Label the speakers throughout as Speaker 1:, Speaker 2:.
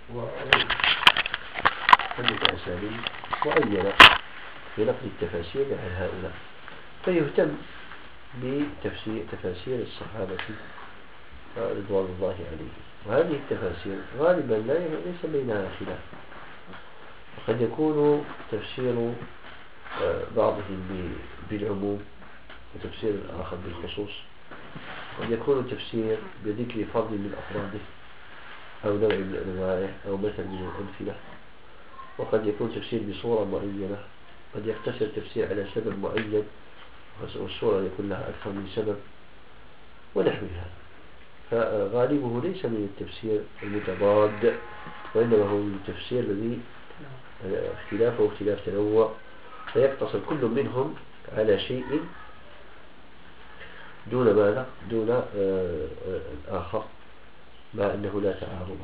Speaker 1: وعندك أساليب معينة في نقل التفاسير عن هؤلاء، فيهتم بتفاسير الصحابة رضوان الله عليهم. وهذه التفاسير غالبا ليس بينها خلاف، وقد يكون تفسير بعضهم بالعموم وتفسير الآخر بالخصوص، قد يكون التفسير بذكر فرد من أفراده أو نوع من أنواعه أو مثل من الأمثلة، وقد يكون تفسير بصورة معينة، قد يقتصر تفسير على سبب معين والصورة يكون لها أكثر من سبب ونحوها. فغالبه ليس من التفسير المتضاد، وإنما هو من التفسير الذي اختلافه اختلاف تنوع، فيقتصر كل منهم على شيء دون ماذا؟ دون الآخر، مع أنه لا تعارض.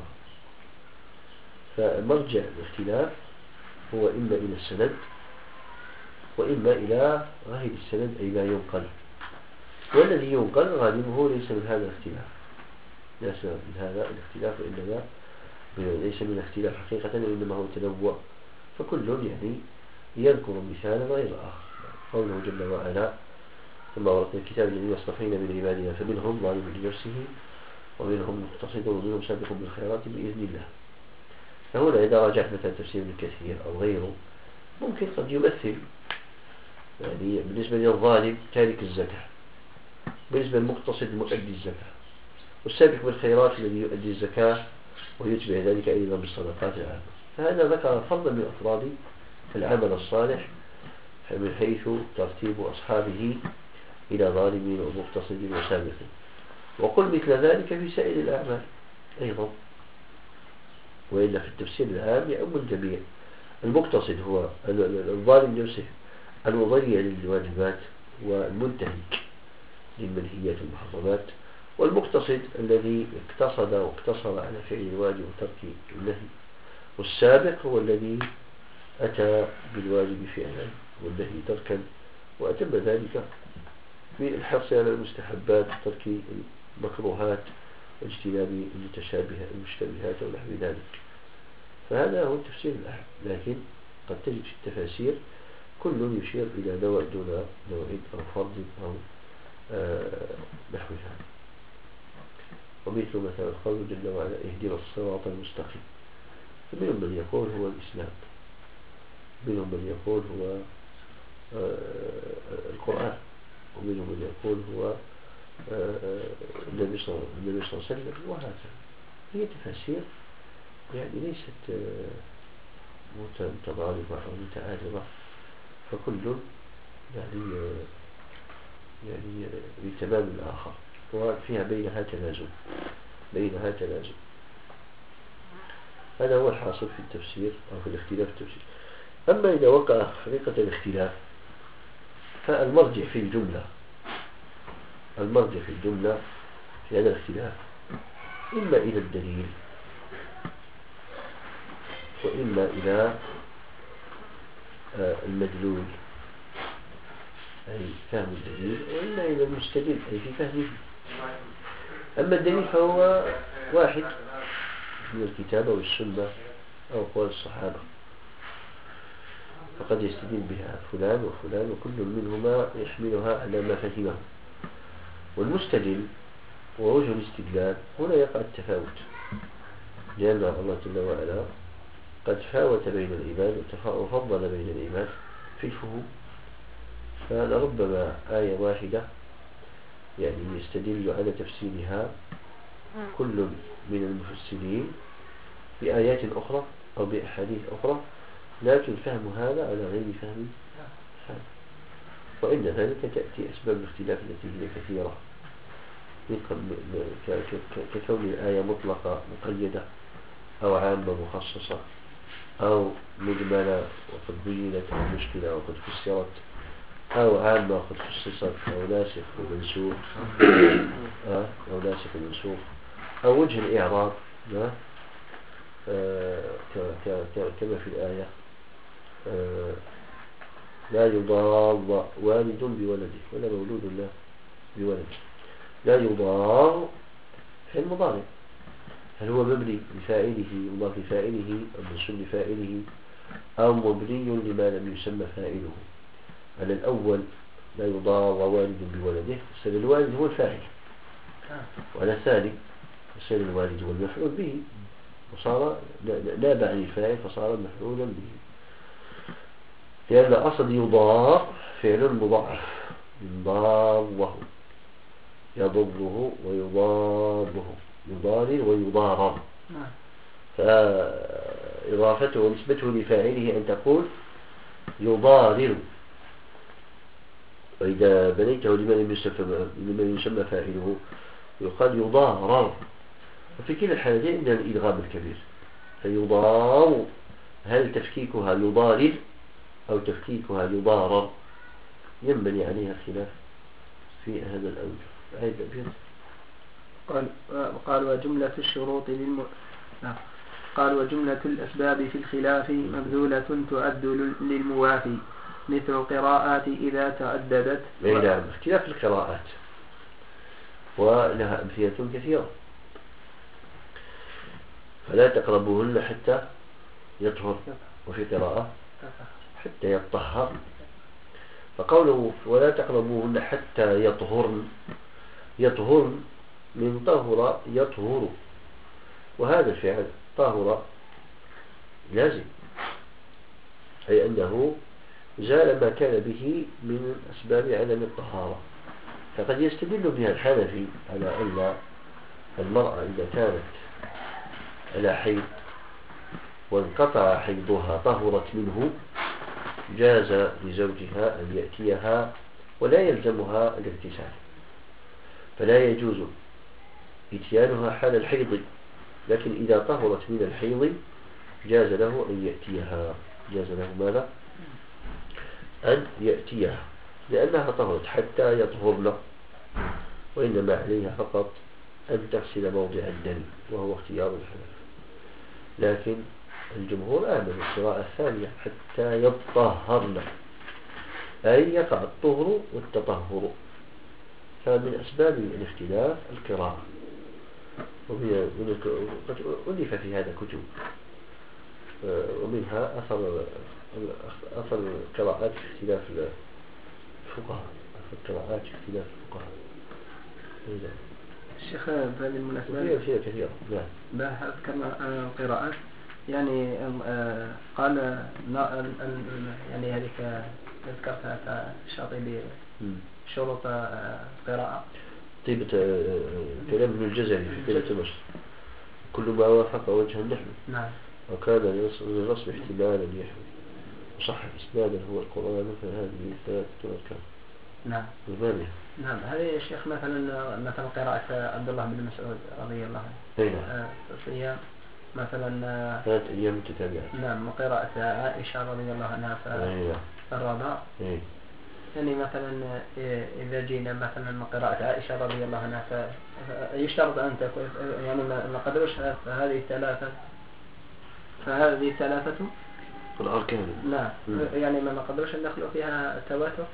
Speaker 1: فمرجع الاختلاف هو إما إلى السند وإما إلى غير السند، أي ما ينقل، والذي ينقل غالبه ليس من هذا الاختلاف، ليس من هذا الاختلاف، وإنما ليس من اختلاف حقيقة، وإنما هو تنوع، فكل يعني يذكر مثالا غير آخر. قوله جل وعلا: ثم أورثنا الكتاب الذين اصطفينا من عبادنا فمنهم ظالم لنفسه ومنهم مقتصد ومنهم سابق بالخيرات بإذن الله. فهنا إذا راجعت مثلا تفسير ابن كثير أو غيره ممكن قد يمثل، يعني بالنسبة للظالم تارك الزكاة، بالنسبة للمقتصد مؤدي الزكاة، والسابق بالخيرات الذي يؤدي الزكاة ويتبع ذلك أيضا بالصدقات العامة. فهذا ذكر فردا من أفراد العمل الصالح من حيث ترتيب أصحابه إلى ظالم ومقتصد وسابق، وقل مثل ذلك في سائر الأعمال أيضا، وإلا في التفسير العام يعم الجميع. المقتصد هو الظالم نفسه المضيع للواجبات والمنتهك للمنهيات والمحرمات، والمقتصد الذي اقتصد واقتصر على فعل الواجب وترك النهي، والسابق هو الذي أتى بالواجب فعلا والنهي تركا، وأتم ذلك بالحرص على المستحبات وترك المكروهات واجتناب المشتبهات ونحو ذلك. فهذا هو التفسير الأعم، لكن قد تجد في التفاسير كل يشير إلى نوع دون نوع أو فرد أو نحوها. ومثل مثلا قوله جل وعلا: اهدنا الصراط المستقيم، فمنهم من يقول هو الإسلام، منهم من يقول هو القرآن، ومنهم من يقول هو النبي صلى الله عليه وسلم، وهكذا. هي تفاسير يعني ليست متضاربة أو متعارضة، فكل يعني بتمام الآخر، وفيها بينها تلازم. هذا هو الحاصل في التفسير أو في الاختلاف في التفسير. أما إذا وقع حقيقة الاختلاف فالمرجع في الجملة في هذا الاختلاف إما إلى الدليل وإما إلى المدلول أي فهم الدليل، وإما إلى المستدل أي في فهمه. أما الدليل فهو واحد من الكتاب أو السنة أو قول الصحابة، فقد يستدل بها فلان وفلان وكل منهما يحملها على ما فهمه. والمستدل ووجه الاستدلال هنا يقع التفاوت، لأن الله جل وعلا قد فاوت بين العباد وفضل بين العباد في الفهوم، فلربما آية واحدة يعني يستدل على تفسيرها كل من المفسرين بآيات أخرى أو بأحاديث أخرى، لكن فهم هذا على غير فهم هذا. وعند ذلك تأتي أسباب الاختلاف التي هي كثيرة، ككون الآية مطلقة مقيدة أو عامة مخصصة أو مجملة وقد بينت أو مشكلة وقد فسرت، أو عامة وقد خصصت، أو ناسخ ومنسوخ أو وجه الإعراب كما في الآية: لا يضار والد بولده ولا مولود له بولده. لا يضار في المضارع، هل هو مبني لفاعله مضاف لفاعله أو منصوب لفاعله أو مبني لما لم يسمى فاعله؟ على الأول لا يضار والد بولده، فسن الوالد هو الفاعل، وعلى الثاني فسن الوالد هو المفعول به، وصار ناب عن الفاعل فصار مفعولا به، لأن أصل يضار فعل مضاعف من ضاره يضره ويضاره، يضارر ويضارر، فإضافته ونسبته لفاعله أن تقول يضارر، وإذا بنيته لمن يسمى فاعله يقال يضارر. وفي كلا الحالتين عندنا الإدغام الكبير، فيضار هل تفكيكها يضارر أو تفكيكها يضارر؟ ينبني عليها خلاف في هذا الأوجه.
Speaker 2: قال وجملة الشروط قال وجملة الأسباب في الخلاف مبذولة تؤد للموافي مثل القراءات إذا تعددت.
Speaker 1: نعم، اختلاف القراءات ولها أمثلة كثيرة. فلا تقربوهن حتى يطهر، وفي قراءة حتى يطهر. فقوله ولا تقربوهن حتى يطهرن، يطهرن من طهر يطهر، وهذا الفعل طهر لازم، أي أنه زال ما كان به من أسباب عدم الطهارة. فقد يستدل بها الحنفي على أن المرأة إذا كانت على حيض وانقطع حيضها طهرت منه، جاز لزوجها أن يأتيها ولا يلزمها الاغتسال، فلا يجوز إتيانها حال الحيض، لكن إذا طهرت من الحيض جاز له أن يأتيها. جاز له ماذا؟ أن يأتيها، لأنها طهرت حتى يطهرن، وإنما عليها فقط أن تغسل موضع الدم، وهو اختيار الحنف. لكن الجمهور آمن القراءة الثانية حتى يطهرن، أي يقع الطهر والتطهر. فمن أسباب الاختلاف القراءة، قد ألف في هذا كتب، ومنها أثر القراءات في اختلاف الفقهاء،
Speaker 2: الشيخ بهذه المناسبة
Speaker 1: فيها كثيرة.
Speaker 2: نعم. ذكرنا القراءات، يعني قال يعني هذيك ذكرتها الشاطبي شروط القراءة.
Speaker 1: طيبة كلام ابن الجزري في كلمة مصر، كل ما وافق وجه النحو.
Speaker 2: نعم.
Speaker 1: وكان للرسم احتمالا يحوي وصح إسنادا هو القرآن، فهذه ثلاثة أركان.
Speaker 2: نعم.
Speaker 1: الثانية.
Speaker 2: نعم. هذه يا شيخ مثلا قراءة عبد الله بن مسعود رضي الله عنه. صيام مثلا
Speaker 1: 3 أيام متتابعة.
Speaker 2: نعم. وقراءة عائشة رضي الله عنها في الرضاع. يعني مثلا إذا جينا مثلا قراءة عائشة رضي الله عنها فيشترط أن تكون يعني ما قدرش هذه الثلاثة، فهذه ثلاثة
Speaker 1: الأركان.
Speaker 2: نعم. يعني ما قدرش أن نخلق فيها تواتر.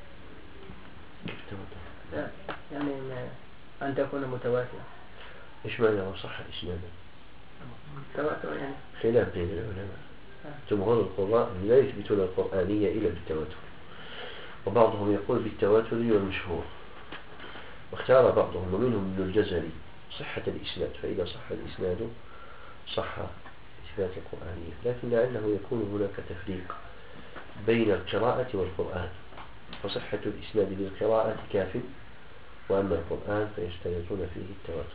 Speaker 1: كيف تواتر؟
Speaker 2: يعني أن تكون متواترة.
Speaker 1: إيش معنى صح إسنادا؟
Speaker 2: تواتر يعني
Speaker 1: خلاف بين العلماء. جمهور القراء لا يثبتون القرآنية إلا بالتواتر، وبعضهم يقول بالتواتر والمشهور، واختار بعضهم ومنهم ابن الجزري صحة الإسناد، فإذا صح الإسناد صح إثبات القرآنية، لكن لعله يكون هناك تفريق بين القراءة والقرآن، فصحة الإسناد بالقراءة كاف، وأما القرآن فيشترطون فيه التواتر.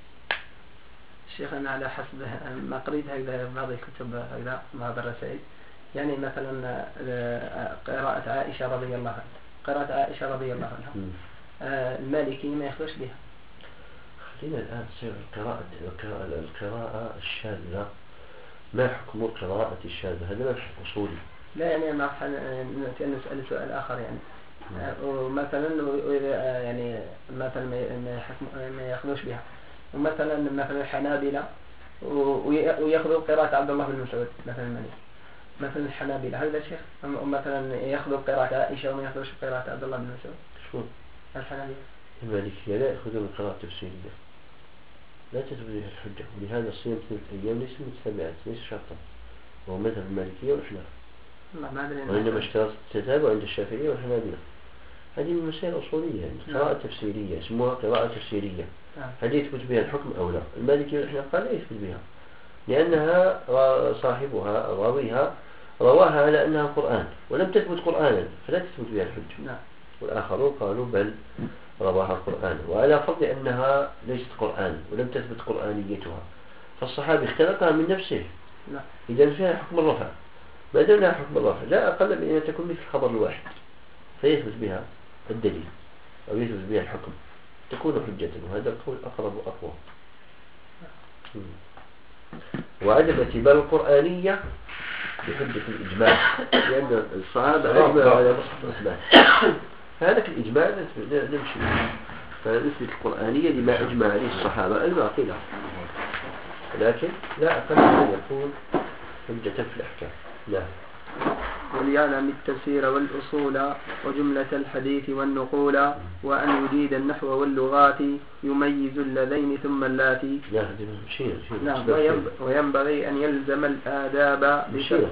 Speaker 2: الشيخ أنا على حسب ما قريت هكذا بعض الكتب هكذا بعض الرسائل، يعني مثلا قراءة عائشة رضي الله عنها، المالكي ما يخرج بها.
Speaker 1: خلينا الآن تصير القراءة الشاذة، ما حكم القراءة الشاذة؟ هذا مبحث أصولي.
Speaker 2: لا يعني ما نسأل سؤال آخر يعني. ومثلا يعني مثلا ما يخرج بها، ومثلا الحنابلة ويأخذوا قراءة عبد الله بن مسعود مثلا الحنابلة هذا الشيخ، مثلا يأخذوا قراءة عائشة وما يأخذوش قراءة عبد الله بن مسعود.
Speaker 1: شو؟
Speaker 2: الحنابلة.
Speaker 1: المالكية لا يأخذون قراءة تفسيرية، لا تثبت بها الحجة، ولهذا صيام 3 أيام ليس متتابعات، ليس شرطا، وهو مذهب المالكية والأحناف، وإنما اشتراط التتابع عند الشافعية والحنابلة. هذه من المسائل الأصولية، يعني قراءة تفسيرية، اسمها قراءة تفسيرية. هل يثبت بها الحكم أو لا؟ المالكي والأحناف قال لا يثبت بها، لأنها صاحبها راويها رواها على أنها قرآن ولم تثبت قرآنا، فلا تثبت بها الحجة. والآخرون قالوا بل رواها القرآن، وعلى فرض أنها ليست قرآن ولم تثبت قرآنيتها، فالصحابي اختلقها من نفسه، إذا فيها حكم الرفع. ما دام لها حكم الرفع لا أقل من أن تكون مثل الخبر الواحد، فيثبت بها الدليل أو يثبت بها الحكم، تكون حجة، وهذا القول أقرب وأقوى. وعدم اعتبار القرآنية بحجة الإجماع، لأن الصحابة أجمعوا على مصحف الأسماء، فهذا الإجماع نمشي، فنثبت القرآنية لما أجمع عليه الصحابة الباقلة، لكن لا أقل من أن يكون حجة في الأحكام. لا.
Speaker 2: وليعلم التفسير والأصول وجملة الحديث والنقول، وأن يجيد النحو واللغات يميز اللذين ثم اللاتي.
Speaker 1: لا هذه شيء.
Speaker 2: نعم. وينبغي أن يلزم الآداب
Speaker 1: بشيء.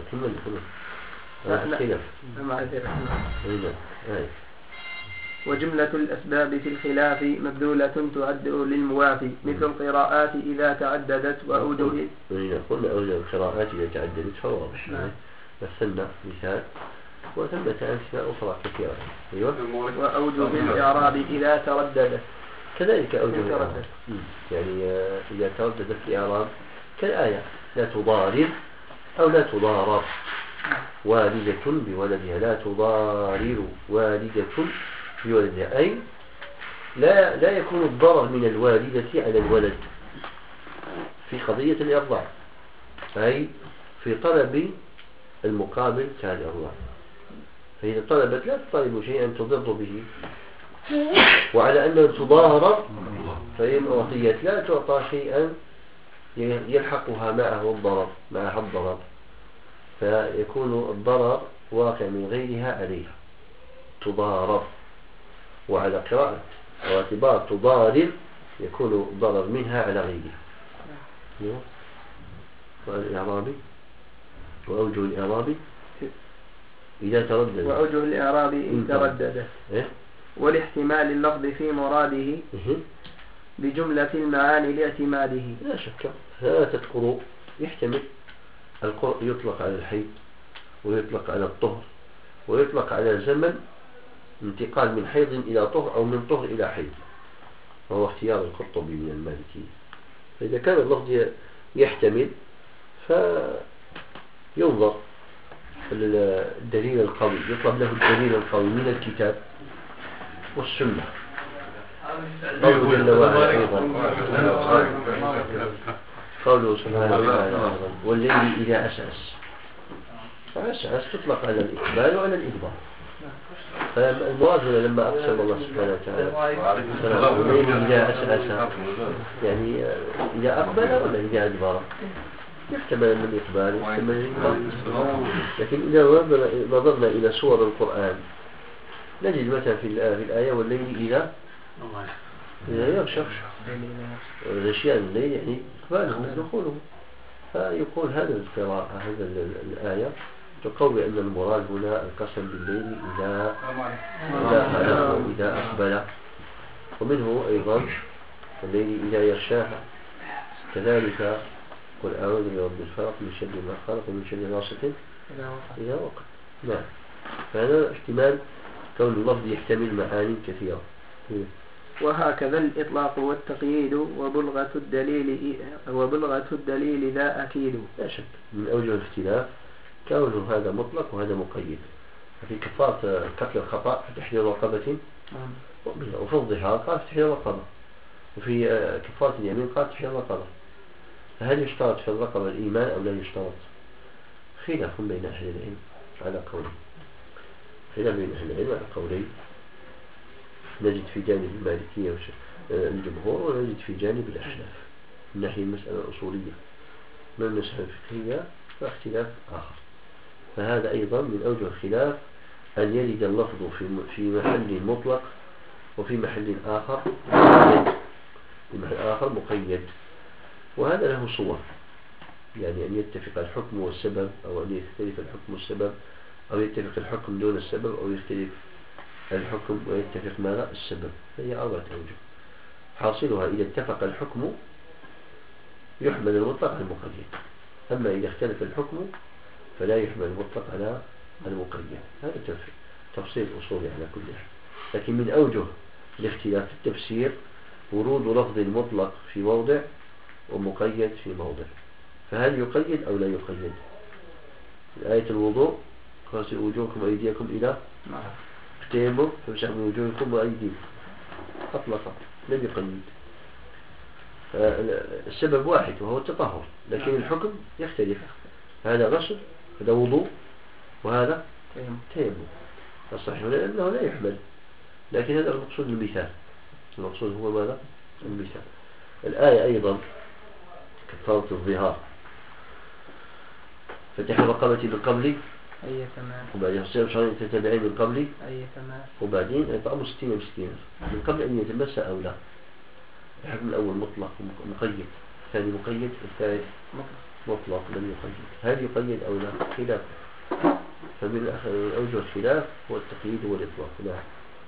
Speaker 2: وجملة الأسباب في الخلاف مبذولة تعد للموافي، مثل القراءات إذا تعددت وأوجه.
Speaker 1: قلنا أوجه القراءات إذا تعددت فواضح. مثلنا مثال، وثمة أمثلة أخرى كثيرة. أيوة.
Speaker 2: وأوجه الإعراب إذا ترددت،
Speaker 1: كذلك أوجه الإعراب، يعني إذا ترددت الإعراب كالآية لا تضارب أو لا تضارب، والدة بولدها، لا تضارر والدة بولدها، أي لا يكون الضرر من الوالدة على الولد في قضية الإرضاع، أي في طلب المقابل تالي الله. فإذا طلبت لا تطالب شيئا تضر به، وعلى أنه تضارر، فإن أعطيت لا تعطى شيئا يلحقها معها الضرر، فيكون الضرر واقع من غيرها عليها، تضارر. وعلى قراءة واعتبار تضارر يكون الضرر منها على غيرها. والإعرابي وأوجه الإعراب إذا تردد،
Speaker 2: وأوجه الإعراب إن تردد، والاحتمال اللفظ في مراده بجملة المعاني لاعتماده.
Speaker 1: لا شك ثلاثة قروء يحتمل. القرء يطلق على الحيض، ويطلق على الطهر، ويطلق على زمن انتقال من حيض إلى طهر أو من طهر إلى حيض، وهو اختيار القرطبي من المالكية. فإذا كان اللفظ يحتمل فينظر الدليل القوي، يطلب له الدليل القوي من الكتاب والسنة. قوله جل وعلا أيضا، قوله سبحانه وتعالى والليل إذا أسعس، فأسعس تطلق على الإقبال وعلى الإدبار. فالمراد هنا لما أقسم الله سبحانه وتعالى والليل إذا أسعس، يعني إذا أقبل ولا إذا أدبر؟ يحتمل أن الإقبال يحتمل الإدبار. لكن إذا نظرنا إلى سور القرآن نجد مثلا في الآية والليل إذا يغشى، غشيان الليل يعني إقباله دخوله. فيقول هذا القراءة، هذا الآية تقوي أن المراد هنا القسم بالليل إذا خلق وإذا أقبل. ومنه أيضا الليل إذا يغشاها، كذلك قل أعوذ برب الفلق من شر ما خلق ومن شر غاسق إذا وقب. نعم. فهذا احتمال كون اللفظ يحتمل معاني كثيرة.
Speaker 2: وهكذا الإطلاق والتقييد وبلغة الدليل ذا أكيد.
Speaker 1: لا شك من أوجه الاختلاف كونه هذا مطلق وهذا مقيد. في كفارة قتل الخطأ في تحرير رقبة مؤمنة، وفي الظهار قال في تحرير رقبة، وفي كفارة اليمين قال تحرير رقبة. فهل يشترط في الرقبة الإيمان أو لا يشترط؟ خلاف بين أهل العلم على قولين، خلاف بين أهل العلم على قولين، نجد في جانب المالكية الجمهور، ونجد في جانب الأحناف من ناحية المسألة الأصولية. من المسألة الفقهية فاختلاف آخر. فهذا أيضا من أوجه الخلاف أن يرد اللفظ في محل مطلق وفي محل آخر مقيد، وهذا له صور، يعني أن يتفق الحكم والسبب، أو أن يختلف الحكم والسبب، أو يتفق الحكم دون السبب، أو يختلف الحكم ويتفق ماذا السبب. هي 4 أوجه. حاصلها إذا اتفق الحكم يحمل المطلق على المقيد، أما إذا اختلف الحكم فلا يحمل المطلق على المقيد. هذا تفصيل أصولي على كل حال. لكن من أوجه الاختلاف في التفسير ورود لفظ المطلق في موضع ومقيد في موضع. فهل يقيد أو لا يقيد؟ آية الوضوء غسلوا وجوهكم وأيديكم إلى التيمم فامسحوا بوجوهكم وأيديكم، أطلق لم يقيد. السبب واحد وهو التطهر، لكن الحكم يختلف، هذا غسل، هذا وضوء، وهذا تيمم. الصحيح لأنه لا يحمل، لكن هذا المقصود المثال، المقصود هو ماذا؟ المثال. الآية أيضا كفارة الظهار، فتح رقبتي من قبلي
Speaker 2: أي تمام،
Speaker 1: وبعدين صيام شهرين تتابعين من قبلي
Speaker 2: أي تمام،
Speaker 1: وبعدين يطعم 60 مسكينا من قبل أن يتمس أو لا. الحكم الأول مطلق مقيد، الثاني مقيد، الثالث مطلق لم يقيد. هل يقيد أو لا؟ خلاف. فمن أوجه الخلاف هو التقييد والإطلاق. نعم.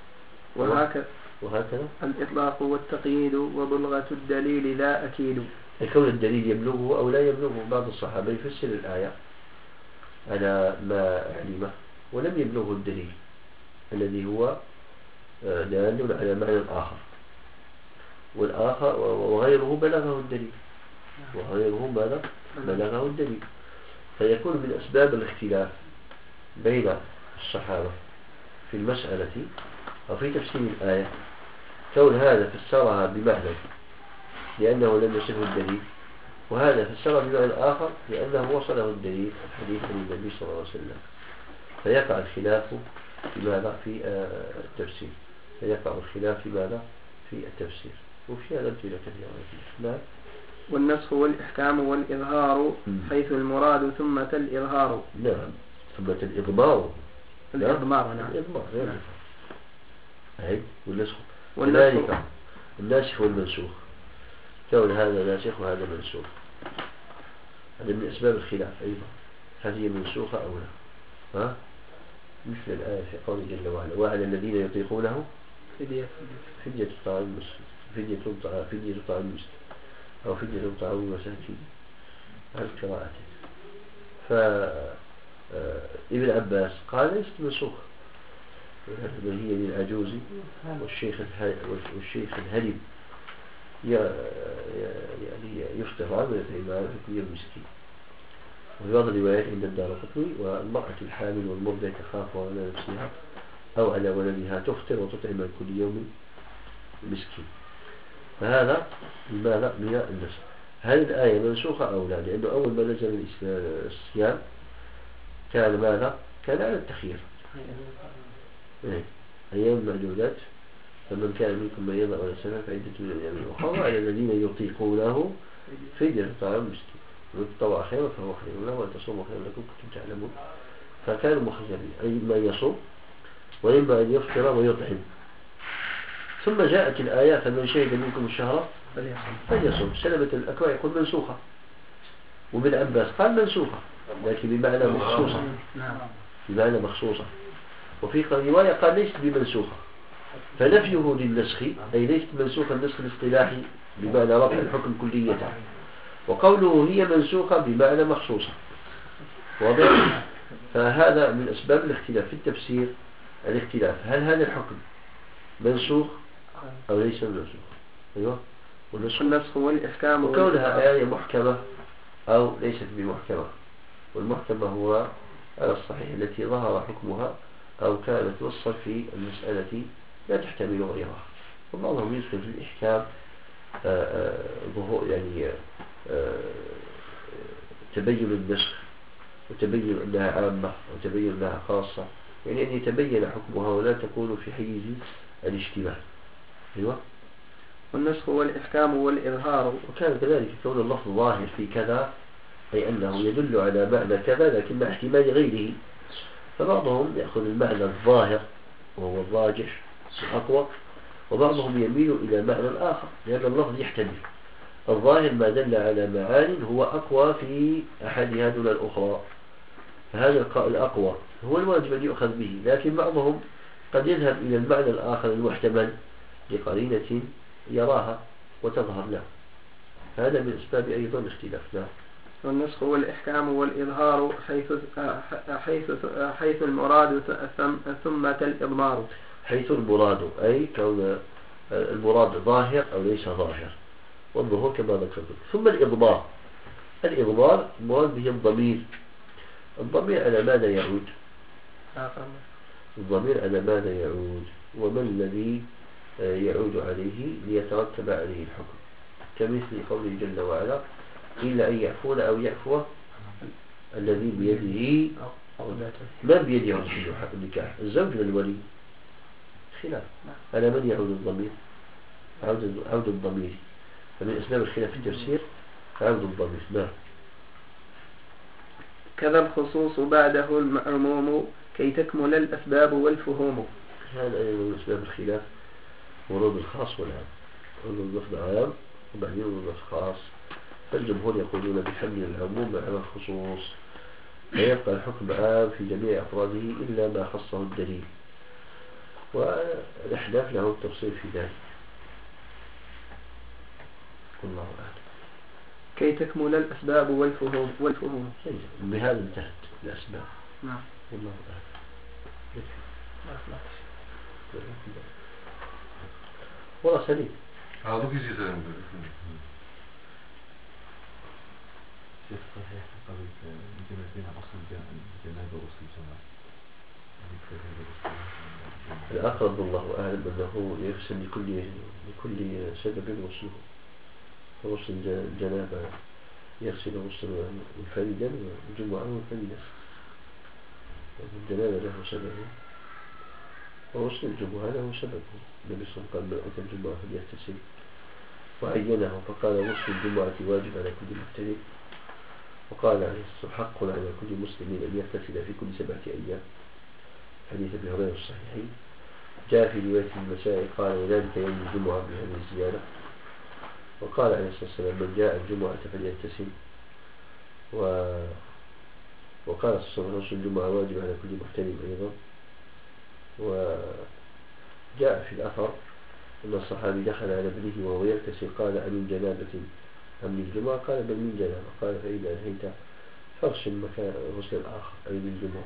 Speaker 1: وهكذا
Speaker 2: الإطلاق والتقييد وبلغة الدليل لا أكيد.
Speaker 1: كون الدليل يبلغه أو لا يبلغه. بعض الصحابة يفسر الآية على ما علمه ولم يبلغه الدليل الذي هو دال على معنى آخر، والآخر وغيره بلغه الدليل، وغيره ماذا؟ بلغه الدليل. فيكون من أسباب الاختلاف بين الصحابة في المسألة أو في تفسير الآية كون هذا فسرها بمعنى لأنه لم يصفه الدليل، وهذا فسرها بمعنى آخر لأنه وصله الدليل الحديث عن النبي صلى الله عليه وسلم. فيقع الخلاف في ماذا؟ في التفسير. فيقع الخلاف في ماذا؟ في التفسير. وفي هذا أمثلة كثيرة. نعم.
Speaker 2: والنسخ والإحكام والإظهار حيث المراد ثم الإظهار.
Speaker 1: نعم. ثم الإضمار.
Speaker 2: الإضمار. نعم.
Speaker 1: الإضمار. نعم. أي والنسخ.
Speaker 2: والنسخ
Speaker 1: الناسخ والمنسوخ، كون هذا ناسخ وهذا منسوخ، هذا من أسباب الخلاف أيضا. هل هي منسوخة أو لا؟ ها؟ مثل الآية في قوله جل وعلا وعلى الذين يطيقونه فدية طعام مسكين، فدية طعام مسكين أو فدية طعام مساكين على القراءتين. فابن عباس قال ليست منسوخة، بل هي للعجوز والشيخ الهرم يعني يفطر عنه ويطعم عنه حكم المسكين. وفي بعض الروايات عند الدارقطني والمرأة الحامل والمرضع تخاف على نفسها أو على ولدها تفطر وتطعم كل يوم مسكين. فهذا لماذا؟ من النسخ. هل الآية منسوخة أو لا؟ لأنه أول ما نزل الصيام كان ماذا؟ كان على التخيير، أيام معدودات، فمن كان منكم مريضا أو على سفر فعدة من أيام أخرى، وعلى الذين يطيقونه فدية طعام مسكين ومن تطوع خيرا فهو خير له وأن تصوموا خيرا لكم كنتم تعلمون. فكانوا مخيرين، أي إما أن يصوم وإما أن يفطر ويطعم. ثم جاءت الآية فمن شهد منكم الشهر فليصوم. سلمة الأكوع يقول منسوخة، وابن عباس قال منسوخة لكن بمعنى مخصوصة، بمعنى مخصوصة. وفي رواية قال ليست بمنسوخة. فنفيه للنسخ أي ليست منسوخة النسخ الاصطلاحي بمعنى رفع الحكم كلية، وقوله هي منسوخة بمعنى مخصوصة. واضح؟ فهذا من أسباب الاختلاف في التفسير، الاختلاف هل هذا الحكم منسوخ أو ليس منسوخ. أيوة.
Speaker 2: والنسخ والإحكام
Speaker 1: وكونها آية محكمة أو ليست بمحكمة. والمحكمة هو على الصحيح التي ظهر حكمها أو كانت وصل في المسألة لا تحتمل غيرها. وبعضهم يدخل في الإحكام ظهور يعني تبين النسخ وتبين أنها عامة وتبين أنها خاصة، يعني أن يتبين حكمها ولا تكون في حيز الاشتباه. أيوة.
Speaker 2: والنسخ والإحكام والإظهار.
Speaker 1: وكان كذلك كون اللفظ ظاهر في كذا أي أنه يدل على معنى كذا لكن مع احتمال غيره. فبعضهم يأخذ المعنى الظاهر وهو الراجح الأقوى، وبعضهم يميل إلى معنى آخر لأن اللفظ يحتمل. الظاهر ما دل على معان هو أقوى في أحدها دون الأخرى، فهذا الأقوى هو الواجب أن يؤخذ به، لكن بعضهم قد يذهب إلى المعنى الآخر المحتمل لقرينة يراها وتظهر له، هذا من أسباب أيضا اختلافنا.
Speaker 2: والنسخ والإحكام والإظهار حيث المراد ثم الإضمار.
Speaker 1: حيث المراد أي كون المراد ظاهر أو ليس ظاهر، والظهور كما ذكرت. ثم الإضمار، الإضمار المراد به الضمير. الضمير على ماذا يعود؟ الضمير على ماذا يعود؟ وما الذي يعود عليه ليترتب عليه الحكم، كمثل قوله جل وعلا إلا أن يعفون أو يعفو الذي بيده ما بيده النكاح، الزوج للولي، خلاف على من يعود الضمير؟ عود الضمير، فمن أسباب الخلاف في التفسير عود الضمير. نعم.
Speaker 2: كذا الخصوص بعده المعموم كي تكمل الأسباب والفهوم.
Speaker 1: هذا أيضا من أسباب الخلاف، ورود الخاص والعام، ورود اللفظ عام وبعدين ورود اللفظ خاص. فالجمهور يقولون بحمل العموم على الخصوص، فيبقى الحكم عام في جميع أفراده إلا ما خصه الدليل، والأحناف لهم التفصيل في ذلك، والله أعلم.
Speaker 2: كي تكمل الأسباب والفهوم.
Speaker 1: بهذا انتهت الأسباب.
Speaker 2: نعم.
Speaker 1: والله أعلم. والله سليم.
Speaker 3: هذا كيف سليم؟
Speaker 4: شيخ صحيح قبل يمكن بين أصل الجنابة وأصل الجماعة.
Speaker 1: الأقرب الله أعلم أنه يغسل لكل سبب غسله، غسل الجنابة يغسل غسل منفردا والجمعة منفردا، الجنابة له سبب وغسل الجمعة له سبب. النبي صلى الله عليه وسلم قال من أتى الجمعة فليغتسل وعينه، فقال غسل الجمعة واجب على كل محترم، وقال عليه الصلاة حق على كل مسلم أن يغتسل في كل 7 أيام، حديث ابن هريرة الصحيحين. جاء في رواية النسائي قال وذلك يوم الجمعة بهذه الزيادة. وقال عليه الصلاة والسلام من جاء الجمعة فليغتسل، وقال صلى الله عليه وسلم الجمعة واجب على كل محترم أيضا. وجاء في الأثر أن الصحابي دخل على ابنه وهو يغتسل قال أمن جنابة أم للجمعة؟ قال بل من جنابة. قال فإذا أنهيت فاغسل مكان غسل الآخر أي للجمعة،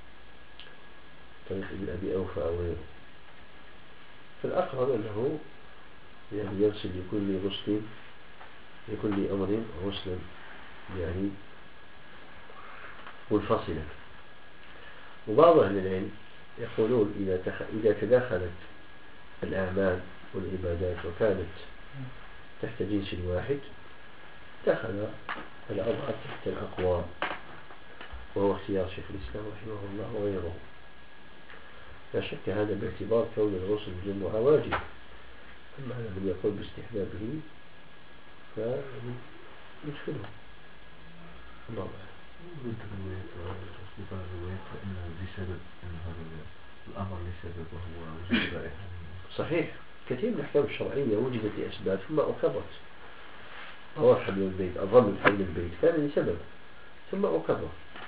Speaker 1: طريق ابن أبي أوفى أو غيره. فالأقرب أنه يعني يغسل لكل غسل لكل أمر غسلا يعني منفصلا. وبعض أهل العلم يقولون إذا تداخلت الأعمال والعبادات وكانت تحت جنس واحد دخل الأضعف تحت الأقوى، وهو اختيار شيخ الإسلام رحمه الله وغيره. لا شك هذا باعتبار كون الغسل الجمعة واجب، أما على من يقول باستحبابه فيدخله. الله أعلم.
Speaker 4: الأمر لسبب وهو وجود رائحة.
Speaker 1: صحيح، كثير من الأحكام الشرعية وجدت لأسباب ثم أقرت. طواف حول البيت، أظل حول البيت كان لسبب ثم أقر.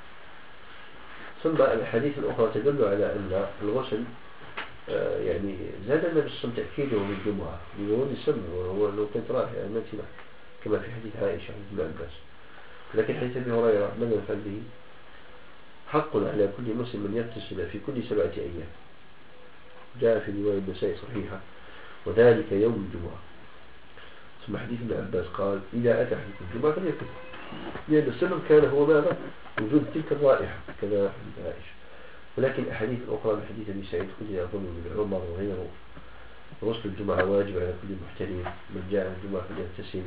Speaker 1: ثم الحديث الأخرى تدل على أن الغسل يعني زاد النبي صلى الله عليه وسلم تأكيده للجمعة لورود السبب، وهو لو كانت رائحة مثلة كما في حديث عائشة عن ابن عباس. لكن حديث ابي هريرة ماذا نفعل به؟ حق على كل مسلم أن يغتسل في كل 7 أيام، جاء في رواية النسائي صحيحة وذلك يوم الجمعة. ثم حديث ابن عباس قال إذا أتى حديث الجمعة فليغتسل، لأن السبب كان هو ماذا؟ وجود تلك الرائحة كما حديث عائشة. ولكن الأحاديث الأخرى من حديث أبي سعيد الخدري أظن من عمر وغيره غسل الجمعة واجب على كل محترم، من جاء الجمعة فليغتسل،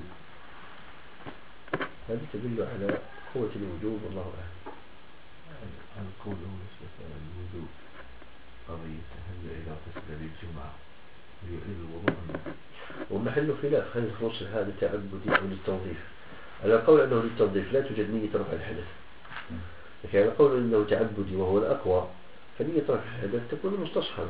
Speaker 1: هذه تدل على قوة الوجوب والله أعلم.
Speaker 4: القول بالنسبة للوضوء قضية هل إذا اغتسل للجمعة يعيد الوضوء؟
Speaker 1: ومحل خلاف هل الغسل هذا تعبدي أو للتنظيف؟ على القول أنه للتنظيف لا توجد نية رفع الحدث، لكن على القول أنه تعبدي وهو الأقوى فنية رفع الحدث تكون مستصحبة،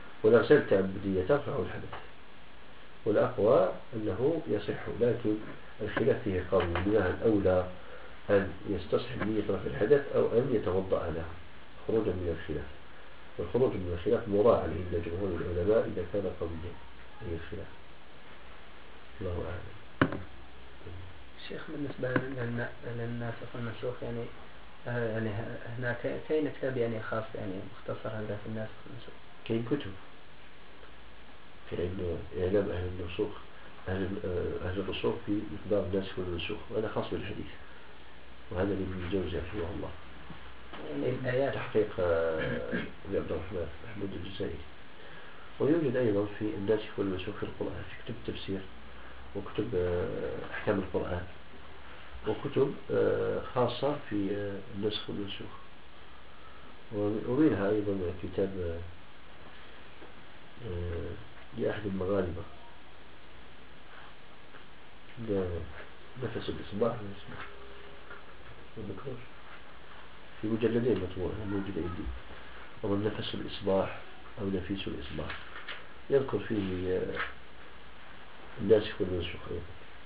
Speaker 1: والأغسال التعبدية ترفع الحدث، والأقوى أنه يصح. لكن الخلاف فيه قول بناء الأولى أن يستصحب نية رفع الحدث أو أن يتوضأ لها خروجا من الخلاف. والخروج من الخلاف مراعى عند جمهور العلماء إذا كان قويا أي الخلاف. الله أعلم.
Speaker 2: الشيخ بالنسبة للناسخ والمنسوخ يعني يعني هناك كاين كتاب يعني خاص يعني مختصر هذا في الناسخ والمنسوخ.
Speaker 1: كاين كتب في إعلام أهل النسوخ أهل الرسوخ في مقدار الناسخ والمنسوخ، وهذا خاص بالحديث، وهذا لابن الجوزي رحمه الله.
Speaker 2: يعني الآيات
Speaker 1: تحقيق لعبد الرحمن محمود الجزائري. ويوجد أيضا في الناسخ والمنسوخ في القرآن في كتب التفسير وكتب أحكام القرآن وكتب خاصة في النسخ والمنسوخ. ومنها أيضا كتاب لأحد المغاربة نفس الإصباح في مجلدين مطبوع موجود عندي، ومن نفس الإصباح أو نفيس الإصباح، يذكر فيه الناسخ والمنسوخ أيضا.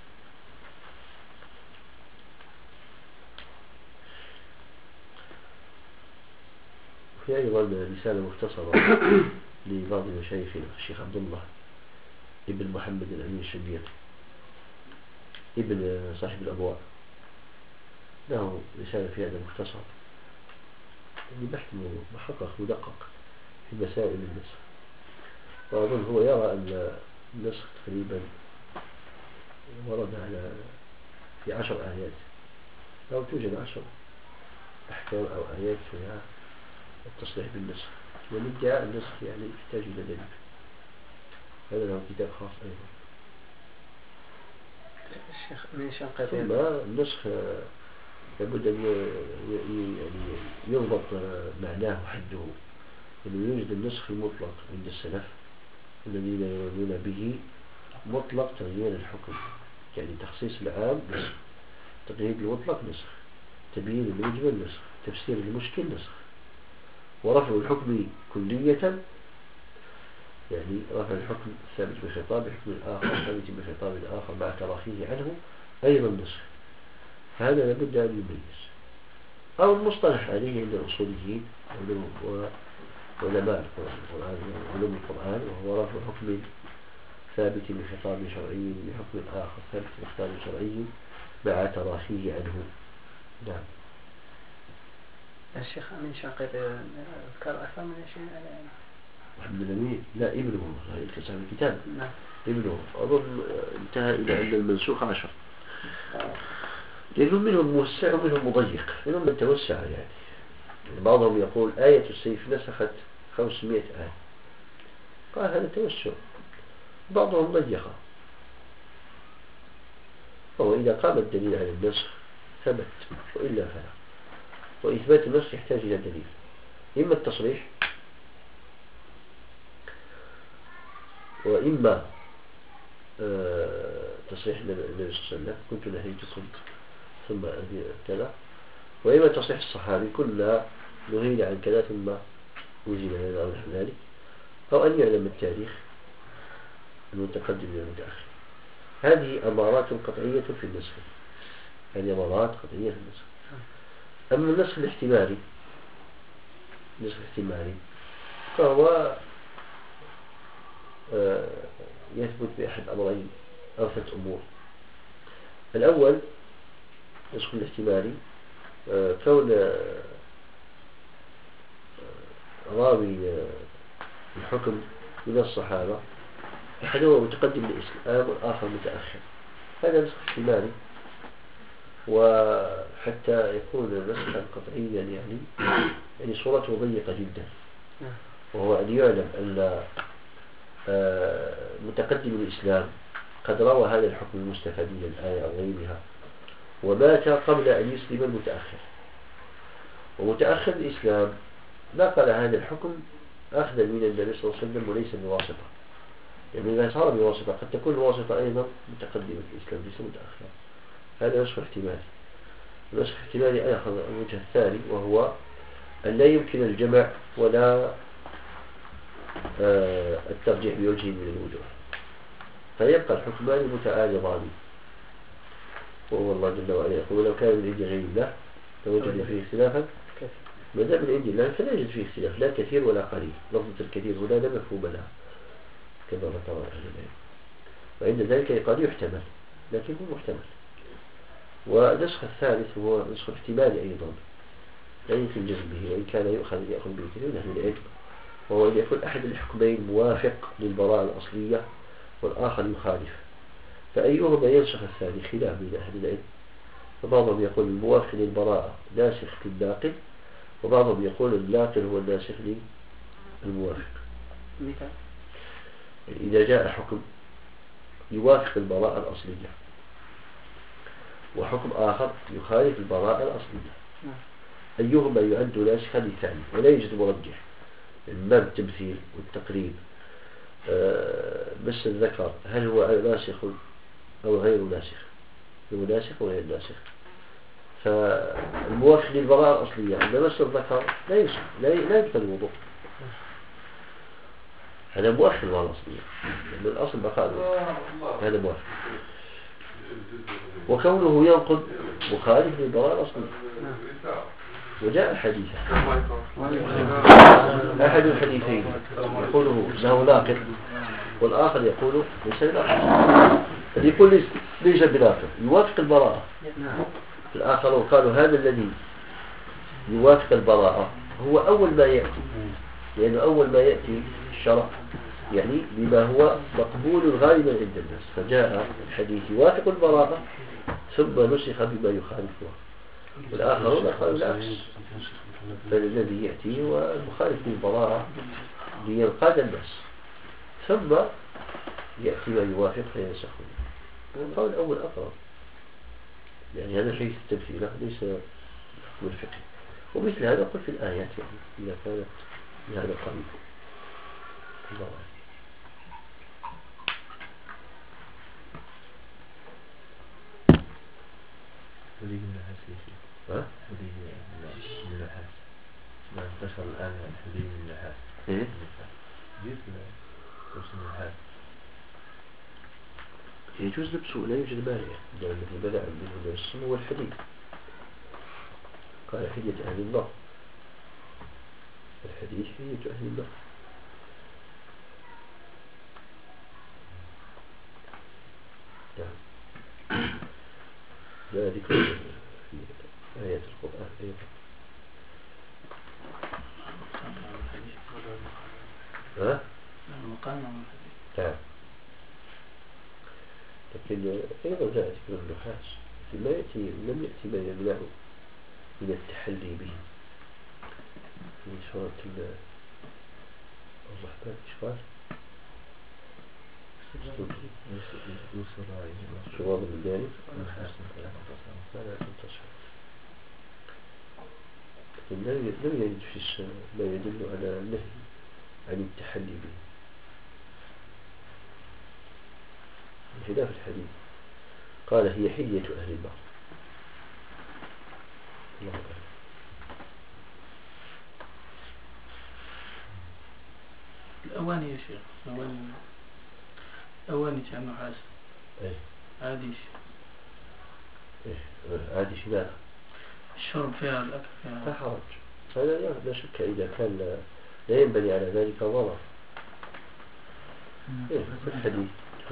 Speaker 1: وفي أيضا رسالة مختصرة لبعض مشايخنا الشيخ عبد الله ابن محمد الأمين الشبيطي ابن صاحب الأبواء، له رسالة في هذا المختصر بحث محقق مدقق في مسائل النسخ. وأظن هو يرى أن النسخ تقريبا ورد على في 10 آيات أو توجد 10 أحكام أو آيات فيها التصريح بالنسخ، والادعاء النسخ يعني يحتاج إلى دليل. هذا له كتاب خاص أيضا.
Speaker 2: الشيخ من شنقيطي
Speaker 1: ثم النسخ لابد أن يعني يضبط معناه وحده، أنه يوجد النسخ المطلق عند السلف الذين يريدون به مطلق تغيير الحكم، يعني تخصيص العام نسخ، تقييد المطلق نسخ، تبيين المجمل نسخ، تفسير المشكل نسخ، ورفع الحكم كلية يعني رفع الحكم ثابت بخطاب حكم الآخر ثابت بخطاب الآخر مع تراخيه عنه أيضا نسخ. هذا لابد أن يميز. أو المصطلح عليه عند الأصوليين وعلماء القرآن علوم القرآن، وهو رفع حكم ثابت بخطاب شرعي بحكم الآخر ثابت بخطاب شرعي مع تراخيه عنه. نعم.
Speaker 2: الشيخ أمين شنقيطي ذكر أكثر من شيء
Speaker 1: محمد الأمين لا ابنه صاحب الكتاب.
Speaker 2: نعم.
Speaker 1: ابنه أظن انتهى إلى عند المنسوخ 10، لأنهم منهم موسع ومنهم مضيق، منهم من توسع يعني بعضهم يقول آية السيف نسخت 500 آية، قال هذا توسع. بعضهم ضيقه، وهو إذا قام الدليل على النسخ ثبت وإلا فلا. وإثبات النسخ يحتاج إلى دليل، إما التصريح وإما تصريح النبي صلى الله عليه وسلم كنت نهيتكم ثم كذا، وإما تصريح الصحابي كنا نهينا عن كذا ثم وزن لنا أو نحو ذلك، أو أن يعلم التاريخ المتقدم من المتأخر. هذه أمارات قطعية في النسخ، هذه أمارات قطعية في النسخ. أما النسخ الاحتمالي، النسخ الاحتمالي فهو يثبت بأحد أمرين أو 3 أمور. الأول النسخ الاحتمالي كون راوي الحكم من الصحابة أحدهما متقدم للإسلام والآخر متأخر، هذا نسخ احتمالي. وحتى يكون نسخا قطعيا يعني صورته ضيقة جدا، وهو أن يعلم أن متقدم الإسلام قد روى هذا الحكم المستفاد من الآية أو غيرها ومات قبل أن يسلم المتأخر، ومتأخر الإسلام نقل هذا الحكم أخذا من النبي صلى الله عليه وسلم وليس بواسطة، يعني إذا صار بواسطة قد تكون الواسطة أيضا متقدمة الإسلام ليس متأخرا. هذا نسخ احتمالي. النسخ الاحتمالي يأخذ الوجه الثاني، وهو أن لا يمكن الجمع ولا الترجيح بوجه من الوجوه، فيبقى الحكمان متعارضان، وهو الله جل وعلا يقول لو كان من عند غير الله لوجد فيه اختلافا ما دام من عند الله فلا يوجد فيه اختلاف لا كثير ولا قليل. لفظة الكثير هنا لا مفهوم لها كما ذكر أهل العلم، وعند ذلك قد يحتمل لكن هو محتمل. والنسخ الثالث هو نسخ احتمالي أيضا لا يمكن الجزم به، وإن كان يأخذ به كثير من أهل العلم، وهو أن يكون أحد الحكمين موافق للبراءة الأصلية والآخر يخالف، فأيهما ينسخ الثاني خلاف بين أهل العلم. فبعضهم يقول الموافق للبراءة ناسخ للناقل، وبعضهم يقول الناقل هو الناسخ للموافق.
Speaker 2: مثال
Speaker 1: إذا جاء حكم يوافق البراءة الأصلية وحكم آخر يخالف البراءة الأصلية، أيهما يعد ناسخا للثاني، ولا يوجد مرجح من باب التمثيل والتقريب. مس الذكر هل هو ناسخ أو غير ناسخ؟ هو ناسخ وغير ناسخ. فالموافق للبراءة الأصلية عند مس الذكر لا يصح، لا يدخل الوضوء، هذا موافق للبراءة الأصلية لأن الأصل بقاء، هذا موافق. وكونه ينقض مخالف للبراءة الأصلية. وجاء حديث أحد الحديثين يقوله له ناقض والآخر يقول ليس بناقض. اللي يقول ليس بناقض يوافق البراءة، الآخرون قالوا هذا الذي يوافق البراءة هو أول ما يأتي، لأنه أول ما يأتي الشرع يعني بما هو مقبول غالبا عند الناس، فجاء الحديث يوافق البراءة ثم نسخ بما يخالفها. والآخرون قالوا العكس، بل الذي يأتي هو المخالف للبراءة لينقاد الناس ثم يأتي ما يوافق فينسخه. والقول الأول أقرب، يعني هذا شيء التمثيل ليس من الفقه. ومثل هذا قل في الآيات يعني إذا كانت من هذا القبيل. الله أعلم.
Speaker 4: ولي من الحاس
Speaker 1: ها؟
Speaker 4: ولي من الحاس ما انتشر الآن الحلي من الحاس جيت لبس من الحاس
Speaker 1: يجوز لبسه لا يوجد مانع، لأن الذي بدأ به السم هو الحديد. قال حدية أهل الله، الحديث حدية أهل الله. جاء ذكر في آيات القرآن أيضا. ها؟ نعم. لكن أيضا جاء ذكر النحاس فيما يأتي لم يأتي ما يمنع من التحلي به في سورة الرحمن. إيش قال؟ شراب البارد فلا تنتصر. لكن لم يجد في السنة ما يدل على النهي عن التحلي به بخلاف الحديث. قال هي حلية أهل البر. الله أعلم.
Speaker 3: الأواني يا شيخ، أواني تاع النحاس عاديش.
Speaker 1: عاديش لا
Speaker 3: الشرب فيها الأكل فيها
Speaker 1: لا حرج، هذا لا شك إذا كان لا ينبني على ذلك ضرر. في الحديث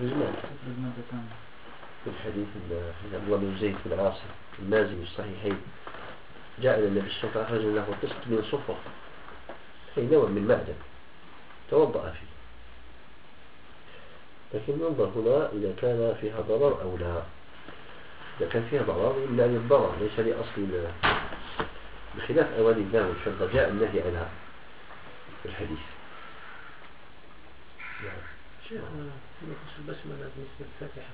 Speaker 1: في الحديث عن عبد الله بن زيد بن عاصم النازل الصحيحين جاء إلى النبي صلى الله عليه وسلم أخرج له قسط من صفر أي نوع من معدن توضأ فيه. لكن ننظر هنا إذا كان فيها ضرر أو لا. إذا كان فيها ضرر يمنع عن الضرر ليس لأصل، بخلاف أواني الماء والفضة جاء النهي عنها في الحديث.
Speaker 3: شيخ في نقص البسملة بالنسبة للفاتحة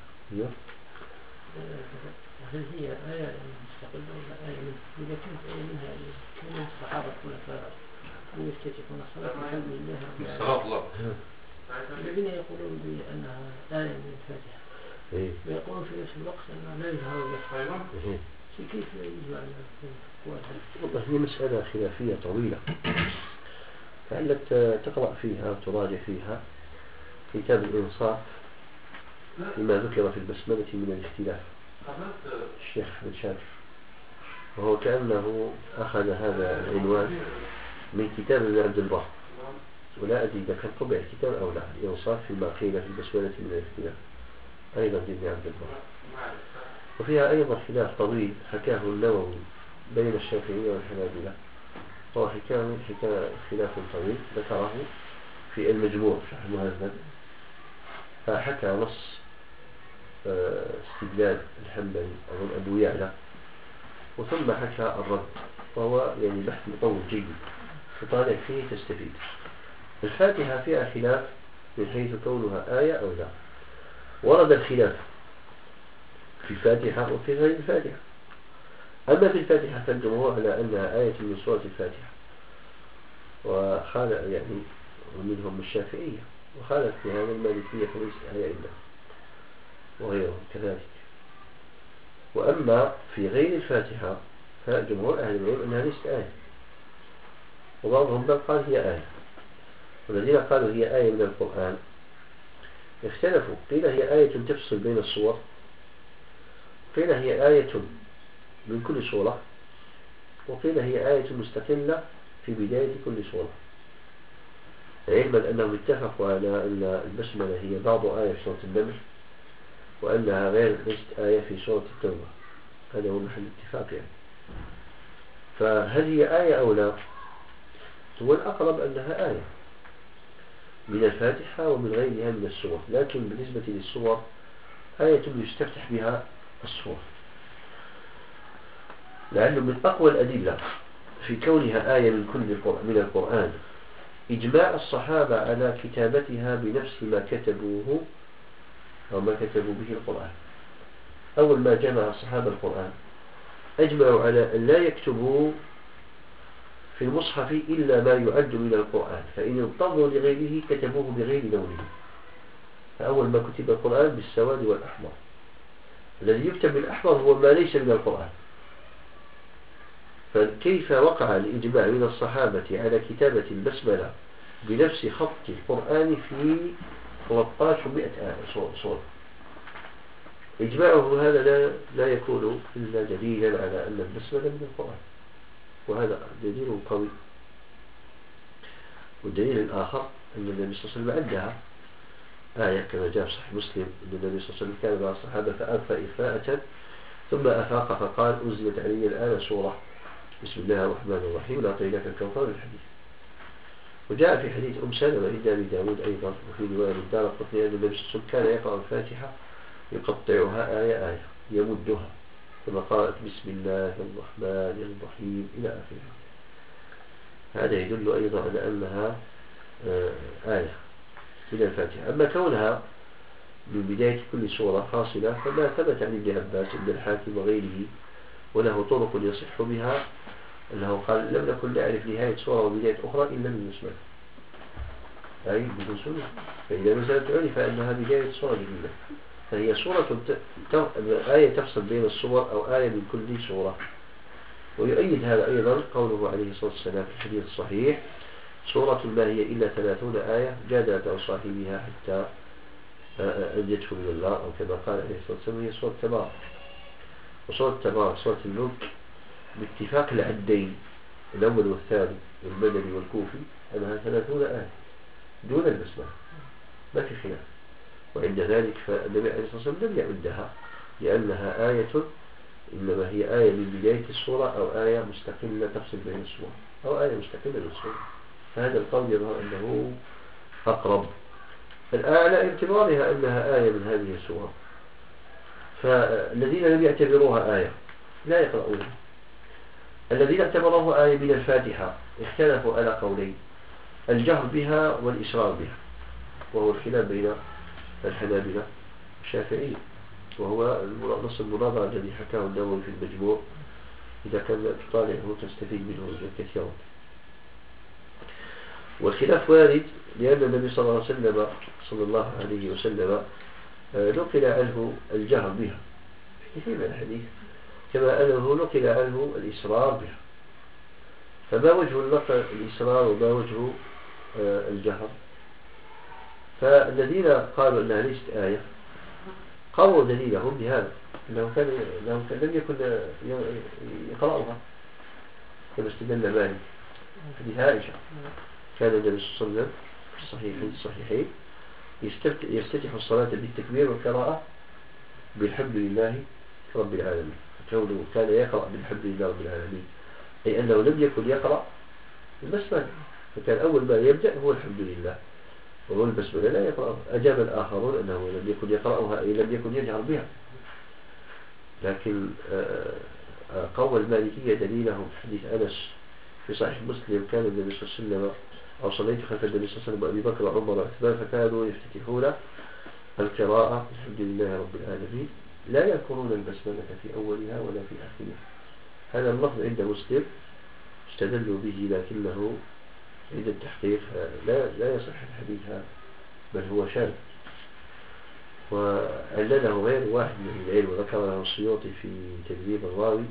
Speaker 3: هل هي آية مستقلة ولا آية منها؟ إذا كانت آية منها كان الصحابة الخلفاء أن يفتتحون الصلاة الحمد لله
Speaker 5: الصلاة الله
Speaker 3: الذين يقولون بأنها آية من الفاتحة ويقولون في نفس الوقت أنها لا يظهر بها. كيف يجب أن
Speaker 1: والله هي مسألة خلافية طويلة فعلك تقرأ فيها وتراجع فيها كتاب الإنصاف فيما ذكر في البسملة من الاختلاف الشيخ أحمد شاكر، وهو كأنه أخذ هذا العنوان من كتاب ابن عبد البر، ولا أدري إذا كان طبع الكتاب أو لا، الإنصاف فيما قيل في البسملة من الاختلاف أيضا لابن عبد البر. وفيها أيضا خلاف طويل حكاه النووي بين الشافعية والحنابلة، هو حكاه خلاف طويل ذكره في المجموع شرح المهذب، فحكى نص استدلال الحنبلي أو أبو يعلى، وثم حكى الرد، وهو يعني بحث مطول جيد تطالع فيه تستفيد. الفاتحة فيها خلاف من حيث كونها آية أو لا. ورد الخلاف في الفاتحة وفي غير الفاتحة. أما في الفاتحة فالجمهور على أنها آية من سورة الفاتحة، وخالف يعني ومنهم الشافعية، وخالف في هذا المالكية فليس آية إلا وغيرهم كذلك. وأما في غير الفاتحة فجمهور أهل العلم أنها ليست آية، وبعضهم بل قال هي آية. والذين قالوا هي آية من القرآن اختلفوا، قيل هي آية تفصل بين الصور، قيل هي آية من كل سورة، وقيل هي آية مستقلة في بداية كل سورة، علما أنهم اتفقوا على أن البسملة هي بعض آية في سورة النمل، وأنها ليست آية في سورة التوبة. هذا هو محل اتفاق يعني. فهل هي آية أو لا؟ هو الأقرب أنها آية من الفاتحة ومن غيرها من السور، لكن بالنسبة للسور آية يستفتح بها السور، لأنه من أقوى الأدلة في كونها آية من القرآن إجماع الصحابة على كتابتها بنفس ما كتبوه أو ما كتبوا به القرآن. أول ما جمع الصحابة القرآن أجمعوا على أن لا يكتبوا في المصحف إلا ما يعد من القرآن، فإن اضطروا لغيره كتبوه بغير لونه. فأول ما كتب القرآن بالسواد والأحمر، الذي يكتب بالأحمر هو ما ليس من القرآن. فكيف وقع الإجماع من الصحابة على كتابة البسملة بنفس خط القرآن في 1300 صورة؟ إجماعه هذا لا يكون إلا دليلا على أن البسملة من القرآن، وهذا دليل قوي. والدليل الآخر أن النبي صلى الله عليه وسلم عندها آية كما جاء في صحيح مسلم أن النبي صلى الله عليه وسلم كان مع الصحابة فأغفى إفاءة ثم أفاق فقال أنزلت علي الآن سورة بسم الله الرحمن الرحيم لا أعطيناك الكوثر الحديث. وجاء في حديث سلمة عند أبي داود أيضا، وفي رواية الدارقطني أن النبي صلى الله عليه وسلم كان يقرأ الفاتحة يقطعها آية آية يمدها، ثم قالت بسم الله الرحمن الرحيم إلى آخرها. هذا يدل أيضا على أنها آية من الفاتحة. أما كونها من بداية كل سورة فاصلة فما ثبت عن ابن عباس بن الحاكم وغيره، وله طرق يصح بها أنه قال لم نكن نعرف نهاية سورة وبداية أخرى إلا من نسمة، أي بدون سنة، فإذا نزلت عرف أنها بداية سورة جديدة، فهي سورة آية تفصل بين الصور أو آية من كل سورة. ويؤيد هذا أيضا قوله عليه الصلاة والسلام في الحديث الصحيح سورة ما هي إلا 30 آية جادت عن صاحبها حتى أن يدخل إلى الله، أو كما قال عليه الصلاة والسلام هي سورة تبارك. وسورة تبارك سورة الملك باتفاق العدين الأول والثاني والمدني والكوفي أنها 30 آية دون البسمة، ما في خلاف. وعند ذلك فالنبي عليه الصلاة والسلام لم يعدها لأنها آية، إنما هي آية من بداية السورة أو آية مستقلة تفصل بين السورة أو آية مستقلة للسورة. فهذا القول يظهر أنه أقرب الآية اعتبارها أنها آية من هذه السورة. فالذين لم يعتبروها آية لا يقرؤونها. الذين اعتبروها آية من الفاتحة اختلفوا على قولين: الجهر بها والإسرار بها، وهو الخلاف بين الحنابلة والشافعية، وهو نص المناظرة الذي حكاه النووي في المجموع، إذا كان تطالعه تستفيد منه كثيرا. والخلاف وارد لأن النبي صلى الله عليه وسلم نقل عنه الجهر بها في كثير من الحديث، كما أنه نقل عنه الإسرار بها. فما وجه النقل الإسرار وما وجه الجهر؟ فالذين قالوا أنها ليست آية قالوا دليلهم بهذا، لم يكن يقرأها كما استدل مالك حديث عائشة. كان النبي صلى الله عليه وسلم في الصحيحين يفتتح الصلاة بالتكبير والقراءة بالحمد لله رب العالمين. كونه كان يقرأ بالحمد لله رب العالمين أي أنه لم يكن يقرأ البسملة، فكان أول ما يبدأ هو الحمد لله، وهو البسملة لا يقرأ. أجاب الآخرون أنه لم يكن يقرأها أي لم يكن يجهر بها. لكن قول المالكية دليلهم حديث أنس في صحيح مسلم كان النبي صلى الله عليه وسلم أو صليت خلف النبي صلى الله عليه وسلم وأبي بكر وعمر وعثمان فكانوا يفتتحون القراءة الحمد لله رب العالمين لا يذكرون البسملة في أولها ولا في آخرها. هذا اللفظ عند مسلم استدلوا به، لكنه عند التحقيق لا يصح الحديث هذا، بل هو شاذ. وعلله غير واحد من العلم، وذكر له السيوطي في تدريب الراوي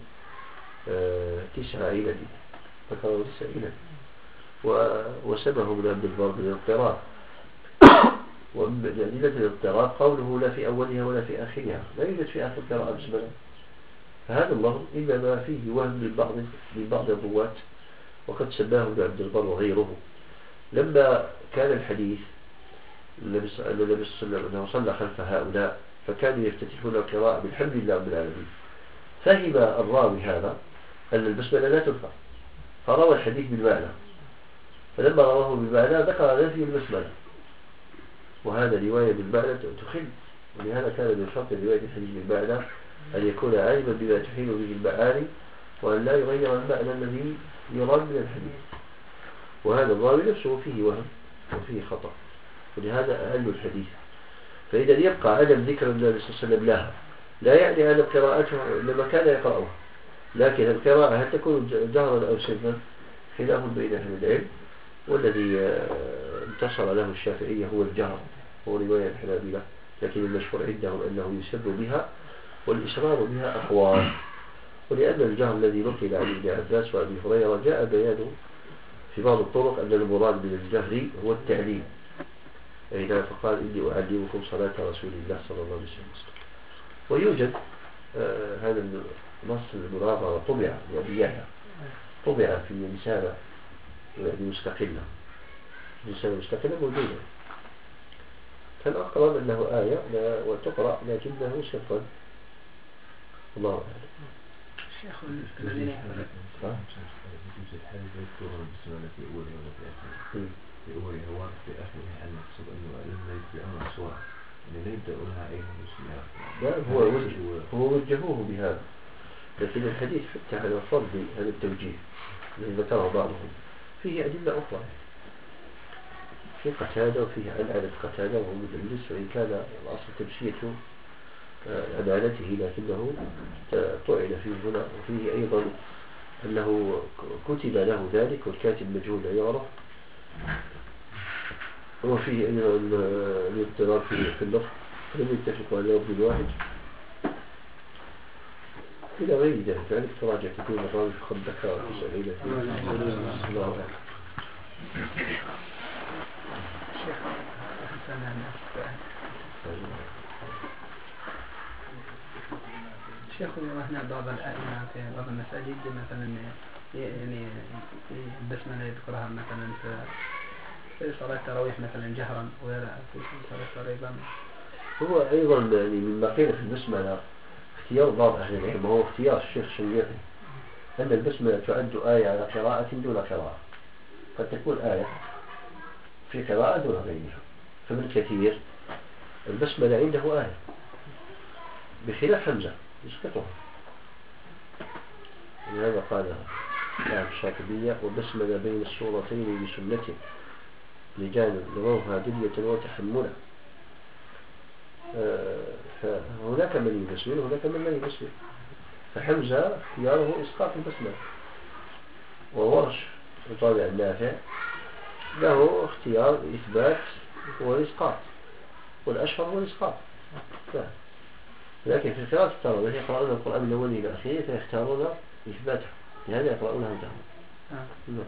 Speaker 1: 9 علل، ذكره 9 علل، وسبه من عبد البر بالاضطراب. ومن أدلة الاضطراب قوله لا في أولها ولا في آخرها، لا يوجد في آخر قراءة بسملة. فهذا اللفظ إنما فيه وهم من بعض الرواة، وقد سماه ابن عبد البر وغيره. لما كان الحديث النبي صلى الله عليه وسلم أنه صلى خلف هؤلاء فكانوا يفتتحون القراءة بالحمد لله رب العالمين، فهم الراوي هذا أن البسملة لا تنفع، فروى الحديث بالمعنى، فلما رواه بالمعنى ذكر نفي البسملة، وهذا رواية بالمعنى تخل. ولهذا كان من شرط رواية الحديث بالمعنى أن يكون عالما بما تحيل به المعاني، وأن لا يغير المعنى الذي يراد من الحديث. وهذا الراوي نفسه فيه وهم وفيه خطأ، ولهذا أعلوا الحديث. فإذا يبقى عدم ذكر النبي صلى الله عليه وسلم لها لا يعني أن قراءته لما كان يقرأها، لكن القراءة هل تكون جهرا أو سرا خلاف بين أهل العلم، والذي انتصر له الشافعية هو الجهر، هو رواية الحنابلة، لكن المشهور عندهم أنه يسر بها والإسرار بها أحوال. ولأن الجهر الذي نقل عن ابن عباس وأبي هريرة جاء بيانه في بعض الطرق أن المراد من الجهر هو التعليم، أي فقال إني أعلمكم صلاة رسول الله صلى الله عليه وسلم. ويوجد هذا النص المناظرة طبع وبيعها، طبع في رسالة مستقلة، رسالة مستقلة موجودة، فالأقرب أنه آية وتقرأ لكنه سرا، الله أعلم.
Speaker 2: الشيخ الذين
Speaker 4: في أولها وفي آخرها أن نقصد أنه لما يتبعون الصورة أن لا يبدأونها أيضا بسم الله.
Speaker 1: لا هو وجهوه بهذا، لكن الحديث حتى على فرض هذا التوجيه الذي ذكره بعضهم فيه أدلة أخرى، في قتادة وفيه عن قتادة وهو مدلس، وإن كان الأصل تمشيته عدالته لكنه طعن فيه هنا. وفيه أيضا أنه كتب له ذلك والكاتب مجهول لا يعرف، وفيه أيضا الاضطراب في اللفظ فلم يتفقوا على لفظ الواحد إلى غير ذلك. فعلك تراجع تكون الراوي في خط ذكر في سعيدة الله أعلم.
Speaker 2: شيخ هنا بعض الأئمة في بعض المساجد مثلا يعني البسملة يذكرها مثلا في صلاة التراويح مثلا جهرا، ولا في صلاة الريبان.
Speaker 1: هو أيضا يعني مما قيل في البسملة اختيار بعض أهل العلم، وهو اختيار الشيخ الشنقيطي، أن البسملة تعد آية على قراءة دون قراءة، قد تكون آية في قراءة دون غيرها. فمن كثير البسملة عنده آية بخلاف حمزة يسقطها، ولهذا قال الشاطبية وبسملة بين السورتين بسنته رجال رووها دلية وتحملا. فهناك من يبسمل وهناك من لا يبسمل، فحمزة اختياره إسقاط البسملة، وورش وطابع النافع له اختيار الإثبات والإسقاط، والأشهر هو الإسقاط. لكن في قراءة التراويح يقرؤون القرآن من أوله إلى آخره فيختارون إثباته، لهذا يقرؤونه انتهوا.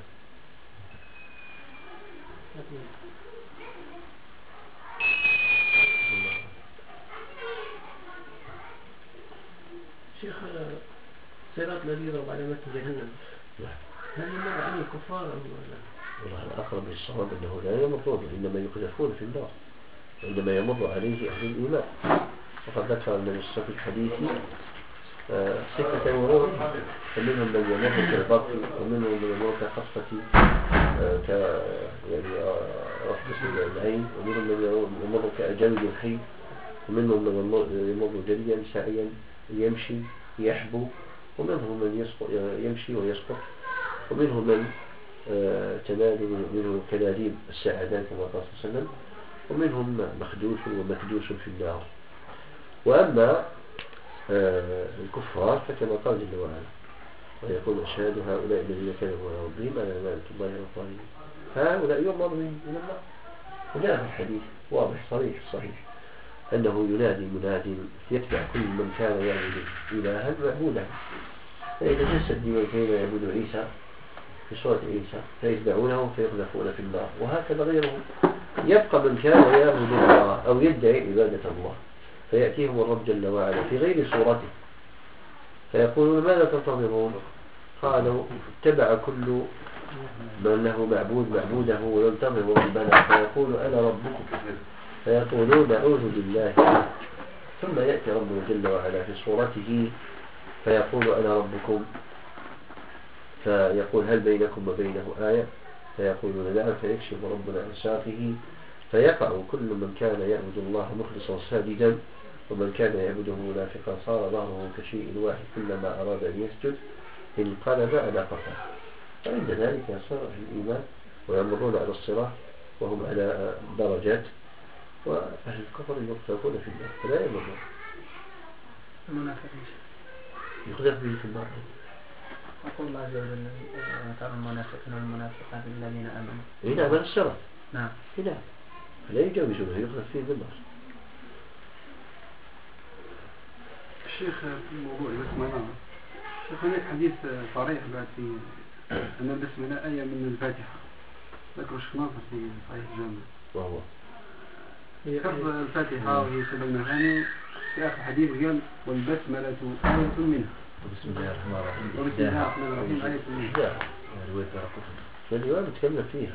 Speaker 3: شيخ الصراط الذي يضرب على متن جهنم هل يمر عليه كفار أم لا؟
Speaker 1: والله الأقرب للصواب أنه لا يمرون، إنما يقذفون في النار عندما يمر عليه أهل الإيمان. وقد ذكر النبي صلى الله عليه وسلم في الحديث ستة مرور، فمنهم من يمر كالبرق، ومنهم من يمر كخصفة يعني رحمة العين، ومنهم من يمر كأجل الحي، ومنهم من يمر جريا سعيا يمشي يحبو، ومنهم من يمشي ويسقط، ومنهم من تنال منه كلاليب السعادات كما قال صلى الله عليه وسلم، ومنهم مخدوش ومكدوس في النار. وأما الكفار فكما قال جل وعلا ويقول أشهد هؤلاء الذين كذبوا على ربهم ألا لعنة الله والظالمين، هؤلاء يؤمرون من الله. وجاء في الحديث واضح صريح أنه ينادي مناد يتبع كل من كان يعبد إلها معبودا، فإذا جسد من كان يعبد عيسى في سورة عيسى فيتبعونه فيقذفون في النار، وهكذا غيرهم. يبقى من كان يعبد الله أو يدعي عبادة الله فيأتيهم الرب جل وعلا في غير صورته فيقولون ماذا تنتظرون؟ قالوا اتبع كل من له معبود معبوده وينتظر ربنا، فيقول أنا ربكم، فيقولون نعوذ بالله. ثم يأتي ربنا جل وعلا في صورته فيقول أنا ربكم، فيقول هل بينكم وبينه آية؟ فيقولون نعم، فيكشف ربنا عن ساقه فيقع كل من كان يعبد الله مخلصا ساجدا، ومن كان يعبده منافقا صار ظهره كشيء واحد كلما أراد أن يسجد انقلب على قفاه. فعند ذلك يصير أهل الإيمان ويمرون على الصراط وهم على درجات، وأهل الكفر يقذفون في النار فلا يمرون.
Speaker 2: المنافقين
Speaker 1: يقذف به في النار.
Speaker 2: يقول الله عز وجل ترى المنافقين والمنافقات الذين آمنوا.
Speaker 1: هنا من الصراط.
Speaker 2: نعم.
Speaker 1: هنا فلا يجاوزونه يقذف فيه بالنار.
Speaker 5: الشيخ في الموضوع البسملة، شيخ هناك حديث صريح بعد في أن البسملة آية من الفاتحة، ذكر الشيخ ناصر في صحيح الجامع.
Speaker 1: وهو
Speaker 5: حفظ الفاتحة وهي سبع المثاني، في آخر حديث قال والبسملة آية منها.
Speaker 4: بسم الله الرحمن الرحيم.
Speaker 5: وبسم الله الرحمن الرحيم آية منها.
Speaker 1: فالإمام يتكلم فيها،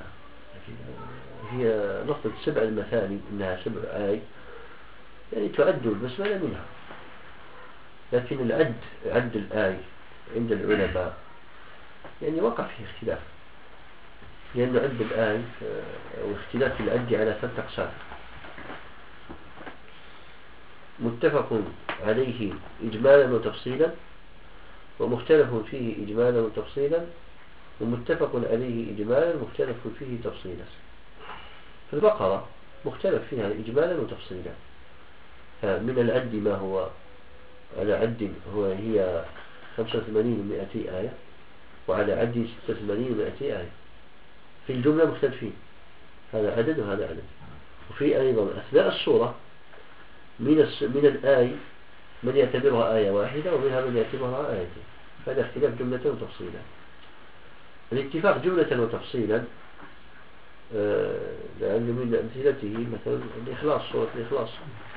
Speaker 1: هي نقطة سبع المثاني إنها سبع آي، يعني تعد البسملة منها، لكن عد الآي عند العلماء يعني وقع فيه اختلاف، لأن عد الآي واختلاف في العد على 3 أقسام: متفق عليه إجمالا وتفصيلا، ومختلف فيه إجمالا وتفصيلا، ومتفق عليه إجمالا مختلف فيه تفصيلا. في البقرة مختلف فيها إجمالا وتفصيلا، من العد ما هو على عد هي 85 و200 آية، وعلى عد 86 و200 آية. في الجملة مختلفين، هذا عدد وهذا عدد. وفي أيضا أثناء السورة من الآي من يعتبرها آية واحدة ومنها من يعتبرها آيتين، هذا اختلاف جملة وتفصيلا. الاتفاق جملة وتفصيلا لأن من أمثلته مثلا الإخلاص، سورة الإخلاص،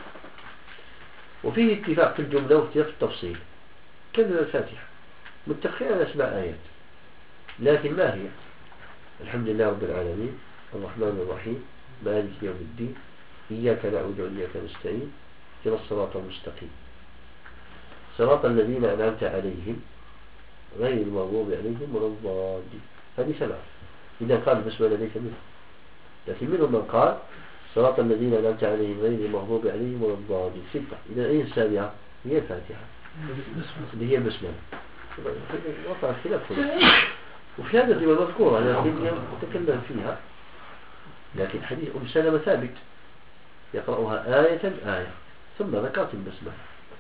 Speaker 1: وفيه اتفاق في الجملة واختلاف في التفصيل كلمة الفاتحة متفقين على 7 آيات، لكن ما هي؟ الحمد لله رب العالمين، الرحمن الرحيم، مالك يوم الدين، إياك نعبد وإياك نستعين، إلى الصراط المستقيم، صراط الذين أنعمت عليهم غير المغضوب عليهم ولا الضالين. هذه 7. إذا قال البسملة ليس منها، لكن منهم من قال صراط الذين أنعمت عليهم غير المغضوب عليهم ولا الضالين 6. إذا أي السابعة هي الفاتحة اللي هي البسملة. وقع اختلاف هنا، وفي هذا الرواية مذكورة لكن تكلم فيها، لكن حديث أم سلمة ثابت يقرأها آية آية ثم ذكرت البسملة.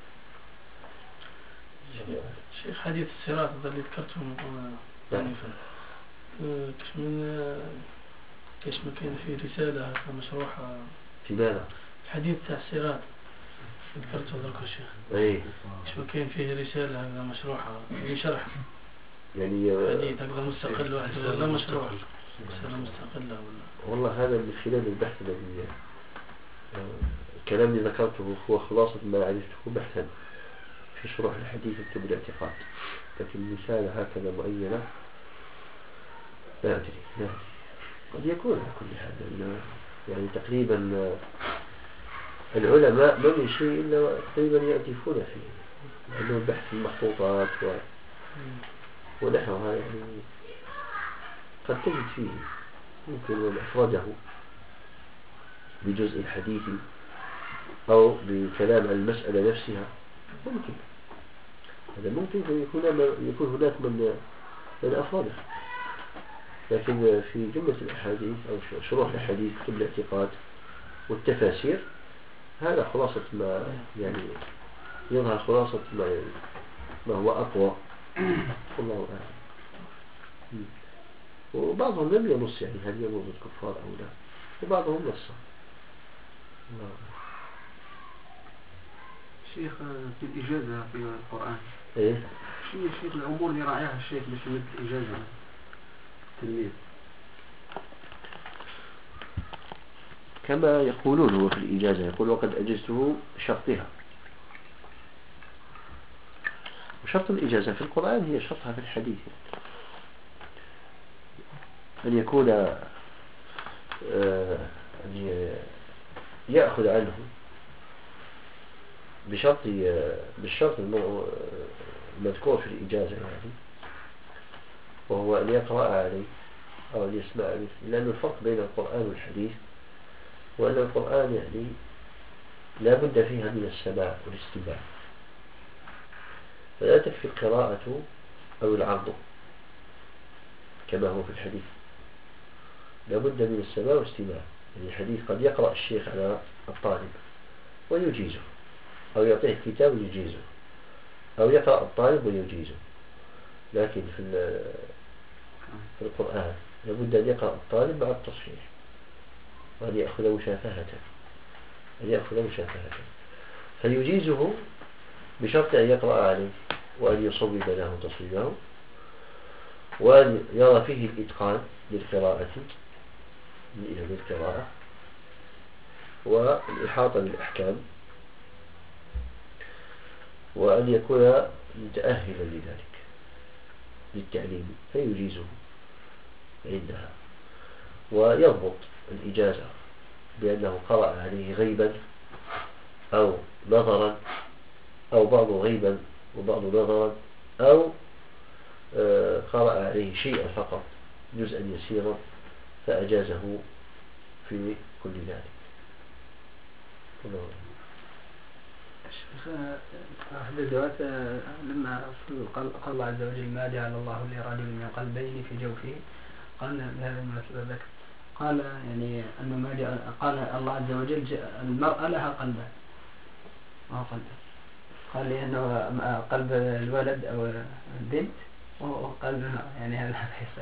Speaker 3: شيخ حديث الصراط الذي ذكرته آنفا كاش ما كان فيه رسالة مشروحة
Speaker 1: في ماذا؟
Speaker 3: الحديث تاع الصراط ذكرته ذاك الشيخ.
Speaker 1: اي
Speaker 3: كاش ما كان فيه رسالة هذا مشروحة بشرح يعني حديث هكذا مستقل وحده ولا مشروع رسالة مستقلة ولا؟
Speaker 1: والله هذا من خلال البحث الذي الكلام اللي ذكرته هو خلاصة ما عرفته بحثا في شروح الحديث كتب الاعتقاد، لكن مثال هكذا معينة لا أدري قد يكون على كل حال. يعني تقريبا العلماء ما من شيء إلا تقريبا يأتفون فيه، لأنه بحث المخطوطات ونحوها، يعني قد تجد فيه ممكن من أفرده بجزء الحديث أو بكلام عن المسألة نفسها، ممكن هذا ممكن يكون هناك من أفرده. لكن في جملة الأحاديث أو شروح الحديث كتب الاعتقاد والتفاسير، هذا خلاصة ما يعني يظهر خلاصة ما هو أقوى، والله أعلم. وبعضهم لم ينص يعني هل ينص الكفار أو لا، وبعضهم نص.
Speaker 5: شيخ في الإجازة في القرآن
Speaker 1: إيه؟
Speaker 5: شيخ الأمور اللي راعيها الشيخ باش يمد الإجازة التلميذ
Speaker 1: كما يقولون هو في الإجازة، يقول وقد أجزته شرطها. وشرط الإجازة في القرآن هي شرطها في الحديث، أن يكون أن يأخذ عنه بالشرط المذكور في الإجازة، يعني وهو أن يقرأ عليه أو أن يسمع عليه. لأن الفرق بين القرآن والحديث وأن القرآن يعني لا بد فيها من السماع والاستماع، فلا تكفي القراءة أو العرض كما هو في الحديث، لا بد من السماع والاستماع. يعني الحديث قد يقرأ الشيخ على الطالب ويجيزه، أو يعطيه كتاب ويجيزه، أو يقرأ الطالب ويجيزه. لكن في القرآن لابد أن يقرأ الطالب مع التصحيح، وأن يأخذ مشافهة، فيجيزه بشرط أن يقرأ عليه، وأن يصوب له تصويبه، وأن يرى فيه الإتقان للقراءة والإحاطة بالأحكام، وأن يكون متأهلا لذلك للتعليم فيجيزه عندها. ويضبط الإجازة بأنه قرأ عليه غيبا أو نظرا، أو بعض غيبا وبعض نظرا، أو قرأ عليه شيئا فقط جزءا يسيرا فأجازه في كل ذلك.
Speaker 2: أحد الدعوات لما قال الله عز وجل ما جعل الله لرجل من قلبين في جوفه، قال بهذا المناسبة ذكر قال يعني أنه ما جعل، قال الله عز وجل المرأة لها قلبان ما هو قلبان، قال لأنه قلب الولد أو البنت وقلبها، يعني هذا يصح.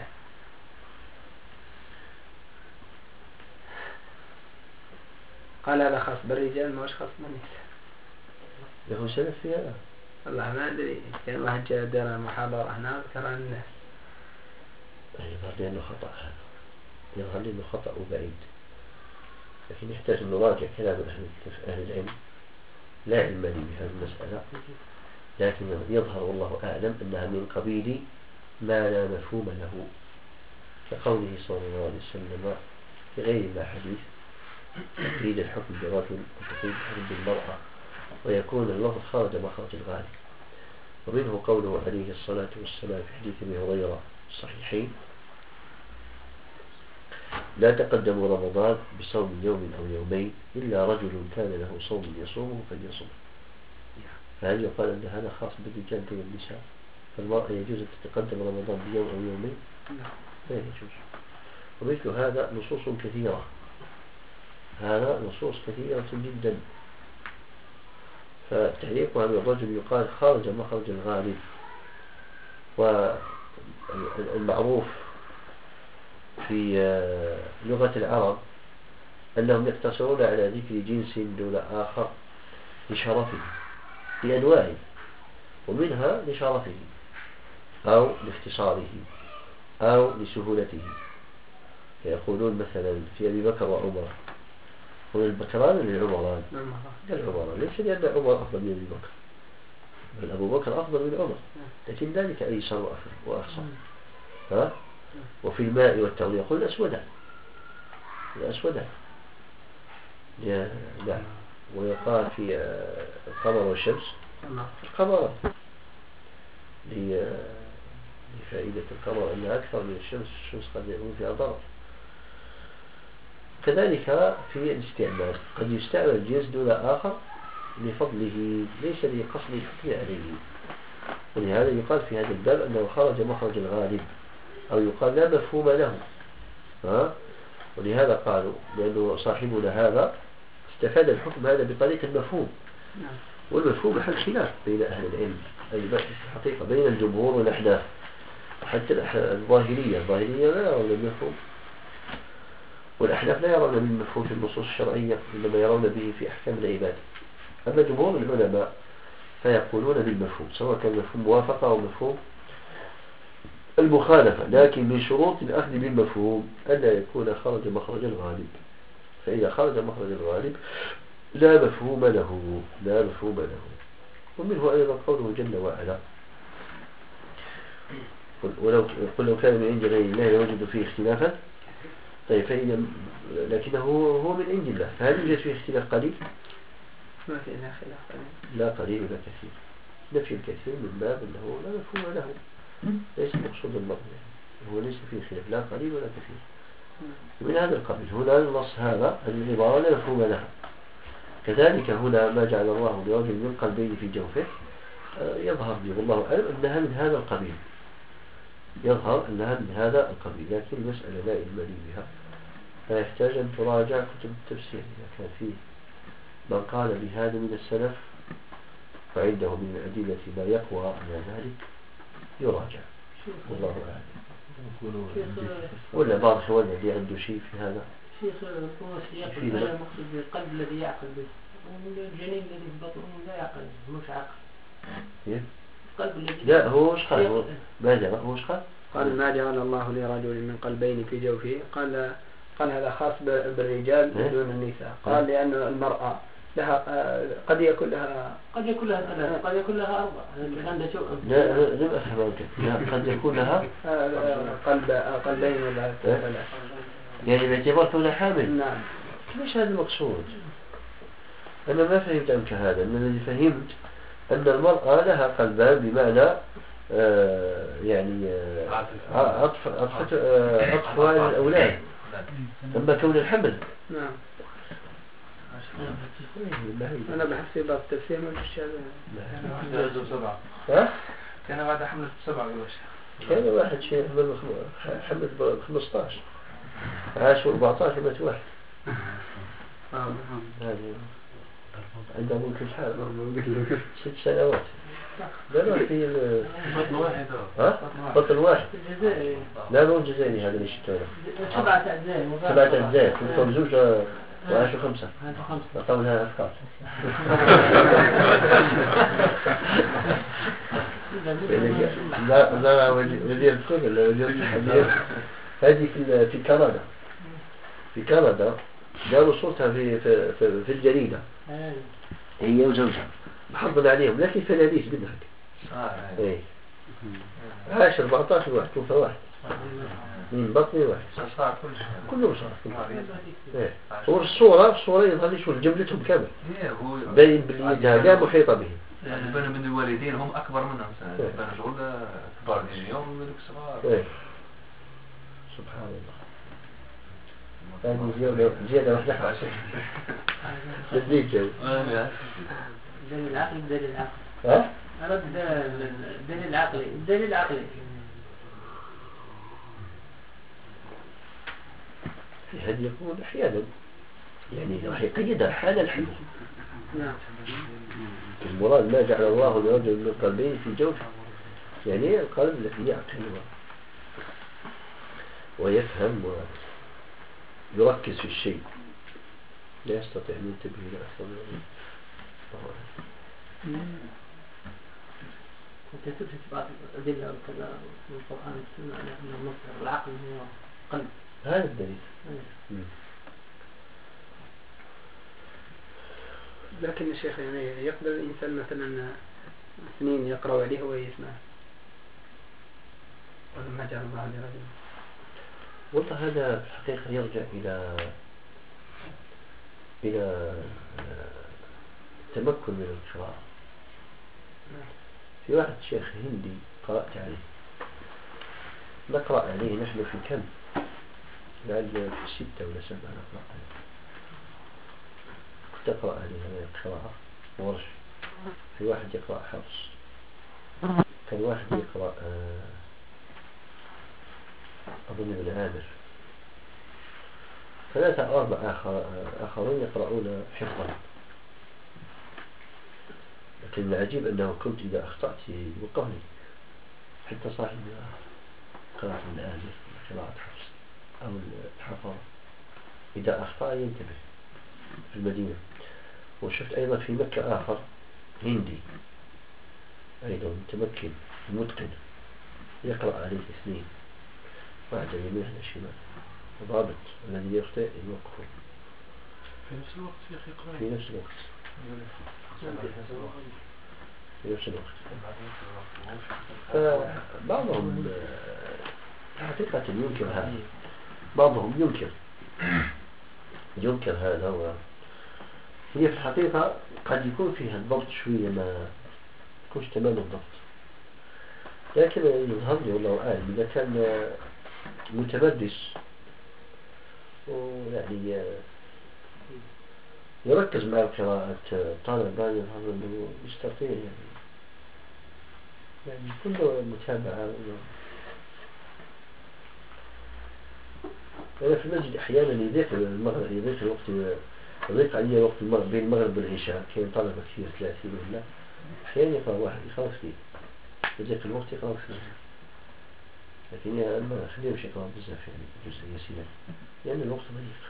Speaker 2: قال هذا خاص بالرجال ما هوش خاص بالنساء.
Speaker 1: له سلف في هذا؟
Speaker 2: والله ما أدري، كان واحد جاء دار محاضرة هنا ذكر الناس.
Speaker 1: يظهر لي أنه خطأ، هذا يظهر لي أنه خطأ وبعيد، لكن يحتاج أن نراجع كلام أهل العلم. لا علم لي بهذه المسألة، لكن يظهر والله أعلم أنها من قبيل ما لا مفهوم له، كقوله صلى الله عليه وسلم في غير ما حديث تقييد الحكم بالرجل وتقييد الحكم بالمرأة، ويكون اللفظ خارج مخرج الغالب. ومنه قوله عليه الصلاة والسلام في حديث ابي هريرة الصحيحين: لا تقدموا رمضان بصوم يوم أو يومين إلا رجل كان له صوم يصومه فليصوم. فهل يقال أن هذا خاص بالرجال دون النساء؟ فالمرأة يجوز أن تتقدم رمضان بيوم أو يومين؟ لا يجوز. ومثل هذا نصوص كثيرة، هذا نصوص كثيرة جدا، فتعليق هذا الرجل يقال خارج مخرج الغالب. والمعروف في لغة العرب أنهم يقتصرون على ذكر جنس دون آخر لشرفه بأنواعه، ومنها لشرفه أو لاختصاره أو لسهولته. فيقولون مثلا في أبي بكر وعمر، هم البكران للعمران، للعمران، ليس لأن عمر أفضل من أبي بكر، بل أبو بكر أفضل من عمر، لكن ذلك أيسر وأخصر. ها؟ وفي الماء والتمر يقول الأسودان نعم. ويقال في القمر والشمس القمران، لفائدة القمر أنها أكثر من الشمس قد يكون فيها ضرر. كذلك في الاستعمال قد يستعمل الجنس دون آخر لفضله ليس لقصد الحكم عليه، ولهذا يقال في هذا الباب أنه خرج مخرج الغالب، أو يقال لا مفهوم له. ولهذا قالوا لأنه صاحبنا هذا استفاد الحكم هذا بطريق المفهوم، والمفهوم محل خلاف بين أهل العلم، أي الحقيقة بين الجمهور والأحناف، حتى الظاهرية لا يرون المفهوم، والأحناف لا يرون المفهوم في النصوص الشرعية، إنما يرون به في أحكام العباد. أما جمهور العلماء فيقولون بالمفهوم، سواء كان مفهوم موافقة أو مفهوم المخالفة، لكن من شروط الأخذ بالمفهوم أن يكون خرج مخرج الغالب، فإذا خرج مخرج الغالب لا مفهوم له. ومنه أيضا قوله جل وعلا قل لو كان من عند غير الله لوجدوا فيه اختلافا. طيب لكنه هو من عند الله، فهل يوجد فيه اختلاف قليل؟
Speaker 2: ما في إلا خلاف قليل،
Speaker 1: لا قليل ولا كثير. نفي الكثير من باب أنه لا مفهوم له، ليس مقصود اللفظ، هو ليس فيه خلاف لا قليل ولا كثير. من هذا القبيل هنا النص هذا العبارة لا مفهوم لها. كذلك هنا ما جعل الله لرجل من قلبين في جوفه، يظهر لي والله أعلم أنها من هذا القبيل، لكن المسألة لا علم لي بها، فيحتاج أن تراجع كتب التفسير إذا كان فيه من قال بهذا من السلف فعنده من الأدلة ما يقوى على ذلك يراجع، والله أعلم. ولا بعض الخوان الذي عنده شيء في هذا
Speaker 3: شيخ هو سياق الآية مقصود بالقلب الذي يعقل به، والجنين الذي في بطنه لا يعقل، مش عقل. القلب الذي
Speaker 1: لا هو وش قال؟ ماذا هو وش قال؟
Speaker 2: قال ما جعل الله لرجل من قلبين في جوفه، قال هذا خاص بالرجال دون النساء. قال لأن المرأة لها قد يكون لها ثلاثة، قد يكون لها أربعة، عندها توأم.
Speaker 1: لا لم أفهم. قد يكون لها
Speaker 2: قلبين ولا ثلاثة،
Speaker 1: يعني باعتبار كونها حامل.
Speaker 2: نعم.
Speaker 1: ليش هذا المقصود؟ أنا ما فهمت عنك هذا، أنا الذي فهمت أن المرأة لها قلبان بمعنى يعني عطف الأولاد، أما كون الحمل.
Speaker 2: نعم. أنا بحث في بعض التفسير ما فيش هذا.
Speaker 4: كان بعد حملة 7 يا شيخ.
Speaker 1: كان واحد شيء حمل 15 عاش 14 مات واحد. عندها ممكن حال 6 سنوات. لا في
Speaker 4: بطن واحد.
Speaker 1: بطن واحد. لا مو جزائري هذا اللي شفته.
Speaker 3: 7 أجزاء.
Speaker 1: كنتم زوج وعاشوا 5. أعطونها أفكار. لا وزير الكل وزير الحديث هذه في كندا. في كندا جابوا صورتها في الجريدة هي وزوجها محضن عليهم، لكن فلاليس بالنهج. ايه عاش 14 واحد توفى واحد من بطني واحد كلهم صار. ايه هو الصورة يظهر لي شو جملتهم كامل باين باللي جهة محيطة بهم.
Speaker 4: بين من الوالدين هم أكبر منهم بين شغل كبار يوم ملك صغار.
Speaker 1: سبحان الله. هذه زيادة واحدة تدريج
Speaker 3: دليل العقل بدليل العقل.
Speaker 1: ها؟
Speaker 3: أرد دليل العقلي.
Speaker 1: هذا يكون أحيانا يعني راح يقيدها حال الحمل.
Speaker 2: نعم.
Speaker 1: المراد ما جعل الله لرجل من قلبين في جوفه، يعني القلب الذي يعقل ويفهم ويركز في الشيء، لا يستطيع أن ينتبه إلى أكثر من
Speaker 3: كنت تدرس بعض الأدلة من القرآن والسنة على أن المصدر العقل هو قلب.
Speaker 1: هذا الدليل.
Speaker 2: لكن الشيخ يعني يقدر الإنسان مثلا سنين يقرأ عليه ويسمع ولما جعل الله لرجل.
Speaker 1: والله هذا في الحقيقة يرجع إلى التمكن من القراءة. في واحد شيخ هندي قرأت عليه، نقرأ عليه نحن في كم لعل في 6 ولا 7 نقرأ عليه. كنت أقرأ عليه قراءة ورش، في واحد يقرأ حفص، كان واحد يقرأ أظن ابن عامر، 3 أو 4 آخرون يقرؤون حفظا. لكن العجيب أنه كنت إذا أخطأت يوقفني، حتى صاحب قراءة ابن عامر قراءة حفص أو الحفظ إذا أخطأ ينتبه في المدينة. وشفت أيضا في مكة آخر هندي أيضا متمكن متقن يقرأ عليه 2، واحد يمين واحد شمال، ضابط الذي يخطئ يوقفه
Speaker 3: في نفس الوقت يا أخي يقرأ
Speaker 1: في نفس الوقت. في نفس الوقت. فبعضهم حقيقة ينكر هذا، بعضهم ينكر هذا، هي في الحقيقة قد يكون فيها الضبط شوية ما يكونش تمام الضبط، لكن يظهر لي والله أعلم إذا كان متمدس ويعني يركز مع قراءة طالب يظهر أنه يستطيع يعني كله متابعة. أنا في المسجد أحيانا يضيق المغرب، يضيق الوقت، يضيق علي وقت المغرب بين المغرب والعشاء، كاين طلبة كثير 30 ولا أحيانا يقرأ واحد يقرأ كثير، يضيق الوقت يقرأ كثير، لكن ما خليهمش يقرأ بزاف يعني جزء يسير لأن الوقت ضيق.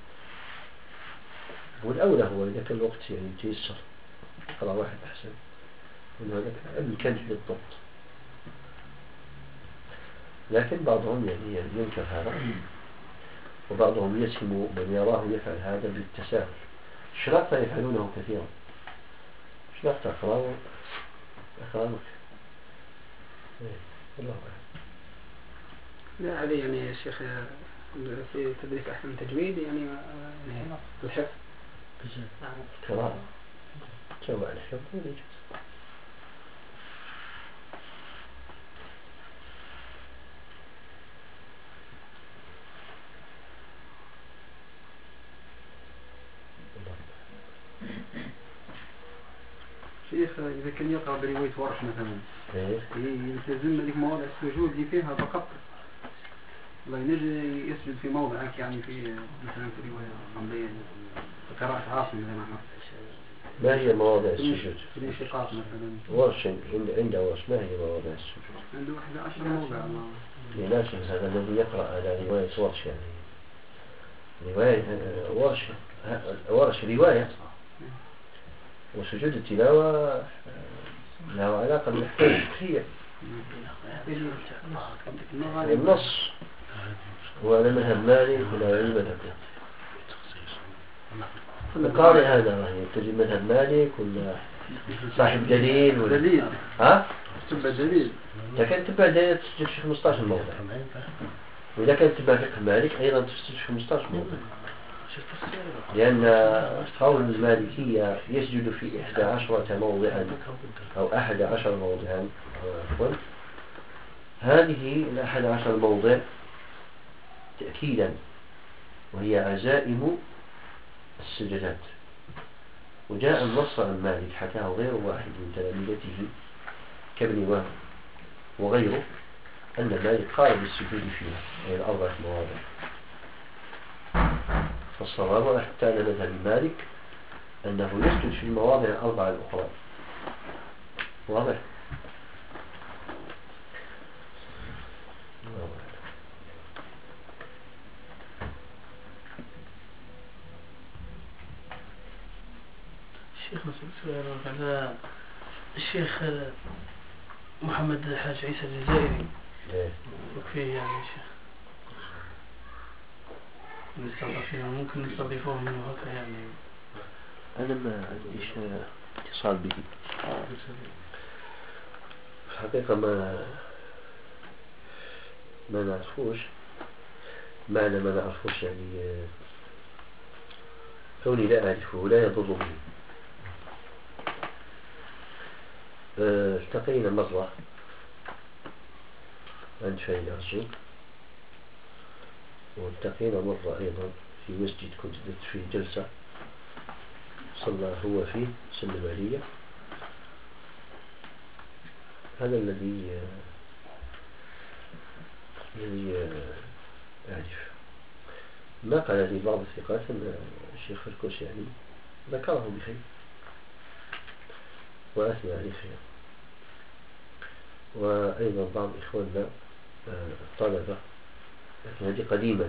Speaker 1: والأولى هو إذا كان الوقت يعني يتيسر يقرأ واحد أحسن، وهذا كان في الضبط. لكن بعضهم يعني ينكر هذا، وبعضهم يسهم من يراه يفعل هذا بالتساهل. الشرافة يفعلونه كثيرا، شرافة أقرأ الله أعلم.
Speaker 2: لا علي يعني يا شيخ في تدريس أحسن تجويد يعني الحفظ
Speaker 1: قراءة سواء الحفظ ولا يجوز.
Speaker 5: شيخ إذا كان يقرأ برواية ورش مثلا يلتزم هذيك مواضع السجود اللي فيها فقط، لا ينجي يسجد في موضع يعني في مثلا في رواية رمضية قراءة عاصم مثلا.
Speaker 1: ما هي مواضع السجود؟
Speaker 5: في الانشقاق مثلا
Speaker 1: ورش عنده ورش، ما هي مواضع السجود؟
Speaker 5: عنده 11 موضع.
Speaker 1: يناسب هذا الذي يقرأ على رواية ورش، يعني رواية ورش رواية، وسجود التلاوة له علاقة بالأحكام الفقهية والنص، وأنا مذهب مالك ولا علم مذهب القاضي هذا يتجي مذهب مالك ولا صاحب دليل ولا
Speaker 5: دليل
Speaker 1: ها؟
Speaker 5: تبع دليل.
Speaker 1: إذا كان تبع دليل تسجد في 15 موضع، وإذا كان تبع فقه مالك أيضا تسجد في 15 موضع، لأن قول المالكية يسجد في 11 موضعا أو 11 موضعا، هذه 11 موضع تأكيدا وهي عزائم السجدات، وجاء النص عن مالك حكاه غير واحد من تلاميذته كابن وهب وغيره أن مالك قال بالسجود فيها هي 4 مواضع. فالصواب حتى على مذهب مالك أنه يسجد في المواضع 4 الأخرى. واضح؟
Speaker 3: الشيخ سؤال على الشيخ محمد الحاج عيسى الجزائري وكفيه يعني الشيخ نستضيفه، ممكن نستضيفوه منه هكا يعني.
Speaker 1: أنا ما عنديش اتصال به، في الحقيقة ما نعرفوش معنى ما نعرفوش يعني كوني لا أعرفه لا يضر به. التقينا مرة عند شاي العرسوك، والتقينا مرة أيضا في مسجد كنت في جلسة صلى هو فيه سلم علي. هذا الذي أعرف. ما قال لي بعض الثقات أن الشيخ فركوس يعني ذكره بخير وأثنى عليه خير. وأيضا بعض إخواننا الطلبة، لكن هذه قديما،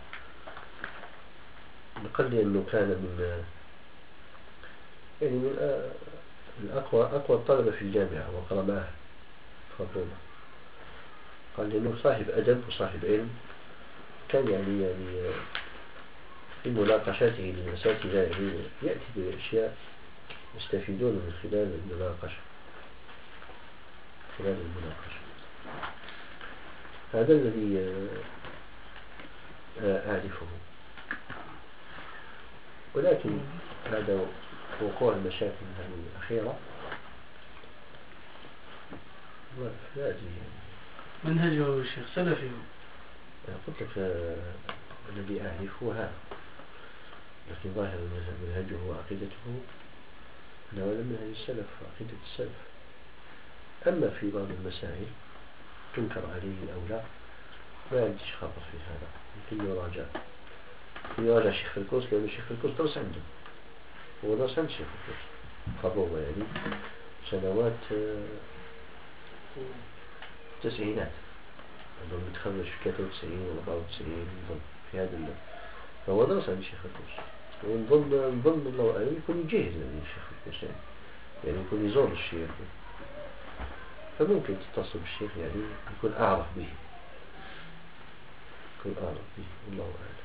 Speaker 1: قال لي أنه كان من يعني من أقوى الطلبة في الجامعة وقرأ معه فاطمة. قال لي أنه صاحب أدب وصاحب علم، كان يعني في مناقشاته للأساتذة يعني يأتي بأشياء يستفيدون من خلال المناقشة. هذا الذي أعرفه. ولكن بعد وقوع المشاكل الأخيرة لا أدري
Speaker 3: منهجه الشيخ سلفي.
Speaker 1: قلت لك الذي أعرفه هذا، لكن ظاهر منهجه وعقيدته لا ولا منهج السلف وعقيدة السلف. أما في بعض المسائل تنكر عليه أو لا، ما عنديش خبر في هذا. يمكن يراجع شيخ فركوس، لأن الشيخ فركوس درس عنده، هو درس عند الشيخ فركوس قبوة يعني سنوات التسعينات، أظن متخرج في 93 و 94 في هذا اللون. فهو درس عند الشيخ فركوس، ونظن الله أعلم يكون يجهز عند الشيخ فركوس يعني يكون يزور الشيخ، فممكن تتصل بالشيخ يعني يكون أعرف به، والله أعلم.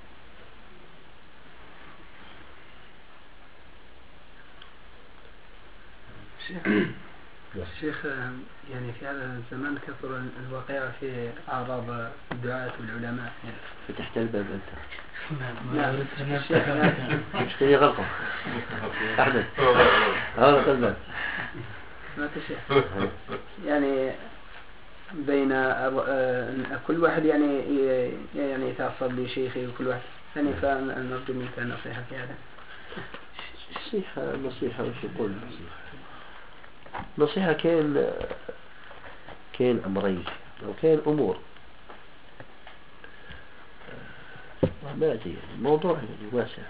Speaker 5: الشيخ يعني في هذا الزمان كثر الواقع في أعراض الدعاة والعلماء يعني.
Speaker 1: فتحت الباب أنت.
Speaker 5: نعم.
Speaker 1: مشكلة غلطة. أحمد. هذا الباب.
Speaker 5: ما تشيخ. يعني بين كل واحد يعني يتعصب لشيخه وكل واحد يعني، فنرجو منك نصيحة في هذا.
Speaker 1: نصيحة وش يقول نصيحة كان أمرين أو كان أمور ما أدري، الموضوع يعني واسع.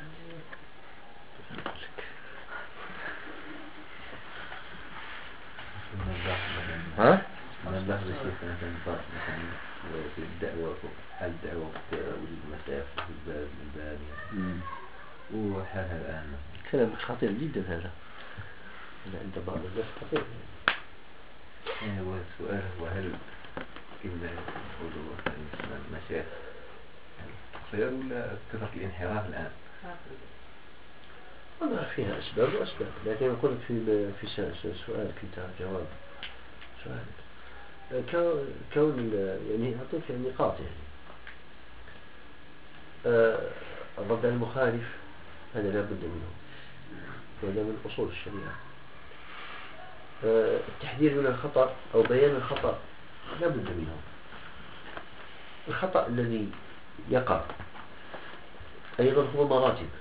Speaker 1: ها؟
Speaker 4: أنا بلاحظ الشيء مثلا في الدعوة، حال الدعوة والمسائل في الباب وحالها الآن
Speaker 1: كلام خطير جدا هذا عند بعض الناس خطير.
Speaker 4: يعني هو السؤال هو هل إلا يقولوا المشايخ خير ولا كثرة الانحراف الآن؟
Speaker 1: والله فيها أسباب وأسباب، لكن أقول في سؤال كتاب جواب سؤال كون يعني أعطيك نقاط يعني الرد على المخالف هذا لا بد منه، وهذا من أصول الشريعة. التحذير من الخطأ أو بيان الخطأ لا بد منه. الخطأ الذي يقع أيضا هو مراتب،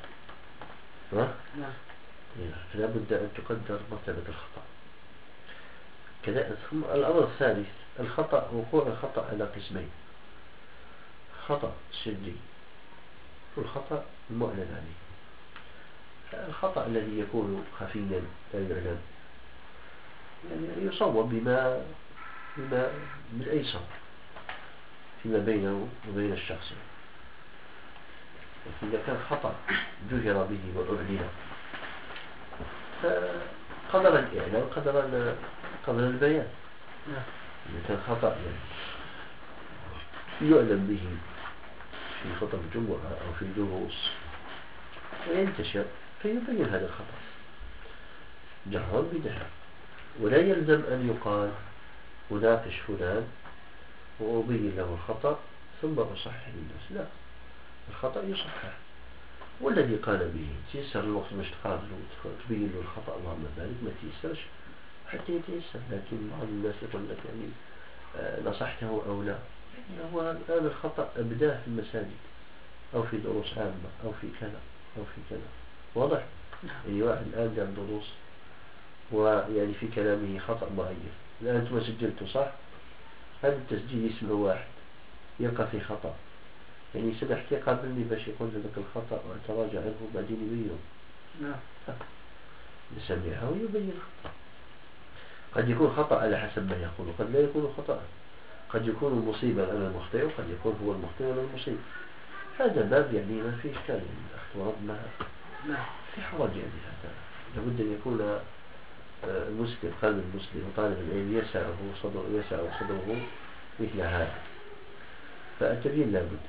Speaker 1: فلا بد أن تقدر مرتبة الخطأ كذا. ثم الأمر الثالث وقوع الخطأ على قسمين: خطأ سري والخطأ المعلن عليه. الخطأ الذي يكون خفيا لا يعلم يعني يصوب بما بالأيسر فيما بينه وبين الشخص. إذا كان خطأ جهر به وأعلن فقدر الإعلان قدر البيان. إذا كان خطأ يعلم به في خطب الجمعة أو في دروس وينتشر فيبين هذا الخطأ جهرا بدهر، ولا يلزم أن يقال أناقش فلان وأبين له الخطأ ثم أصحح للناس. لا، الخطأ يصحح، والذي قال به تيسر الوقت باش تقابله وتبين له الخطأ اللهم بارك، ما تيسرش حتى يتيسر. لكن بعض الناس يقول لك يعني نصحته أو لا، يعني هو الآن الخطأ أبداه في المساجد أو في دروس عامة أو في كذا أو في كذا، واضح؟ يعني واحد الآن جاب دروس ويعني في كلامه خطأ معين، الآن أنتم سجلته صح؟ هذا التسجيل يسمع واحد يقع في خطأ، يعني سمحت يقابلني باش يقول ذلك الخطأ وأتراجع عنه بعدين يبينه. نعم، نسمعه ويبين الخطأ. قد يكون خطأ على حسب ما يقول، وقد لا يكون خطأ، قد يكون مصيبا على المخطئ وقد يكون هو المخطئ على المصيب. هذا باب يعني ما فيه إشكال، الأخوات ما في حرج يعني. هذا لابد أن يكون المسلم قلب المسلم وطالب العلم يسع صدره مثل هذا، فالتبيين لابد.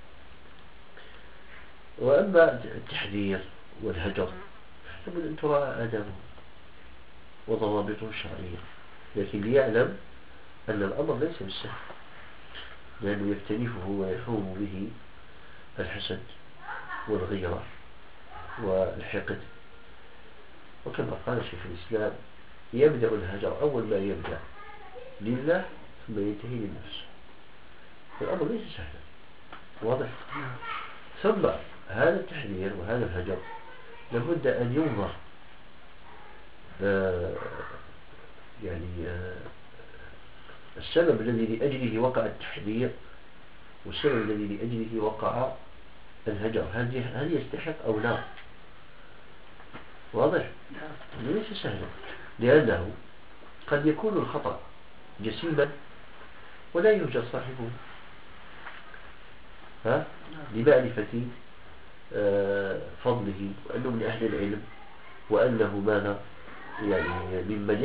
Speaker 1: وأما التحذير والهجر لابد أن تراعى آدابه وضوابطه الشرعية، لكن ليعلم أن الأمر ليس بالسهل، لأنه يكتنفه ويحوم به الحسد والغيرة والحقد. وكما قال شيخ الإسلام يبدأ الهجر أول ما يبدأ لله ثم ينتهي للنفس، الأمر ليس سهلا، واضح؟ ثم هذا التحذير وهذا الهجر لابد أن ينظر يعني السبب الذي لأجله وقع التحذير والسبب الذي لأجله وقع الهجر، هل يستحق أو لا؟ واضح؟ ليس سهلا، لأنه قد يكون الخطأ جسيما ولا يهجر صاحبه لمعرفة فضله وأنه من أهل العلم وأنه ماذا يعني ممن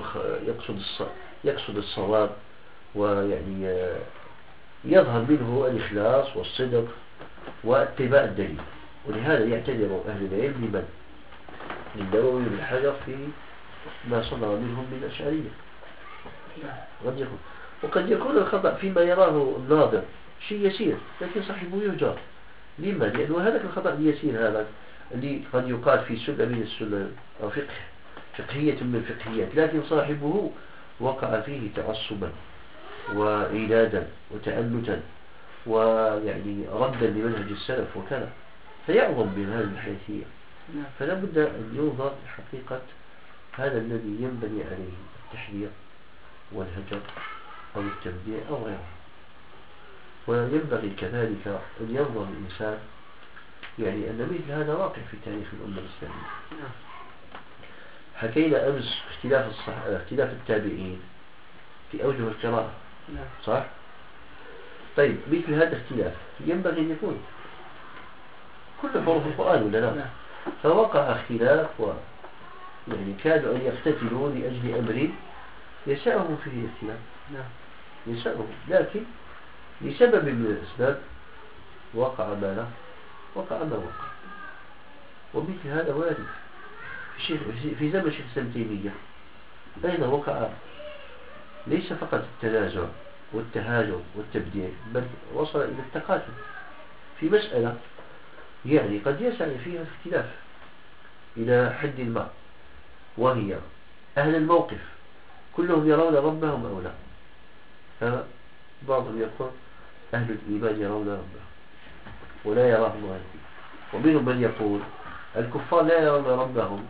Speaker 1: يقصد الصواب، ويعني يظهر منه الإخلاص والصدق واتباع الدليل. ولهذا يعتذر أهل العلم للنووي بالحجر في ما صدر منهم من الأشعرية. وقد يكون الخطأ فيما يراه الناظر شيء يسير لكن صاحبه يهجر. لما؟ لأنه هذا الخطأ اليسير هذا اللي قد يقال في سنة من السنن أو فقهية من الفقهيات، لكن صاحبه وقع فيه تعصبا وعنادا وتأنتا ويعني ردا لمنهج السلف وكذا، فيعظم من هذه الحيثية. فلا بد أن ينظر حقيقة هذا الذي ينبني عليه التحذير والهجر أو التبديع أو غيره. وينبغي كذلك أن ينظر الإنسان يعني أن مثل هذا واقع في تاريخ الأمة الإسلامية. حكينا أمس اختلاف التابعين في أوجه القراءة، صح؟ طيب مثل هذا الاختلاف ينبغي أن يكون كل حروف القرآن ولا لا؟ فوقع اختلاف يعني كادوا أن يقتتلوا لأجل أمر يسعهم فيه الاختلاف، يسعهم، لكن لسبب من الأسباب وقع ما وقع. ومثل هذا وارد في زمن الشيخ الإسلام تيمية أيضا وقع ليس فقط التنازع والتهاجم والتبديع، بل وصل إلى التقاتل في مسألة يعني قد يسع فيها الاختلاف إلى حد ما، وهي أهل الموقف كلهم يرون ربهم أو لا. فبعضهم يقول أهل الإيمان يرون ربهم ولا يراهم غيرهم، ومنهم من يقول الكفار لا يرون ربهم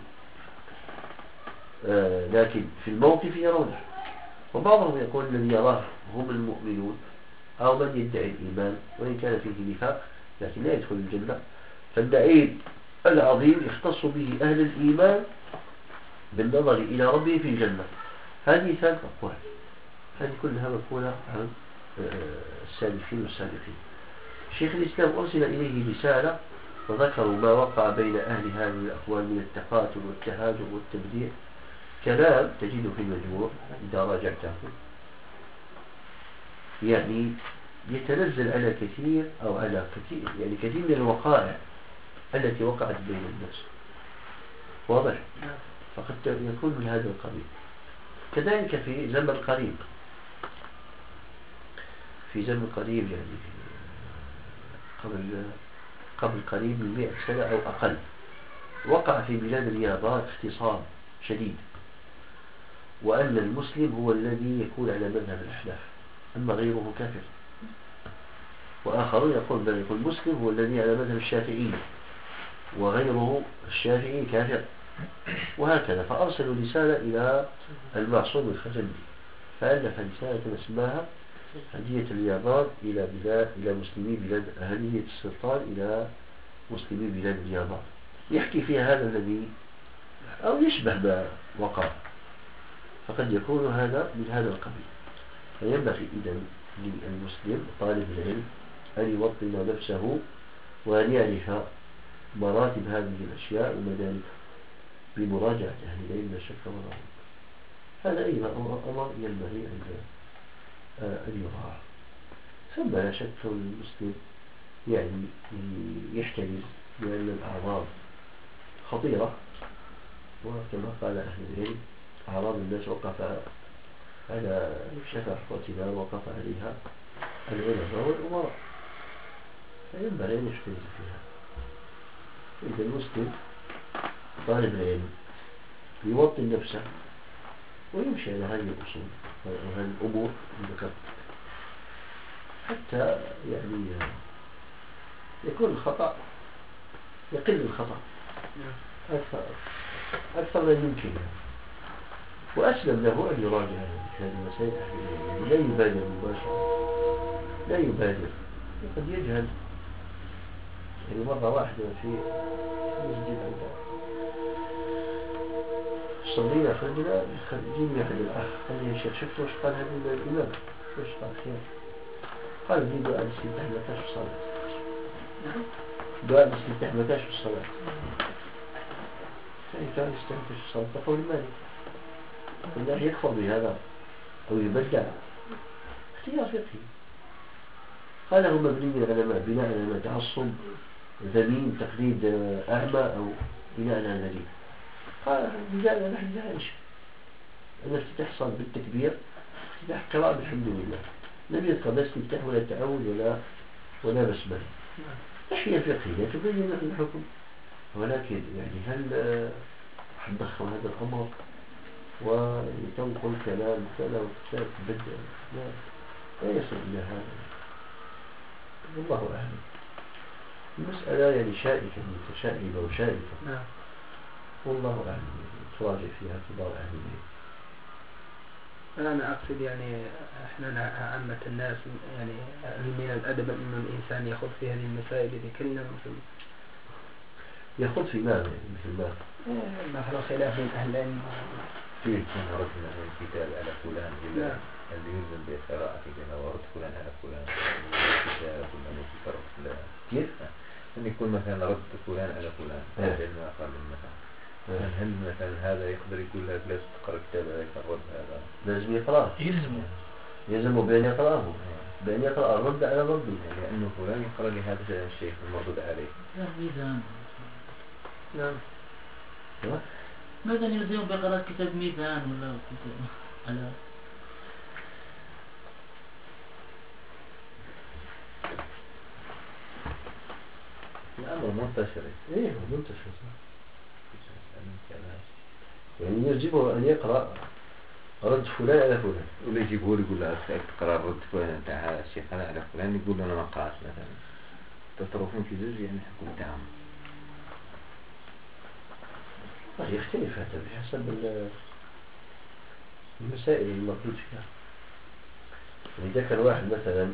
Speaker 1: لكن في الموقف يرونه، وبعضهم يقول الذي يراه هم المؤمنون أو من يدعي الإيمان وإن كان فيه نفاق لكن لا يدخل الجنة. فالنعيم العظيم يختص به أهل الإيمان بالنظر إلى ربه في الجنة. هذه ثلاث أقوال، هذه كلها مقولة عن السالفين والسابقين. شيخ الإسلام أرسل إليه رسالة وذكروا ما وقع بين أهل هذه الأقوال من التقاتل والتهاجم والتبديع، كلام تجده في المجموع إذا راجعته، يعني يتنزل على كثير أو على كثير يعني كثير من الوقائع التي وقعت بين الناس، واضح؟ فقد يكون من هذا القبيل. كذلك في زمن قريب في زمن قريب يعني قبل قريب من 100 سنة أو أقل وقع في بلاد اليابان اختصام شديد، وأن المسلم هو الذي يكون على مذهب الأحناف أما غيره كافر، وآخرون يقول المسلم هو الذي على مذهب الشافعي وغيره الشافعي كافر، وهكذا. فأرسلوا رسالة إلى المعصوم الخزني فألف رسالة اسمها هدية اليابان إلى مسلمي بلاد، هدية السلطان إلى مسلمي بلاد اليابان، يحكي فيها هذا الذي أو يشبه ما وقع، فقد يكون هذا من هذا القبيل. فينبغي إذن للمسلم طالب العلم أن يوطن نفسه وأن يعرف مراتب هذه الأشياء ومداركها بمراجعة أهل العلم لا شك ولا ريب. هذا أيضا أمر ينبغي أن يراعى. ثم لا شك المسلم يعني يحترز لأن الأعراض خطيرة، وكما قال أهل العلم أعراض الناس وقف على شفا حفرتها وقف عليها العلماء والأمراء، فينبغي أن يحترز فيها. إذا المسلم طالب العلم يوطن نفسه ويمشي على هذه الأصول وهذه الأمور ذكرت حتى يعني يكون الخطأ يقل الخطأ أكثر من يمكن، وأسلم له أن يراجع هذه المسائل يعني لا يبادر مباشرة، لا يبادر، قد يجهل. يعني مرة واحدة في مسجد عندنا صلينا خرجنا جيني أحد الأخ قال لي يا شيخ شفت وش قال هذا الإمام وش قال خير؟ قال لي دعاء الاستفتاح ما كانش في الصلاة، دعاء الاستفتاح ما كانش في الصلاة، دعاء الاستفتاح ما كانش في الصلاة تقول مالك الله يكفر بهذا أو يبدع، اختيار فقهي. قال هو مبني من العلماء بناء على تعصب ذميم تقليد أعمى أو بناء على ذلك. قال بذلك نحن نعيش أن الافتتاح صار بالتكبير، افتتاح قراءة بالحمد لله، لم يذكر لا استفتاح ولا تعود ولا بسملة. أحياء فقهية تبين لك الحكم، ولكن يعني هل تضخم هذا الأمر وتنقل كلام كذا وكذا تبدأ؟ لا يصل إلى هذا، والله أعلم. المسألة يعني شائكة متشائمة وشائكة، والله أعلم. تراجع فيها كبار أهل العلم.
Speaker 2: أنا أقصد يعني إحنا عامة الناس يعني من الأدب أن الإنسان يخوض في هذه المسائل يتكلم
Speaker 1: يخوض في ماذا مثل ما
Speaker 2: مثلا خلاف بين أهل العلم
Speaker 4: فيه كان رجل الكتاب على فلان إذا اللي يلزم بقراءة كذا ورد فلان على فلان الكتاب ولا فلان
Speaker 1: كيف؟
Speaker 4: أن يكون مثلا رد فلان على فلان هذا ما قال مثلا هل مثلا هذا يقدر يقول لك لازم تقرأ كتاب عليك الرد هذا
Speaker 1: لازم يقرأ، يلزم بأن يقرأه، بأن يقرأ الرد على رده،
Speaker 4: يعني لأنه فلان يقرأ لهذا الشيخ المردود عليه.
Speaker 3: لا ميزان.
Speaker 2: نعم.
Speaker 3: ماذا يلزم بقراءة كتاب ميزان ولا كتاب على
Speaker 4: الأمر منتشر.
Speaker 1: إيه منتشر يعني يجب أن يقرأ رد فلان على فلان،
Speaker 4: ولا يجيبه يقول له تقرأ رد فلان تاع الشيخ على فلان يقول له أنا ما قرأت مثلا تصرفون في زوج يعني حكم تاعهم.
Speaker 1: يختلف هذا بحسب المسائل المردود فيها. إذا كان واحد مثلا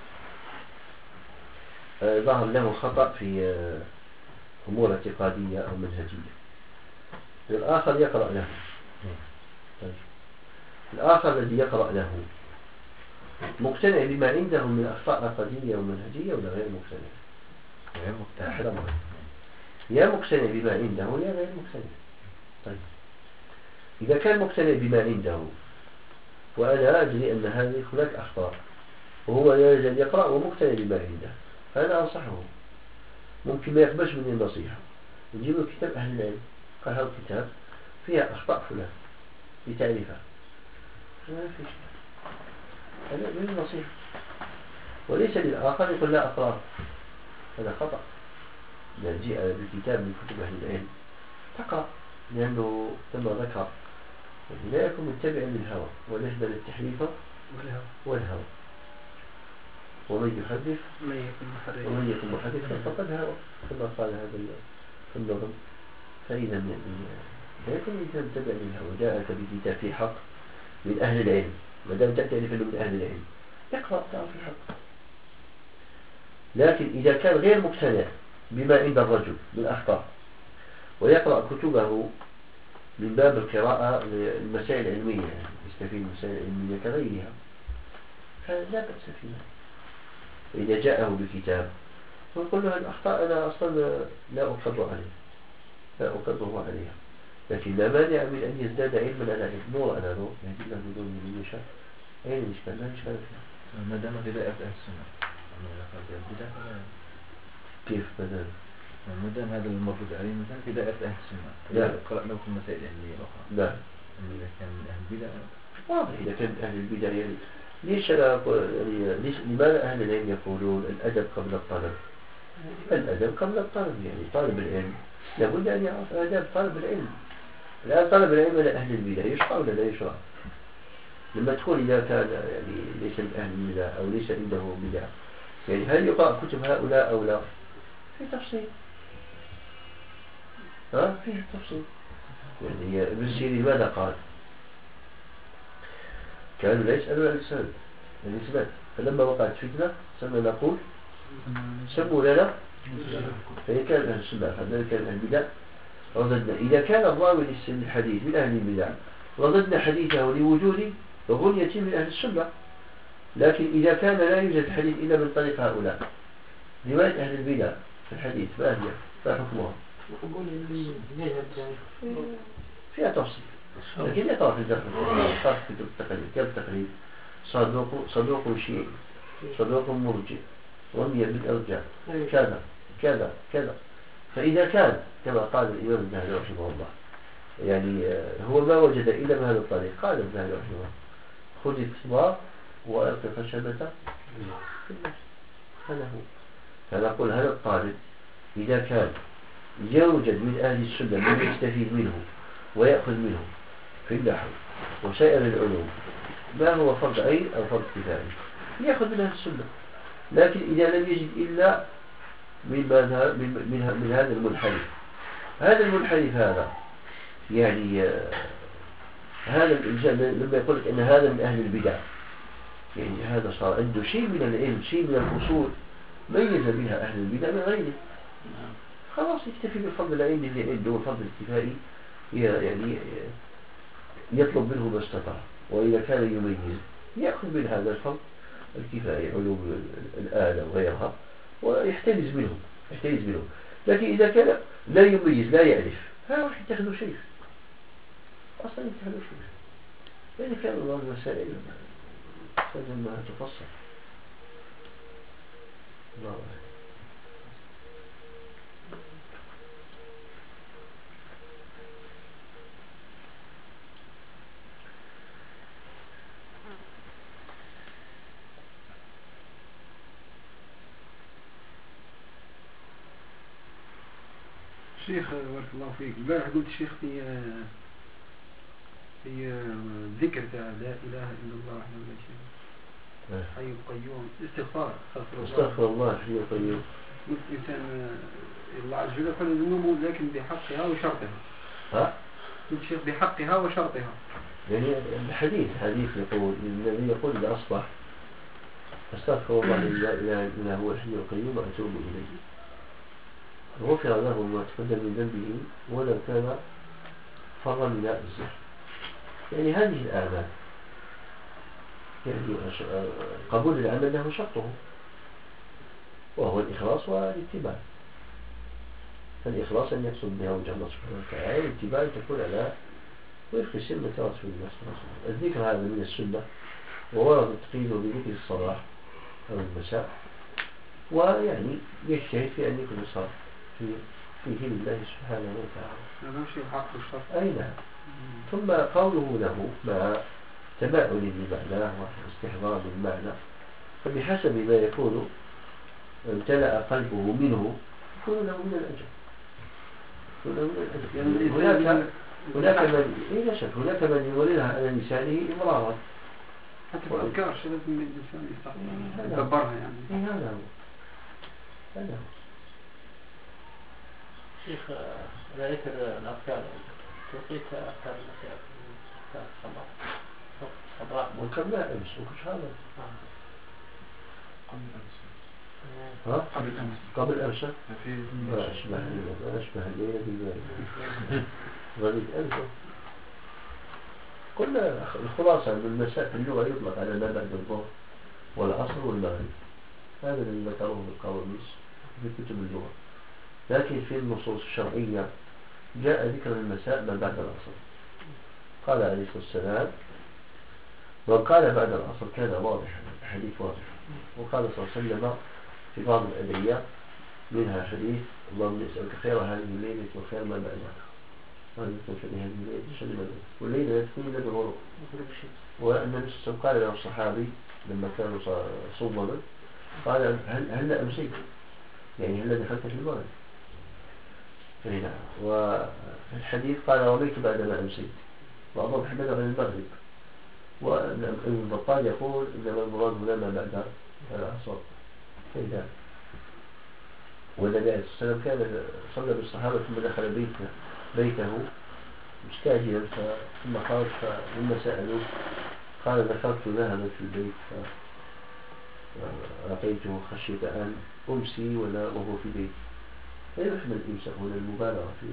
Speaker 1: ظهر له خطأ في أمور اعتقادية أو منهجية، الآخر يقرأ له. طيب. الآخر الذي يقرأ له مقتنع بما عنده من أخطاء عقدية ومنهجية ولا غير مقتنع؟
Speaker 4: غير مقتنع.
Speaker 1: يا مقتنع بما عنده يا غير مقتنع. طيب. إذا كان مقتنع بما عنده وأنا أدري أن هذه هناك أخطاء وهو لا يزال يقرأ ومقتنع بما عنده، فأنا أنصحه. ممكن ما يقبلش مني النصيحة، نجيب له كتاب أهل العلم، قال هذا الكتاب فيها أخطاء فلان لتعرفها، ما في شيء، هذا من النصيحة. وليس للآخر يقول لا أقرأ، هذا خطأ. إذا جاء بكتاب من كتب أهل العلم تقرأ، لأنه كما ذكر لا يكون متبعا للهوى، ونجد التحريف والهوى. ومن يحدث ومن يكون محدثا فقد هوى، كما قال هذا في النظم. فإذا لا يكون الإنسان متبع للهوى. جاءك بكتاب في حق من أهل العلم، ما دام تعرف أنه من أهل العلم اقرأ تعرف الحق. لكن إذا كان غير مقتنع بما عند الرجل من أخطاء ويقرأ كتبه من باب القراءة للمسائل العلمية، يستفيد من المسائل العلمية كغيرها، فلا بأس فيها. وإذا جاءه بكتاب فنقول له الأخطاء أنا أصلا لا أقدره عليها، لكن لا مانع من أن يزداد علما على علم. نور على نور يهدي الله بدون من يشاء. أين الإشكال؟ لا إشكال فيها
Speaker 4: ما دام بداية أهل السنة.
Speaker 1: كيف بدل؟
Speaker 4: ما دام هذا الموجود عليه مثلا بداية أهل السنة،
Speaker 1: لا
Speaker 4: قرأ له في المسائل العلمية الأخرى.
Speaker 1: لا،
Speaker 4: إذا كان من أهل البدع
Speaker 1: واضح. إذا كان أهل البدع يعني ليش لماذا أهل العلم يقولون الأدب قبل الطلب؟ الأدب قبل الطلب، يعني طالب العلم لابد أن يعرف آداب طالب العلم. الآن طالب العلم لأهل البدع يشرع ولا لا يشرع؟ لما تقول إذا كان يعني ليس من أهل البدع أو ليس عنده بدع، يعني هل يقرأ كتب هؤلاء أو لا؟ في تفصيل، فيه تفصيل. يعني ابن سيرين ماذا قال؟ كانوا لا يسألون عن الإسناد، فلما وقعت فتنة سمى نقول سموا لنا. فإن كان أهل السنة فإن كان أهل البدع رددنا. إذا كان الراوي للحديث من أهل البدع رددنا حديثه لوجود غنية من أهل السنة. لكن إذا كان لا يوجد حديث إلا من طريق هؤلاء، رواية أهل البدع في الحديث ما هي؟ ما حكمها؟ فيها تفصيل، لكن يقرأ في الزخم خاص في التقليد. كيف التقليد؟ صدوق شيعي، صدوق مرجئ، رمي بالإرجاء، كذا كذا كذا. فإذا كان كما قال الإمام الذهبي رحمه الله يعني هو ما وجد إلا بهذا الطريق، قال الذهبي رحمه الله خذ الصباط وألقي خشبة هذا هو. فنقول هذا الطالب إذا كان يوجد من أهل السنة من يستفيد منه ويأخذ منه في النحو وسائر العلوم ما هو فرض عين أو فرض كفاية يأخذ من أهل السنة. لكن إذا لم يجد إلا من هذا المنحرف، هذا المنحرف هذا يعني هذا الإنسان لما يقول لك أن هذا من أهل البدع، يعني هذا صار عنده شيء من العلم، شيء من الأصول ميز بها أهل البدع من غيره، خلاص يكتفي بالفضل العلمي اللي عنده والفضل الكفائي يعني يطلب منه ما استطاع. وإذا كان يميز يأخذ من هذا الفضل الكفائي علوم الآلة وغيرها ويحترز منهم. لكن إذا كان لا يميز لا يعرف ها راح يتخذوا شيء أصلا يتخذوا شيء. يعني كان الله المسائل ما تفصل الله.
Speaker 5: شيخ بارك الله فيك، البارح قلت شيخ في ذكر لا إله إلا الله وحده لا شريك له حي القيوم، استغفار
Speaker 1: استغفر الله حي القيوم.
Speaker 5: قلت إنسان الله عز وجل يقول ذنوبه لكن بحقها وشرطها. قلت شيخ بحقها وشرطها، يعني
Speaker 1: الحديث يقول النبي يقول إذا أصبح استغفر الله لا إله إلا هو الحي القيوم وأتوب إليه غفر له ما تقدم من ذنبه ولو كان فرا من الزهر. يعني هذه الآلات يعني قبول العمل له شرطه وهو الإخلاص والاتباع. فالإخلاص أن يقصد بها وجه الله سبحانه وتعالى، الاتباع تكون على وفق سنة رسول الله صلى الله عليه وسلم. الذكر هذا من السنة وورد تقييده بذكر الصباح أو المساء، ويعني يجتهد في أن يكون صار فيه لله سبحانه وتعالى.
Speaker 5: هذا شيء حق الشرط.
Speaker 1: أي نعم. ثم قوله له مع تباعد لمعناه واستحضار للمعنى فبحسب ما يكون امتلأ قلبه منه يكون له من الأجر. هناك من يولدها على لسانه إمرارا.
Speaker 5: حتى في الأذكار شو لازم الإنسان يدبرها يعني.
Speaker 1: هذا هو.
Speaker 3: شيخ رأيت الأذكار توقيت أذكار المساء الصباح
Speaker 1: وقبل أمس وكش هذا قبل أمس أشبه الليلة بالليل غريب أمس. قلنا الخلاصة أن المساء في اللغة يطلق على ما بعد الظهر والعصر والمغرب. هذا الذي ذكره القواميس في كتب اللغة. لكن في النصوص الشرعية جاء ذكر المساء ما بعد العصر. قال عليه الصلاة والسلام من قال بعد العصر كان واضحا، حديث واضح. وقال صلى الله عليه وسلم في بعض الأدعية منها حديث اللهم نسألك خير هذه الليلة وخير ما بعدها. هذا يكون في هذه الليلة والليلة تكون إلى الغروب. وأن النبي صلى الله عليه وسلم قال له الصحابي لما كانوا صوما قال هل أمسيت؟ يعني هل دخلت في المغرب؟ هنا وفي الحديث قال رميت بعدما أمسيت. بعضهم حمله عن المغرب. وابن بطال يقول إنما المراد هنا ما بعد العصر. هنا والنبي عليه الصلاة والسلام كان صلى بالصحابة ثم دخل بيته مستعجلا ثم خرج فلما سألوه قال ذكرت ذهبا في البيت فرأيته خشية أن أمسي وهو في بيت. لا يحمل الإمساك هنا المبالغة في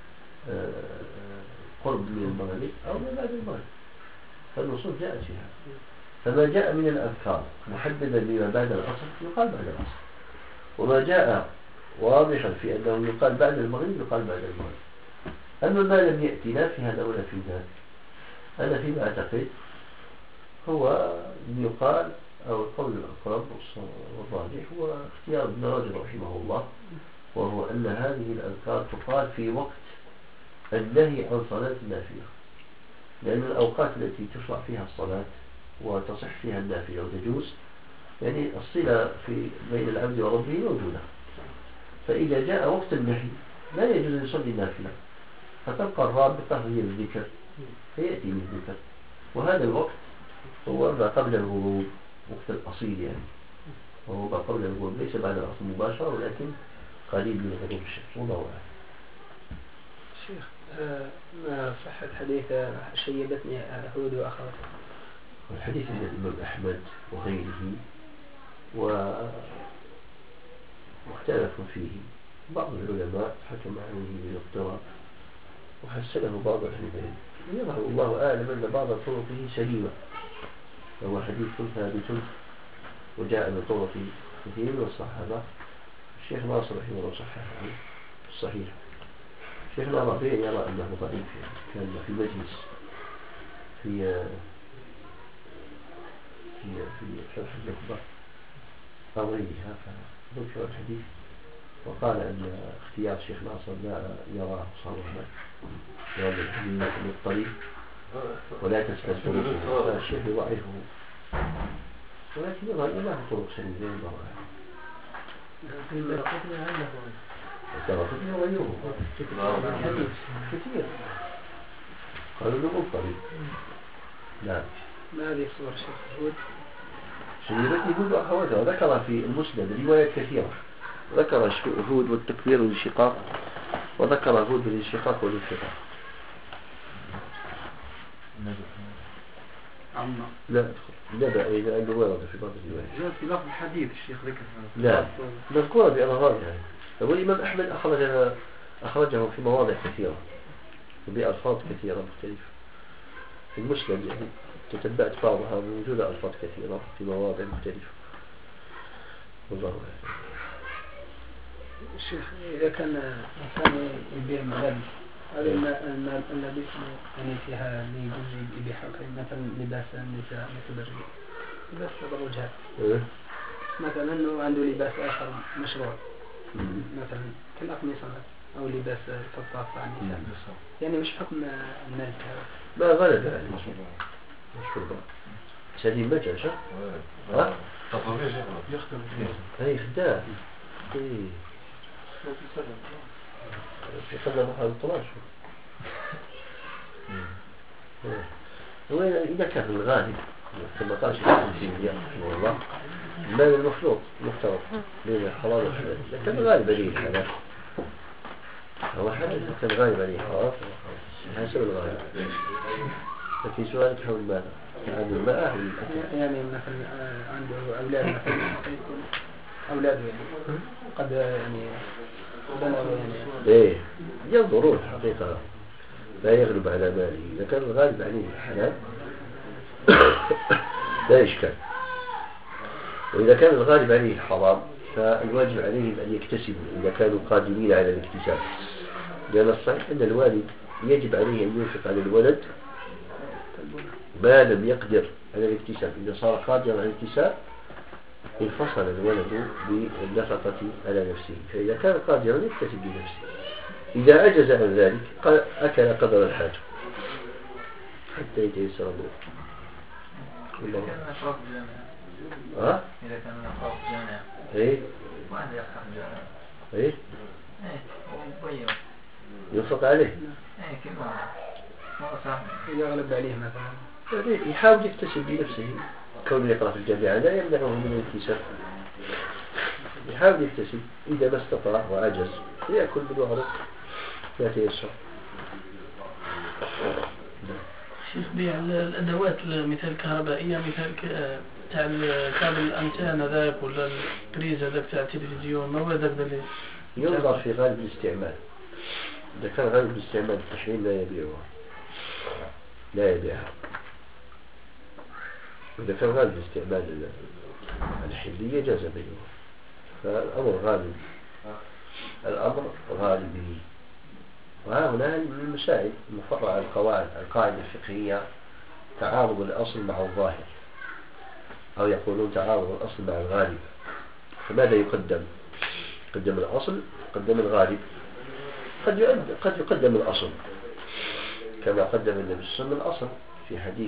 Speaker 1: قرب من المغرب أو ما بعد المغرب. فالنصوص جاءت فيها. فما جاء من الأذكار محددا بما بعد العصر يقال بعد العصر، وما جاء واضحا في أنه يقال بعد المغرب يقال بعد المغرب. أما ما لم يأتي لا في هذا ولا في ذاك أنا فيما أعتقد هو يقال أو القول الأقرب والراجح هو اختيار ابن رجب رحمه الله، وهو أن هذه الأذكار تقال في وقت النهي عن صلاة النافلة، لأن الأوقات التي تشرع فيها الصلاة وتصح فيها النافلة وتجوز يعني الصلة بين العبد وربه موجودة. فإذا جاء وقت النهي لا يجوز أن يصلي النافلة، فتبقى الرابطة هي الذكر فيأتي بالذكر. وهذا الوقت هو ما قبل الغروب، وقت الأصيل يعني، وهو ما قبل الغروب ليس بعد العصر مباشرة ولكن قريب من غروب الشمس. والله أعلم.
Speaker 2: شيخ ما صحة حديث شيبتني هود وأخواتها؟
Speaker 1: الحديث عند الإمام أحمد وغيره واختلفوا فيه. بعض العلماء حكم عليه بالاضطراب وحسنه بعض أهل العلم. يظهر الله أعلم أن بعض طرقه سليمة، فهو حديث ثابت وجاء بطرق كثير من الصحابة. الشيخ ناصر رحمه الله صححه الصحيح. الشيخ الربيع يرى أنه ضعيف، كان في مجلس في شرح النخبة أو غيرها فذكر الحديث وقال أن اختيار الشيخ ناصر لا يراه صالحا، لأن الحديث مضطرب ولا تستثبته، فالشيخ يضعفه، ولكن يظهر له طرق سليمة. الله أعلم. الدرقطني وغيره كثير قالوا له مضطرب. نعم.
Speaker 2: ما هذه صور شيخ هود؟
Speaker 1: شيبتني هود وأخواتها. ذكر في المسند روايات كثيرة، ذكر هود والتكبير والانشقاق، وذكر هود بالانشقاق والانشقاق. لا أدخل نبأ إذا أنه ورد في بعض الروايات.
Speaker 5: جاء في لفظ الحديث الشيخ ذكر.
Speaker 1: لا مذكورة بألفاظ يعني. والإمام أحمد أخرجه في مواضع كثيرة بألفاظ كثيرة مختلفة في المسند يعني. تتبعت بعضها وجود ألفاظ كثيرة في مواضع مختلفة. والله أعلم.
Speaker 2: الشيخ إذا كان إنسان يبيع ملابس، هذا الملابس يعني فيها اللي يجوز يبيعها مثلا لباس النساء مثل الرجال، لباس الرجال مثلا أنه عنده لباس آخر مشروع مثلا كالأقمصة أو لباس الفضة عن النساء، يعني مش حكم الملك هذا؟
Speaker 1: ما غلب عليه مشروع. سليم ما جاش ها؟ هاي خدام في خدام محل الطلاش إذا كان الغالب كما قال شيخ الإسلام رحمه الله المال المخلوط مختلط بين الحلال والحلال إذا كان الغالب عليه الحلال هو حلال إذا كان الغالب عليه الحرام حسب الغالب. ففي سؤالك حول ماذا؟ عن الماء
Speaker 2: يعني مثلا عنده أولاد مثلا يكون أولاده يعني قد يعني
Speaker 1: إيه ينظرون حقيقة لا يغلب على ماله. إذا كان الغالب عليه الحلال لا إشكال، وإذا كان الغالب عليه الحرام فالواجب عليهم أن يكتسبوا إذا كانوا قادرين على الاكتساب، لأن الصحيح أن الوالد يجب عليه أن ينفق على الولد ما لم يقدر على الاكتساب. إذا صار قادرا على الاكتساب انفصل الولد بالنفقة على نفسه، فإذا كان قادرا يكتسب بنفسه، إذا عجز عن ذلك أكل قدر الحاجة حتى يتيسر له.
Speaker 4: إذا كان أقرب جامعة إذا كان أقرب جامعة
Speaker 1: إيه
Speaker 4: ما عنده يقرب جامعة
Speaker 1: إيه
Speaker 4: وبيو
Speaker 1: ينفق عليه
Speaker 4: إيه كما هو صح
Speaker 2: يغلب عليه مثلا
Speaker 1: يحاول يكتسب بنفسه. كونه يقرأ في الجامعة لا يمنعه من الاكتساب، يحاول يكتسب إذا ما استطاع وعجز يأكل بالمعروف لا تيسر.
Speaker 3: شيخ بيع الأدوات مثل الكهربائية مثل تاع كابل الأنتان ذاك ولا البريز هذاك تاع التلفزيون ما هو ذاك اللي
Speaker 1: ينظر في غالب الاستعمال. إذا كان غالب الاستعمال التحريم لا يبيعها. إذا كان غالب الاستعمال الحلية جاز بيعها. فالأمر غالب، الأمر غالبي. وها هنا من المسائل المفرعة القاعدة الفقهية تعارض الأصل مع الظاهر، أو يقولون تعارض الأصل مع الغالب. فماذا يقدم؟ يقدم الأصل، يقدم الغالب. قد يقدم الأصل كما قدم النبي صلى الله عليه وسلم الأصل في حديث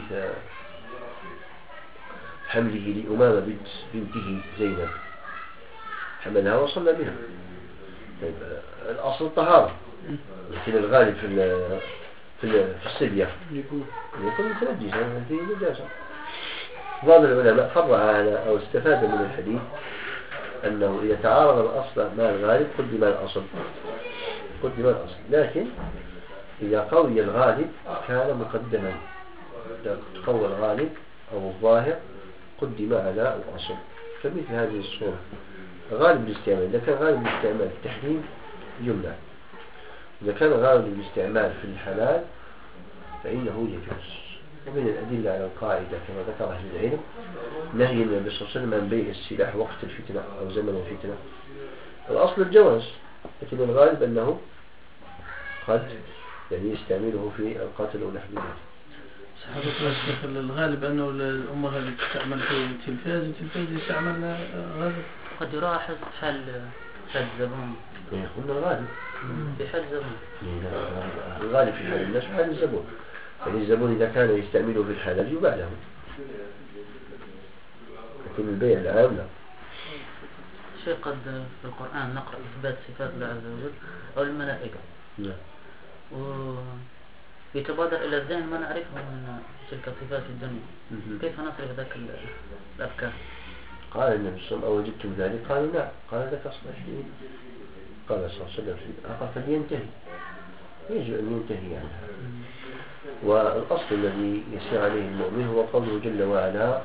Speaker 1: حمله لأمامة بنته زينب، حملها وصلى بها. طيب الأصل الطهارة، لكن الغالب في الصبية يكون متنجسا فيه نجاسة. بعض العلماء فرع على أو استفاد من الحديث أنه إذا تعارض الأصل مع الغالب قدم الأصل، لكن إذا قوي الغالب كان مقدما. إذا قوى الغالب أو الظاهر قدم على الأصل. فمثل هذه الصورة غالب الاستعمال، إذا كان غالب الاستعمال التحريم يمنع، إذا كان غالب الاستعمال في الحلال فإنه يجوز. ومن الأدلة على القاعدة كما ذكر أهل العلم نهي النبي صلى الله عليه وسلم عن بيع السلاح وقت الفتنة أو زمن الفتنة. الأصل الجواز، لكن الغالب أنه قد يستعمله في القتل أو نحو ذلك.
Speaker 3: صحابة الشيخ الغالب أنه الأمة هذه تستعمل في التلفاز يستعمل غالب.
Speaker 6: قد يلاحظ حال الزبون.
Speaker 1: قلنا الغالب
Speaker 6: في حال الزبون.
Speaker 1: الغالب في حال الناس حال الزبون. يعني الزبون إذا كان يستعمله في الحلال يباع له، لكن البيع العام لا.
Speaker 6: شيء قد في القرآن نقرأ إثبات صفات الله عز وجل أو الملائكة.
Speaker 1: نعم.
Speaker 6: ويتبادر إلى الذهن ما نعرفه من تلك الصفات في الدنيا. كيف نصرف ذاك الأفكار؟
Speaker 1: قال النبي صلى الله عليه وسلم أوجدتم ذلك؟ قالوا نعم. قال ذاك أصبح قال صلى الله عليه وسلم فلينتهي، يجب أن ينتهي عنها. والأصل الذي يسير عليه المؤمن هو قوله جل وعلا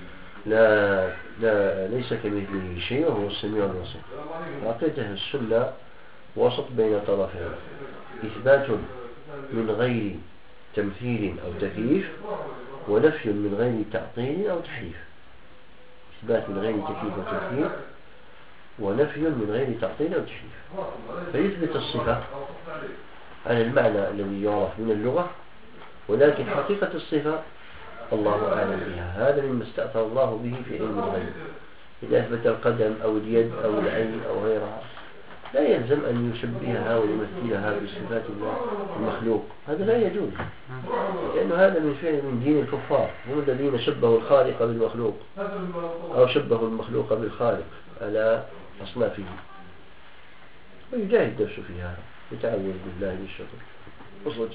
Speaker 1: ليس كمثله شيء وهو السميع البصير. عقيدة السنة وسط بين طرفين، إثبات من غير تمثيل أو تكييف، ونفي من غير تعطيل أو تحريف. إثبات من غير تكييف وتمثيل، ونفي من غير تعطيل أو تحريف. فيثبت الصفة على المعنى الذي يعرف من اللغة، ولكن حقيقة الصفة الله أعلم بها. هذا مما استأثر الله به في علم الغيب. إذا أثبت القدم أو اليد أو العين أو غيرها لا يلزم أن يشبهها ويمثلها بصفات المخلوق، هذا لا يجوز، لأنه هذا من فعل من دين الكفار، هم الذين شبهوا الخالق بالمخلوق أو شبهوا المخلوق بالخالق على أصنافه. ويجاهد نفسه في هذا، يتعوذ بالله من الشر وصج.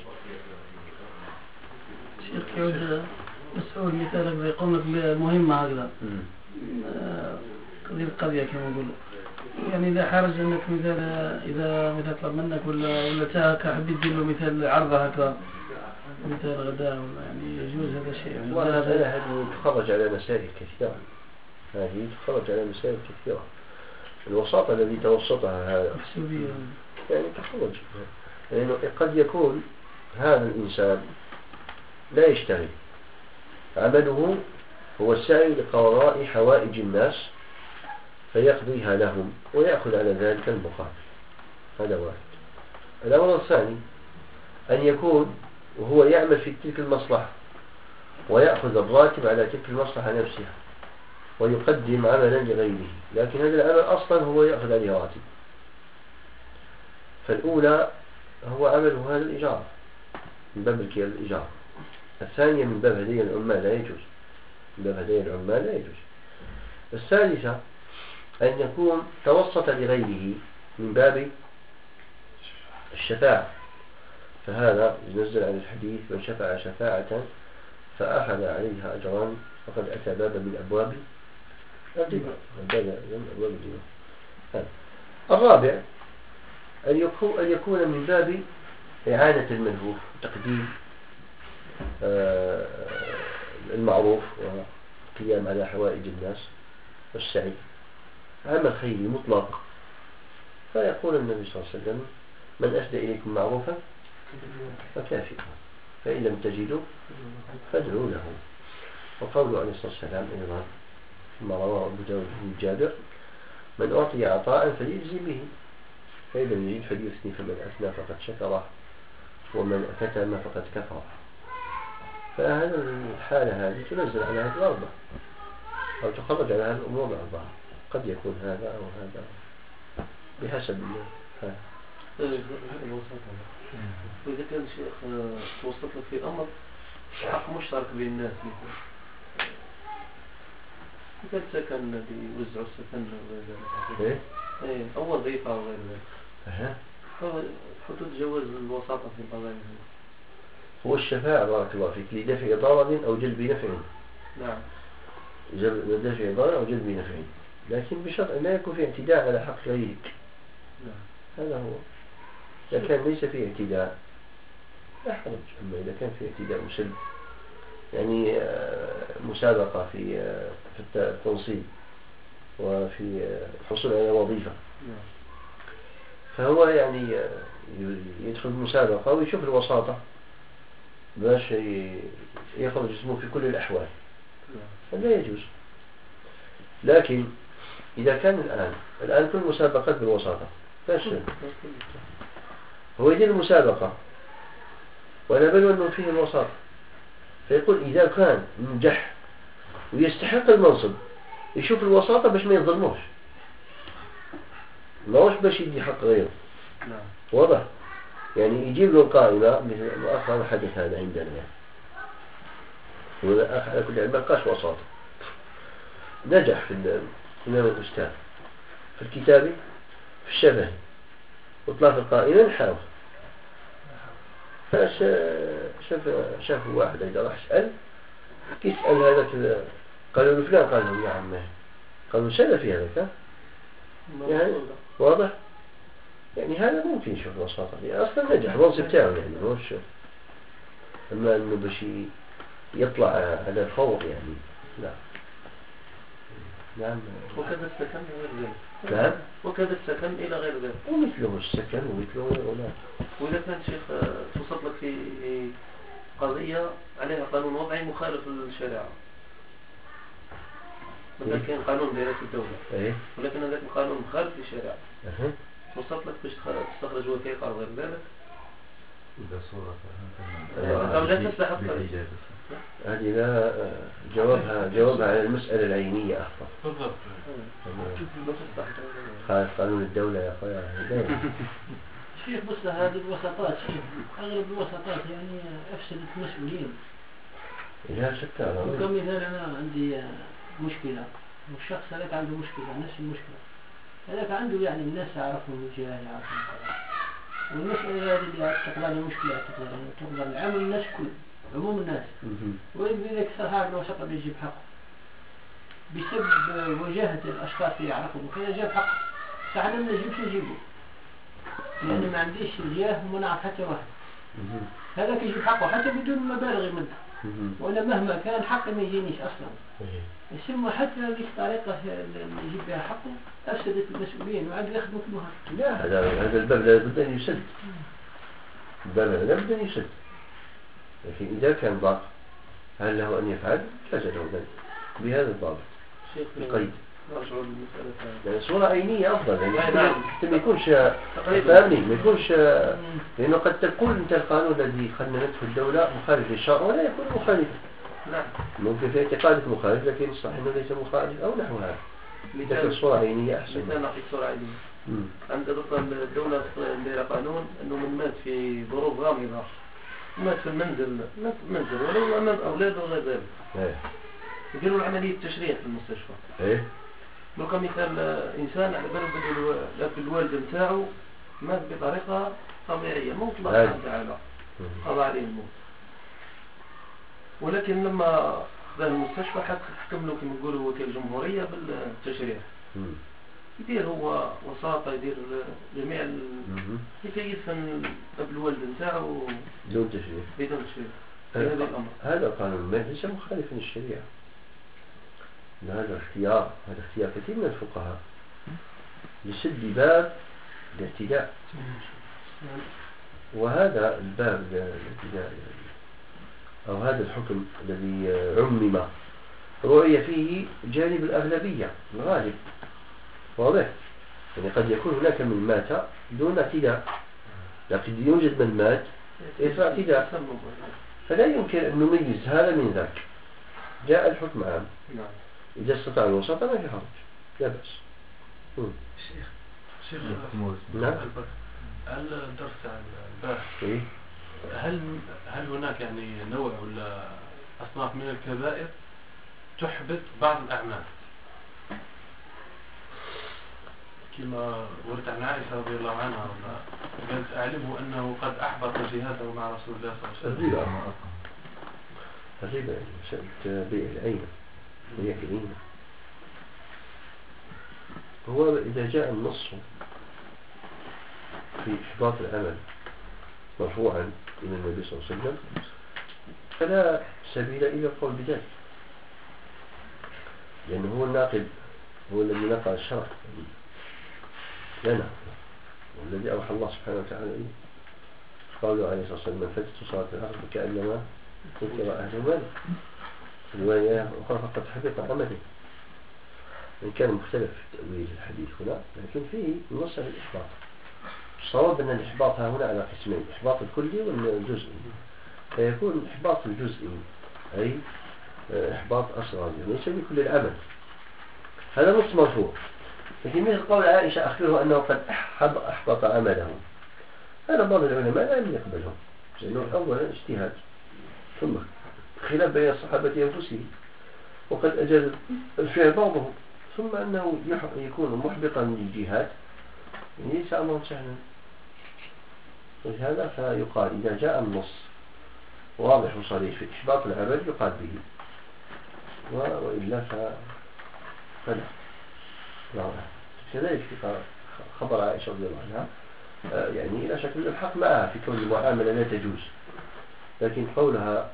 Speaker 3: شيخ يعود مسؤول مثالك زي قومك مهمة هكذا قضية كما نقولوا، يعني إذا حرج أنك إذا طلب منك ولا تاك حبيت تدير له مثال عرضة هكذا مثال غداء، يعني يجوز هذا الشيء؟
Speaker 1: هذه تخرج على مسائل كثيرة، هذه تخرج على مسائل كثيرة. الوساطة الذي توسطها هذا يعني تخرج، لأنه قد يكون هذا الإنسان لا يشتغل، عمله هو السعي لقضاء حوائج الناس فيقضيها لهم ويأخذ على ذلك المقابل، هذا واحد. الأمر الثاني أن يكون وهو يعمل في تلك المصلحة ويأخذ الراتب على تلك المصلحة نفسها ويقدم عملا لغيره، لكن هذا العمل أصلا هو يأخذ عليه راتب. فالأولى هو عمله هذا الإيجار من باب الإيجار، الثانية من باب هدية العمال لا يجوز، من باب هدية العمال لا يجوز. الثالثة أن يكون توسط لغيره من باب الشفاعة، فهذا ينزل عن الحديث من شفع شفاعة فأخذ عليها أجران فقد أتى بابا من أبواب الربا. الرابع أن يكون من باب إعانة الملهوف، تقديم المعروف والقيام على حوائج الناس والسعي، عمل خيري مطلق. فيقول النبي صلى الله عليه وسلم من أسدى إليكم معروفا فكافئه، فإن لم تجدوا فادعوا له. وقوله عليه الصلاة والسلام أيضا فيما رواه أبو داود بن جابر من أعطي عطاء فليجزي به، فإذا لم يجد فليثني، فمن أثنى فقد شكره ومن كتم فقد كفر. فهذا الحالة هذه تنزل على هذه الأربعة أو تخرج على هذه الأمور الأربعة، قد يكون هذا أو هذا بحسب هذا.
Speaker 7: وإذا كان الشيخ توصلت لك في أمر حق مشترك بين الناس، مثل سكن بيوزعوا السكن وغير ذلك، أو وظيفة أو غير ذلك، حدود جواز الوساطة في القضايا.
Speaker 1: هو الشفاعة بارك الله فيك لدفع ضرر أو جلب نفع.
Speaker 7: نعم،
Speaker 1: دفع ضرر أو جلب نفع، لكن بشرط أن لا يكون في اعتداء على حق غيرك.
Speaker 7: نعم،
Speaker 1: هذا هو. إذا كان ليس في اعتداء لا حرج، أما إذا كان في اعتداء مسلم، يعني مسابقة في التنصيب وفي الحصول على وظيفة، فهو يعني يدخل المسابقة ويشوف الوساطة باش يخرج اسمه في كل الأحوال، فلا يجوز. لكن إذا كان الآن كل مسابقات بالوساطة، فاش هو يدير المسابقة ولا بل أنه فيه الوساطة، فيقول إذا كان نجح ويستحق المنصب يشوف الوساطة باش ما يظلموش، ما هوش باش يدي حق غيره. واضح؟ يعني يجيب له القائمة مثل ما حدث هذا عندنا، يعني ولا على كل علم ما لقاش وساطة، نجح في الإمام الأستاذ في الكتابة في الشفهي وطلع في القائمة نحاول. شاف واحد إذا راح يسأل يسأل هذا، قالوا له فلان، قال له يا عمي، قالوا سنة في هذا يعني واضح، يعني هذا ممكن يشوف الوساطة، يعني أصلا نجح منصب تاعه، يعني موش أما أنه باش يطلع على الفور يعني لا. نعم.
Speaker 7: وكذا السكن غير ذلك.
Speaker 1: نعم.
Speaker 7: وكذا السكن إلى غير ذلك.
Speaker 1: ومثله السكن ومثله غيره.
Speaker 7: وإذا كان شيخ توصل لك في قضية عليها قانون وضعي مخالف للشريعة، مثلا كان قانون دائرة الدولة، ولكن هذاك القانون مخالف للشريعة، توصلت لك باش تستخرج وثيقة أو غير ذلك،
Speaker 4: إذا صورة
Speaker 7: أو لا تصلح الطريق.
Speaker 1: هذه لا جوابها على المسألة العينية أخطر.
Speaker 7: بالضبط.
Speaker 1: خالف قانون الدولة يا أخويا.
Speaker 3: شيخ بس هذه الوساطات أغلب الوساطات يعني أفسدت مسؤولين.
Speaker 1: لا شك.
Speaker 3: وكمثال أنا عندي مشكلة والشخص هذاك عنده مشكلة نفس المشكلة، هذاك عنده يعني الناس يعرفون من جهة يعرفون، والمسألة هذه اللي تقبل المشكلة تقبل العام الناس كل عموم الناس، وإذا ذاك صاحب الوساطة بيجيب حقه بسبب وجاهة الأشخاص اللي يعرفون، وكذا جاب حقه ساعة ما يجيبش يجيبه لأن ما عنديش جاه وما نعرف حتى واحد، هذاك يجيب حقه حتى بدون مبالغ يمدها، وأنا مهما كان حقي ما يجينيش أصلا. يسمى حتى هذه الطريقة اللي يجيب بها حقه أفسدت المسؤولين وعاد يخدموا في المهر.
Speaker 1: لا هذا الباب لابد أن يسد، الباب لابد أن يسد، لكن إذا كان ضعف هل له أن يفعل؟ جاز له ذلك بهذا الضابط القيد. يعني صورة عينية أفضل، يعني ما يكونش فاهمني، ما يكونش، لأنه قد تكون أنت القانون الذي قننته الدولة مخالف للشرع ولا يكون مخالفا.
Speaker 7: نعم.
Speaker 1: ممكن في اعتقادك مخالف لكن يصح أنه ليس مخالف أو نحو هذا. لكن صورة عينية أحسن.
Speaker 7: مثال نعطيك صورة عينية. عند الدولة دايرة قانون أنه من مات في ظروف غامضة، مات في المنزل ولو أمام أولاده وغير ذلك. يديروا العملية تشريح في المستشفى. لو كان مثال إنسان على باله الوالد نتاعو مات بطريقة طبيعية موت الله سبحانه وتعالى قضى عليه الموت، ولكن لما خذاه المستشفى حكم له كما نقولوا وكيل الجمهورية بالتشريح. يدير هو وساطة، يدير جميع يكيفن الوالد نتاعو بدون تشريح. هذا الأمر
Speaker 1: هذا القانون ليس مخالفا للشريعة. هذا اختيار كثير من الفقهاء لسد باب الاعتداء، وهذا الباب الاعتداء أو هذا الحكم الذي عمم رؤية فيه جانب الأغلبية الغالب، واضح؟ يعني قد يكون هناك من مات دون اعتداء، لكن يوجد من مات إثر اعتداء، فلا يمكن أن نميز هذا من ذاك. جاء الحكم عام، إذا استطاع الوساطة ما في حرج، لا بأس.
Speaker 8: شيخ
Speaker 1: نعم.
Speaker 8: هل الدرس عن الباحث هل هناك يعني نوع ولا أصناف من الكبائر تحبط بعض الأعمال كما ورد عن عائشة رضي الله عنها قالت أعلمه أنه قد أحبط جهاده مع رسول الله صلى الله عليه وسلم.
Speaker 1: الربا مسألة بيع العين وهي كريمة. هو إذا جاء النص في إحباط العمل مرفوعا إلى النبي صلى الله عليه وسلم فلا سبيل إلى القول بذلك، لأنه هو الناقل، هو الذي نقل الشرع لنا، والذي أوحى الله سبحانه وتعالى إليه. قوله عليه الصلاة والسلام: من فتت صلاة العصر كأنما ذكر أهل ماله. رواية أخرى فقد حبط عمله. إن كان مختلف في تأويل الحديث هنا، لكن فيه نص الإحباط. الصواب أن الإحباط هنا على قسمين: الإحباط الكلي والجزئي. فيكون الإحباط الجزئي أي إحباط أصغر ليس بكل العمل، هذا نص مرفوع. لكن مثل قول عائشة: أخبره أنه قد أحبط عمله، هذا بعض العلماء لم يقبله، لأنه أولا اجتهاد، ثم خلاف بين الصحابة أنفسهم، وقد أجاز الفعل بعضهم، ثم أنه يكون محبطا للجهاد ليس أمرا سهلا. ولهذا فيقال إذا جاء النص واضح وصريح في إحباط العمل يقال به، وإلا فلا. كذلك في خبر عائشة رضي الله عنها يعني إلى شكل الحق معها في كون المعاملة لا تجوز، لكن قولها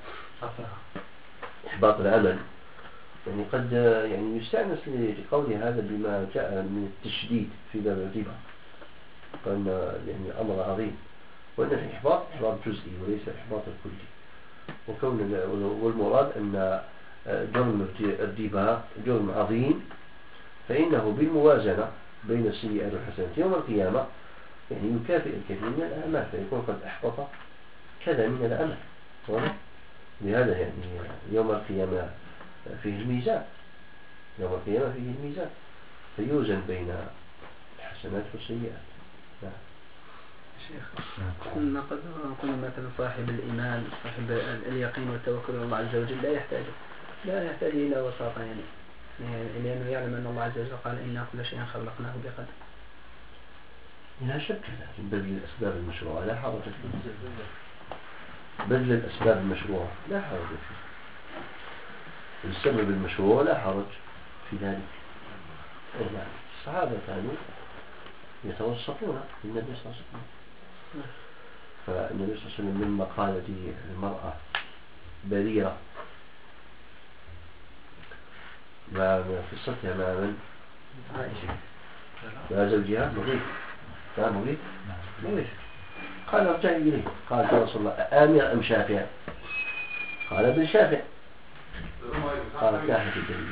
Speaker 1: إحباط العمل يعني قد يعني يستأنس لقول هذا بما جاء من التشديد في باب الربا، وأن يعني الأمر عظيم، وأن الإحباط إحباط جزئي وليس إحباط الكلي، والمراد أن جرم الربا جرم عظيم، فإنه بالموازنة بين السيئات والحسنات يوم القيامة يعني يكافئ الكثير من الأعمال، فيكون قد أحبط كذا من الأمل. لهذا يعني يوم القيامة فيه الميزان، يوم القيامة فيه الميزان فيوزن بين الحسنات والسيئات.
Speaker 2: شيخ قلنا مثلا صاحب الإيمان صاحب اليقين والتوكل على الله عز وجل لا يحتاج إلى وساطة يعني لأنه يعلم أن الله عز وجل قال إنا كل شيء خلقناه بقدر.
Speaker 1: لا شك بذل الأسباب المشروعة لا حرج فيه، بذل الأسباب المشروعة لا حرج فيه، السبب المشروع لا حرج في ذلك. يعني الصحابة كانوا يتوسطون النبي صلى الله عليه وسلم، فالنبي صلى الله عليه وسلم مما قال للمرأة بريرة مع قصتها مع من؟ عائشة مع زوجها مغيث قال ارجعي إليه، قال يا رسول الله آمر أم شافع؟ قال بل شافع. قالت لا حد الدليل،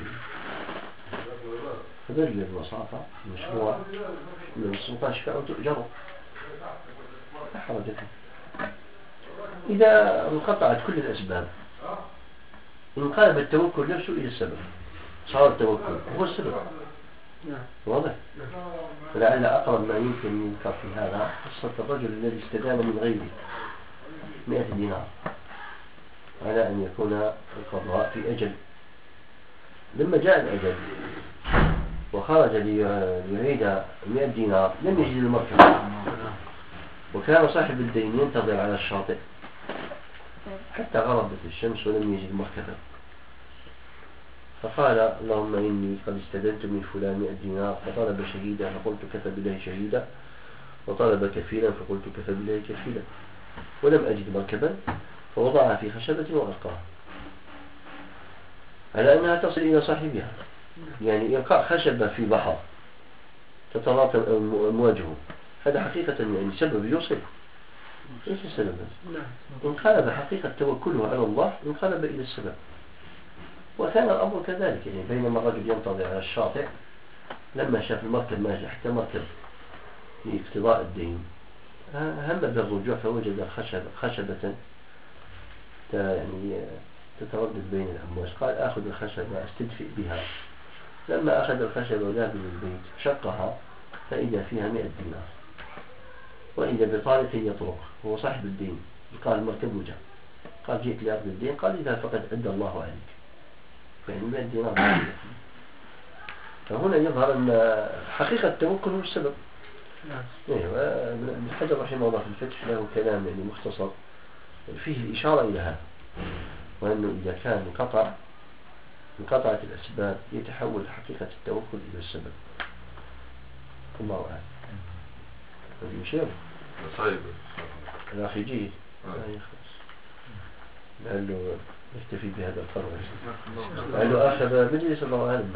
Speaker 1: فبذل الوساطة المشروع من السلطان شفاء تؤجره لا حرج فيه. إذا انقطعت كل الأسباب انقلب التوكل نفسه إلى السبب، صار التوكل هو السبب. واضح؟ فلعل أقرب ما يمكن يذكر في هذا قصة الرجل الذي استدان من غيره 100 دينار على أن يكون القضاء في أجل. لما جاء الأجل وخرج ليعيد 100 دينار لم يجد المركب، وكان صاحب الدين ينتظر على الشاطئ حتى غربت الشمس ولم يجد مركبا، فقال اللهم إني قد استدنت من فلان 100 دينار، فطلب شهيدا فقلت كفى بالله شهيدا، وطلب كفيلا فقلت كفى بالله كفيلا، ولم أجد مركبا فوضعها في خشبة وألقاها على أنها تصل إلى صاحبها. يعني إلقاء خشبة في بحر تتلاطم أمواجه هذا حقيقة يعني سبب يوصل ليس سببا. انقلب حقيقة توكله على الله انقلب إلى السبب. وكان الأمر كذلك، يعني بينما الرجل ينتظر على الشاطئ لما شاف المركب ما جاء حتى مركب لاقتضاء الدين هم بالرجوع فوجد خشبة يعني تتردد بين الأمواج، قال آخذ الخشبة استدفئ بها. لما أخذ الخشبة وذهب للبيت شقها فإذا فيها 100 دينار، وإذا بطارق يطرق هو صاحب الدين، قال المركب وجاء، قال جئت لأخذ الدين، قال إذا فقد أدى الله عليك، يعني 100 دينار. فهنا يظهر أن حقيقة التوكل هو السبب. ابن حجر رحمه الله في الفتح له كلام يعني مختصر فيه الإشارة إلى هذا، وأنه إذا كان انقطعت الأسباب يتحول حقيقة التوكل إلى السبب. الله أعلم. يشير
Speaker 8: طيب
Speaker 1: الأخي جيد لعله يكتفي بهذا القرار، لعله أخذ مجلس الله أعلم.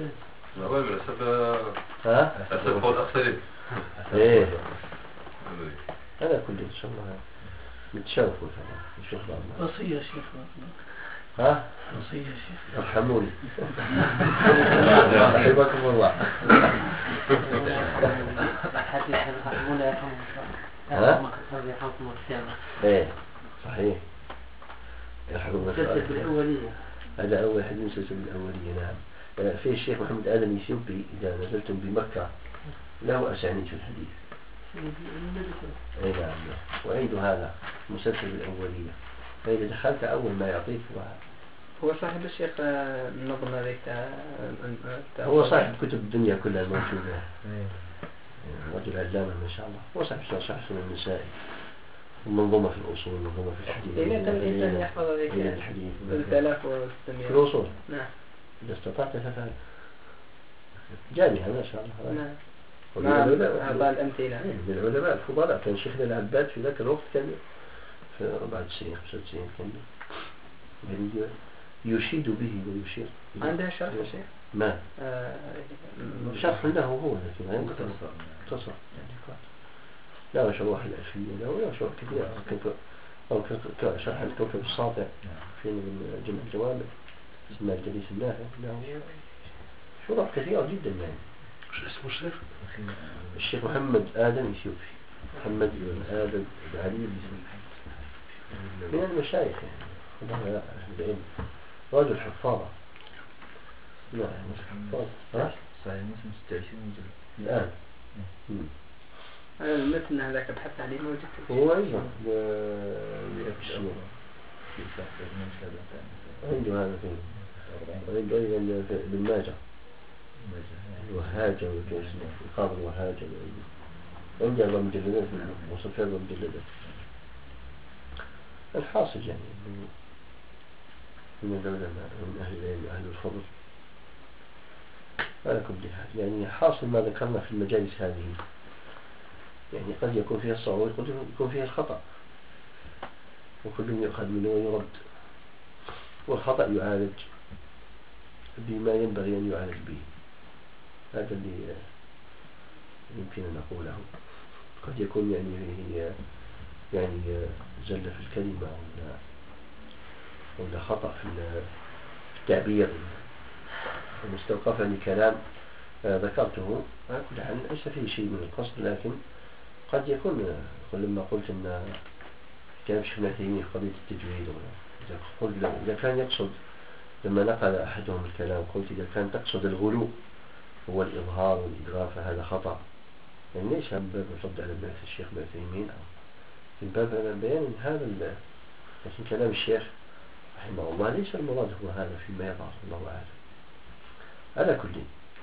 Speaker 8: أسف الأخسرين
Speaker 1: إيه هذا كله إن شاء الله نتشاوفوا نشوف بعضنا.
Speaker 3: وصية شيخ
Speaker 1: ها؟
Speaker 3: وصية شيخ
Speaker 1: ارحموني رحمكم الله.
Speaker 3: حديث الرحمونة يرحمكم القيامة.
Speaker 1: ايه صحيح يرحمكم
Speaker 3: سلسلة الأولية،
Speaker 1: هذا أول حديث سلسلة الأولية. نعم في الشيخ محمد آدم الإثيوبي إذا نزلتم بمكة له أسانيد في الحديث. اي نعم، وعيد هذا مسلسل الأولية، فإذا دخلت أول ما يعطيك
Speaker 2: هو صاحب الشيخ النظم هذيك
Speaker 1: هو صاحب كتب الدنيا كلها الموجودة، رجل علامة ما شاء الله. هو صاحب شرح سنن النسائي، المنظومة في الأصول، المنظومة في الحديث.
Speaker 2: إذا كان الإنسان يحفظ هذيك
Speaker 1: الحديث
Speaker 2: 3600
Speaker 1: في الأصول.
Speaker 2: نعم
Speaker 1: إذا استطعت ففعل جامعة ما شاء الله.
Speaker 2: نعم مع بعض الأمثلة
Speaker 1: من العلماء الفضلاء. كان شيخنا العباد في ذاك الوقت كان في 94 95 كان يعني يشيد به ويشير.
Speaker 2: عندها شرح يا شيخ؟
Speaker 1: ما شرح له هو لكن مختصر يعني لا شروح الألفية لا شروح كثير أو شرح الكوكب الساطع في جمع الجوامع اسمه الجليس النافع له شروح كثيرة جدا يعني.
Speaker 8: شو اسمه الشيخ؟
Speaker 1: الشيخ محمد آدم الإثيوبي، محمد بن آدم بن علي الإثيوبي. من المشايخ يعني أهل العلم رجل حفاظة. نعم حفاظ.
Speaker 4: صحيح مسلم 26 مجلد
Speaker 1: الآن.
Speaker 2: أنا المتن هذاك بحثت عليه موجود.
Speaker 1: هو أيضا عنده هذا فيه عنده أيضا ابن ماجه وهاجة وقابل وهاجة عنده 4 مجلدات وصف 4 مجلدات. الحاصل يعني من العلماء من أهل العلم أهل الفضل على كل حال. يعني حاصل ما ذكرنا في المجالس هذه يعني قد يكون فيها الصواب وقد يكون فيها الخطأ وكل يؤخذ منه ويرد، والخطأ يعالج بما ينبغي أن يعالج به. هذا اللي يمكن أن أقوله. قد يكون يعني زل في الكلمة ولا خطأ في التعبير ومستوقفني كلام ذكرته على كل حال ليس فيه شيء من القصد، لكن قد يكون لما قلت أن كلام شيخ معتيمي في قضية التجويد إذا كان يقصد لما نقل أحدهم الكلام قلت إذا كان تقصد الغلو هو الإظهار والإدغام فهذا خطأ، يعني ليس من باب الرد على بحث الشيخ معتيمين من باب بيان هذا. لكن كلام الشيخ رحمه الله ليس المراد هو هذا فيما يظهر، الله أعلم. على كل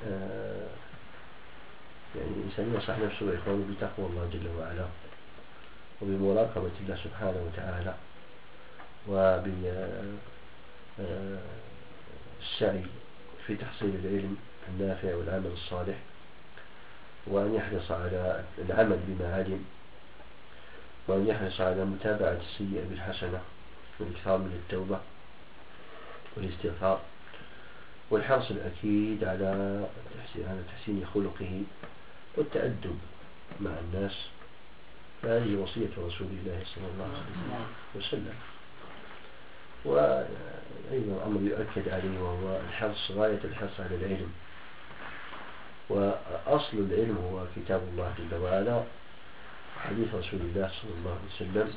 Speaker 1: يعني الإنسان ينصح نفسه وإخوانه بتقوى الله جل وعلا وبمراقبة الله سبحانه وتعالى وبالسعي في تحصيل العلم النافع والعمل الصالح، وأن يحرص على العمل بما علم، وأن يحرص على متابعة السيئة بالحسنة والإكثار من التوبة والاستغفار، والحرص الأكيد على تحسين خلقه والتأدب مع الناس. هذه وصية رسول الله صلى الله عليه وسلم. وأيضا أمر يؤكد عليه وهو الحرص غاية الحرص على العلم، وأصل العلم هو كتاب الله جل وعلا حديث رسول الله صلى الله عليه وسلم.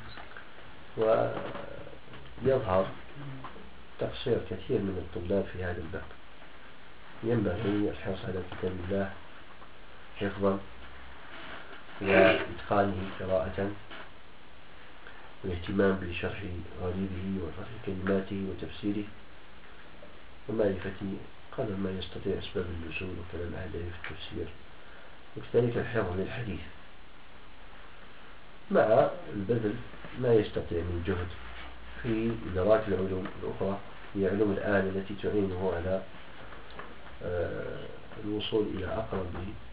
Speaker 1: ويظهر تقصير كثير من الطلاب في هذا الباب، ينبغي الحرص على كتاب الله حفظا وإتقانه قراءة والاهتمام بشرح غريبه وشرح كلماته وتفسيره ومعرفة قدر ما يستطيع أسباب النزول وكلام أهل في التفسير، وكذلك الحفظ للحديث مع البذل ما يستطيع من جهد في إدراك العلوم الأخرى، هي علوم الآن التي تعينه على الوصول إلى أقرب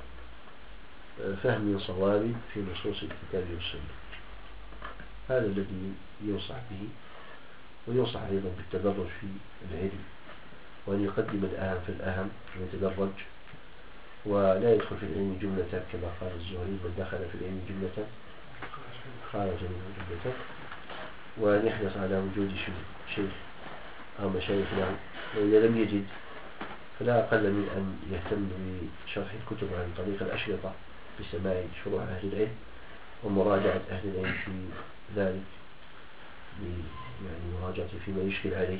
Speaker 1: فهم صواب في نصوص الكتاب والسنة. هذا الذي ينصح به، وينصح أيضا بالتدرج في العلم، وأن يقدم الأهم في الأهم ويتدرج، ولا يدخل في العلم جملة كما قال الزهري من دخل في العلم جملة خارج منه جملة، وأن يحرص على وجود شيخ أو مشايخ له، وإذا لم يجد فلا أقل من أن يهتم بشرح الكتب عن طريق الأشرطة بسماع شروح أهل العلم ومراجعة أهل العلم في ذلك، يعني مراجعة فيما يشكل عليه،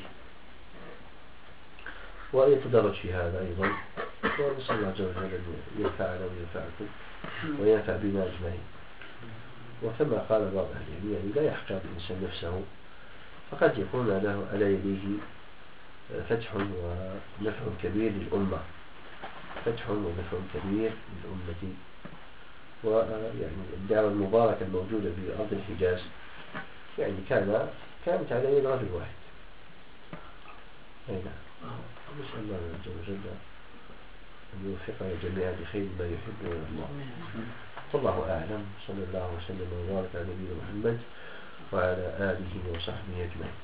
Speaker 1: ويتدرج في هذا أيضا. ونسأل الله جل وعلا أن ينفعنا وينفعكم وينفع بنا أجمعين. وكما قال بعض أهل العلم يعني لا يحقر الإنسان نفسه، فقد يكون له على يديه فتح ونفع كبير للأمة، فتح ونفع كبير للأمة. ويعني الدعوة المباركة الموجودة في أرض الحجاز يعني كانت على يد رجل واحد. نعم. نسأل الله عز وجل أن يوفقنا جميعا لخير ما يحب الله. والله أعلم. صلى الله وسلم وبارك على نبينا محمد وعلى آله وصحبه أجمعين.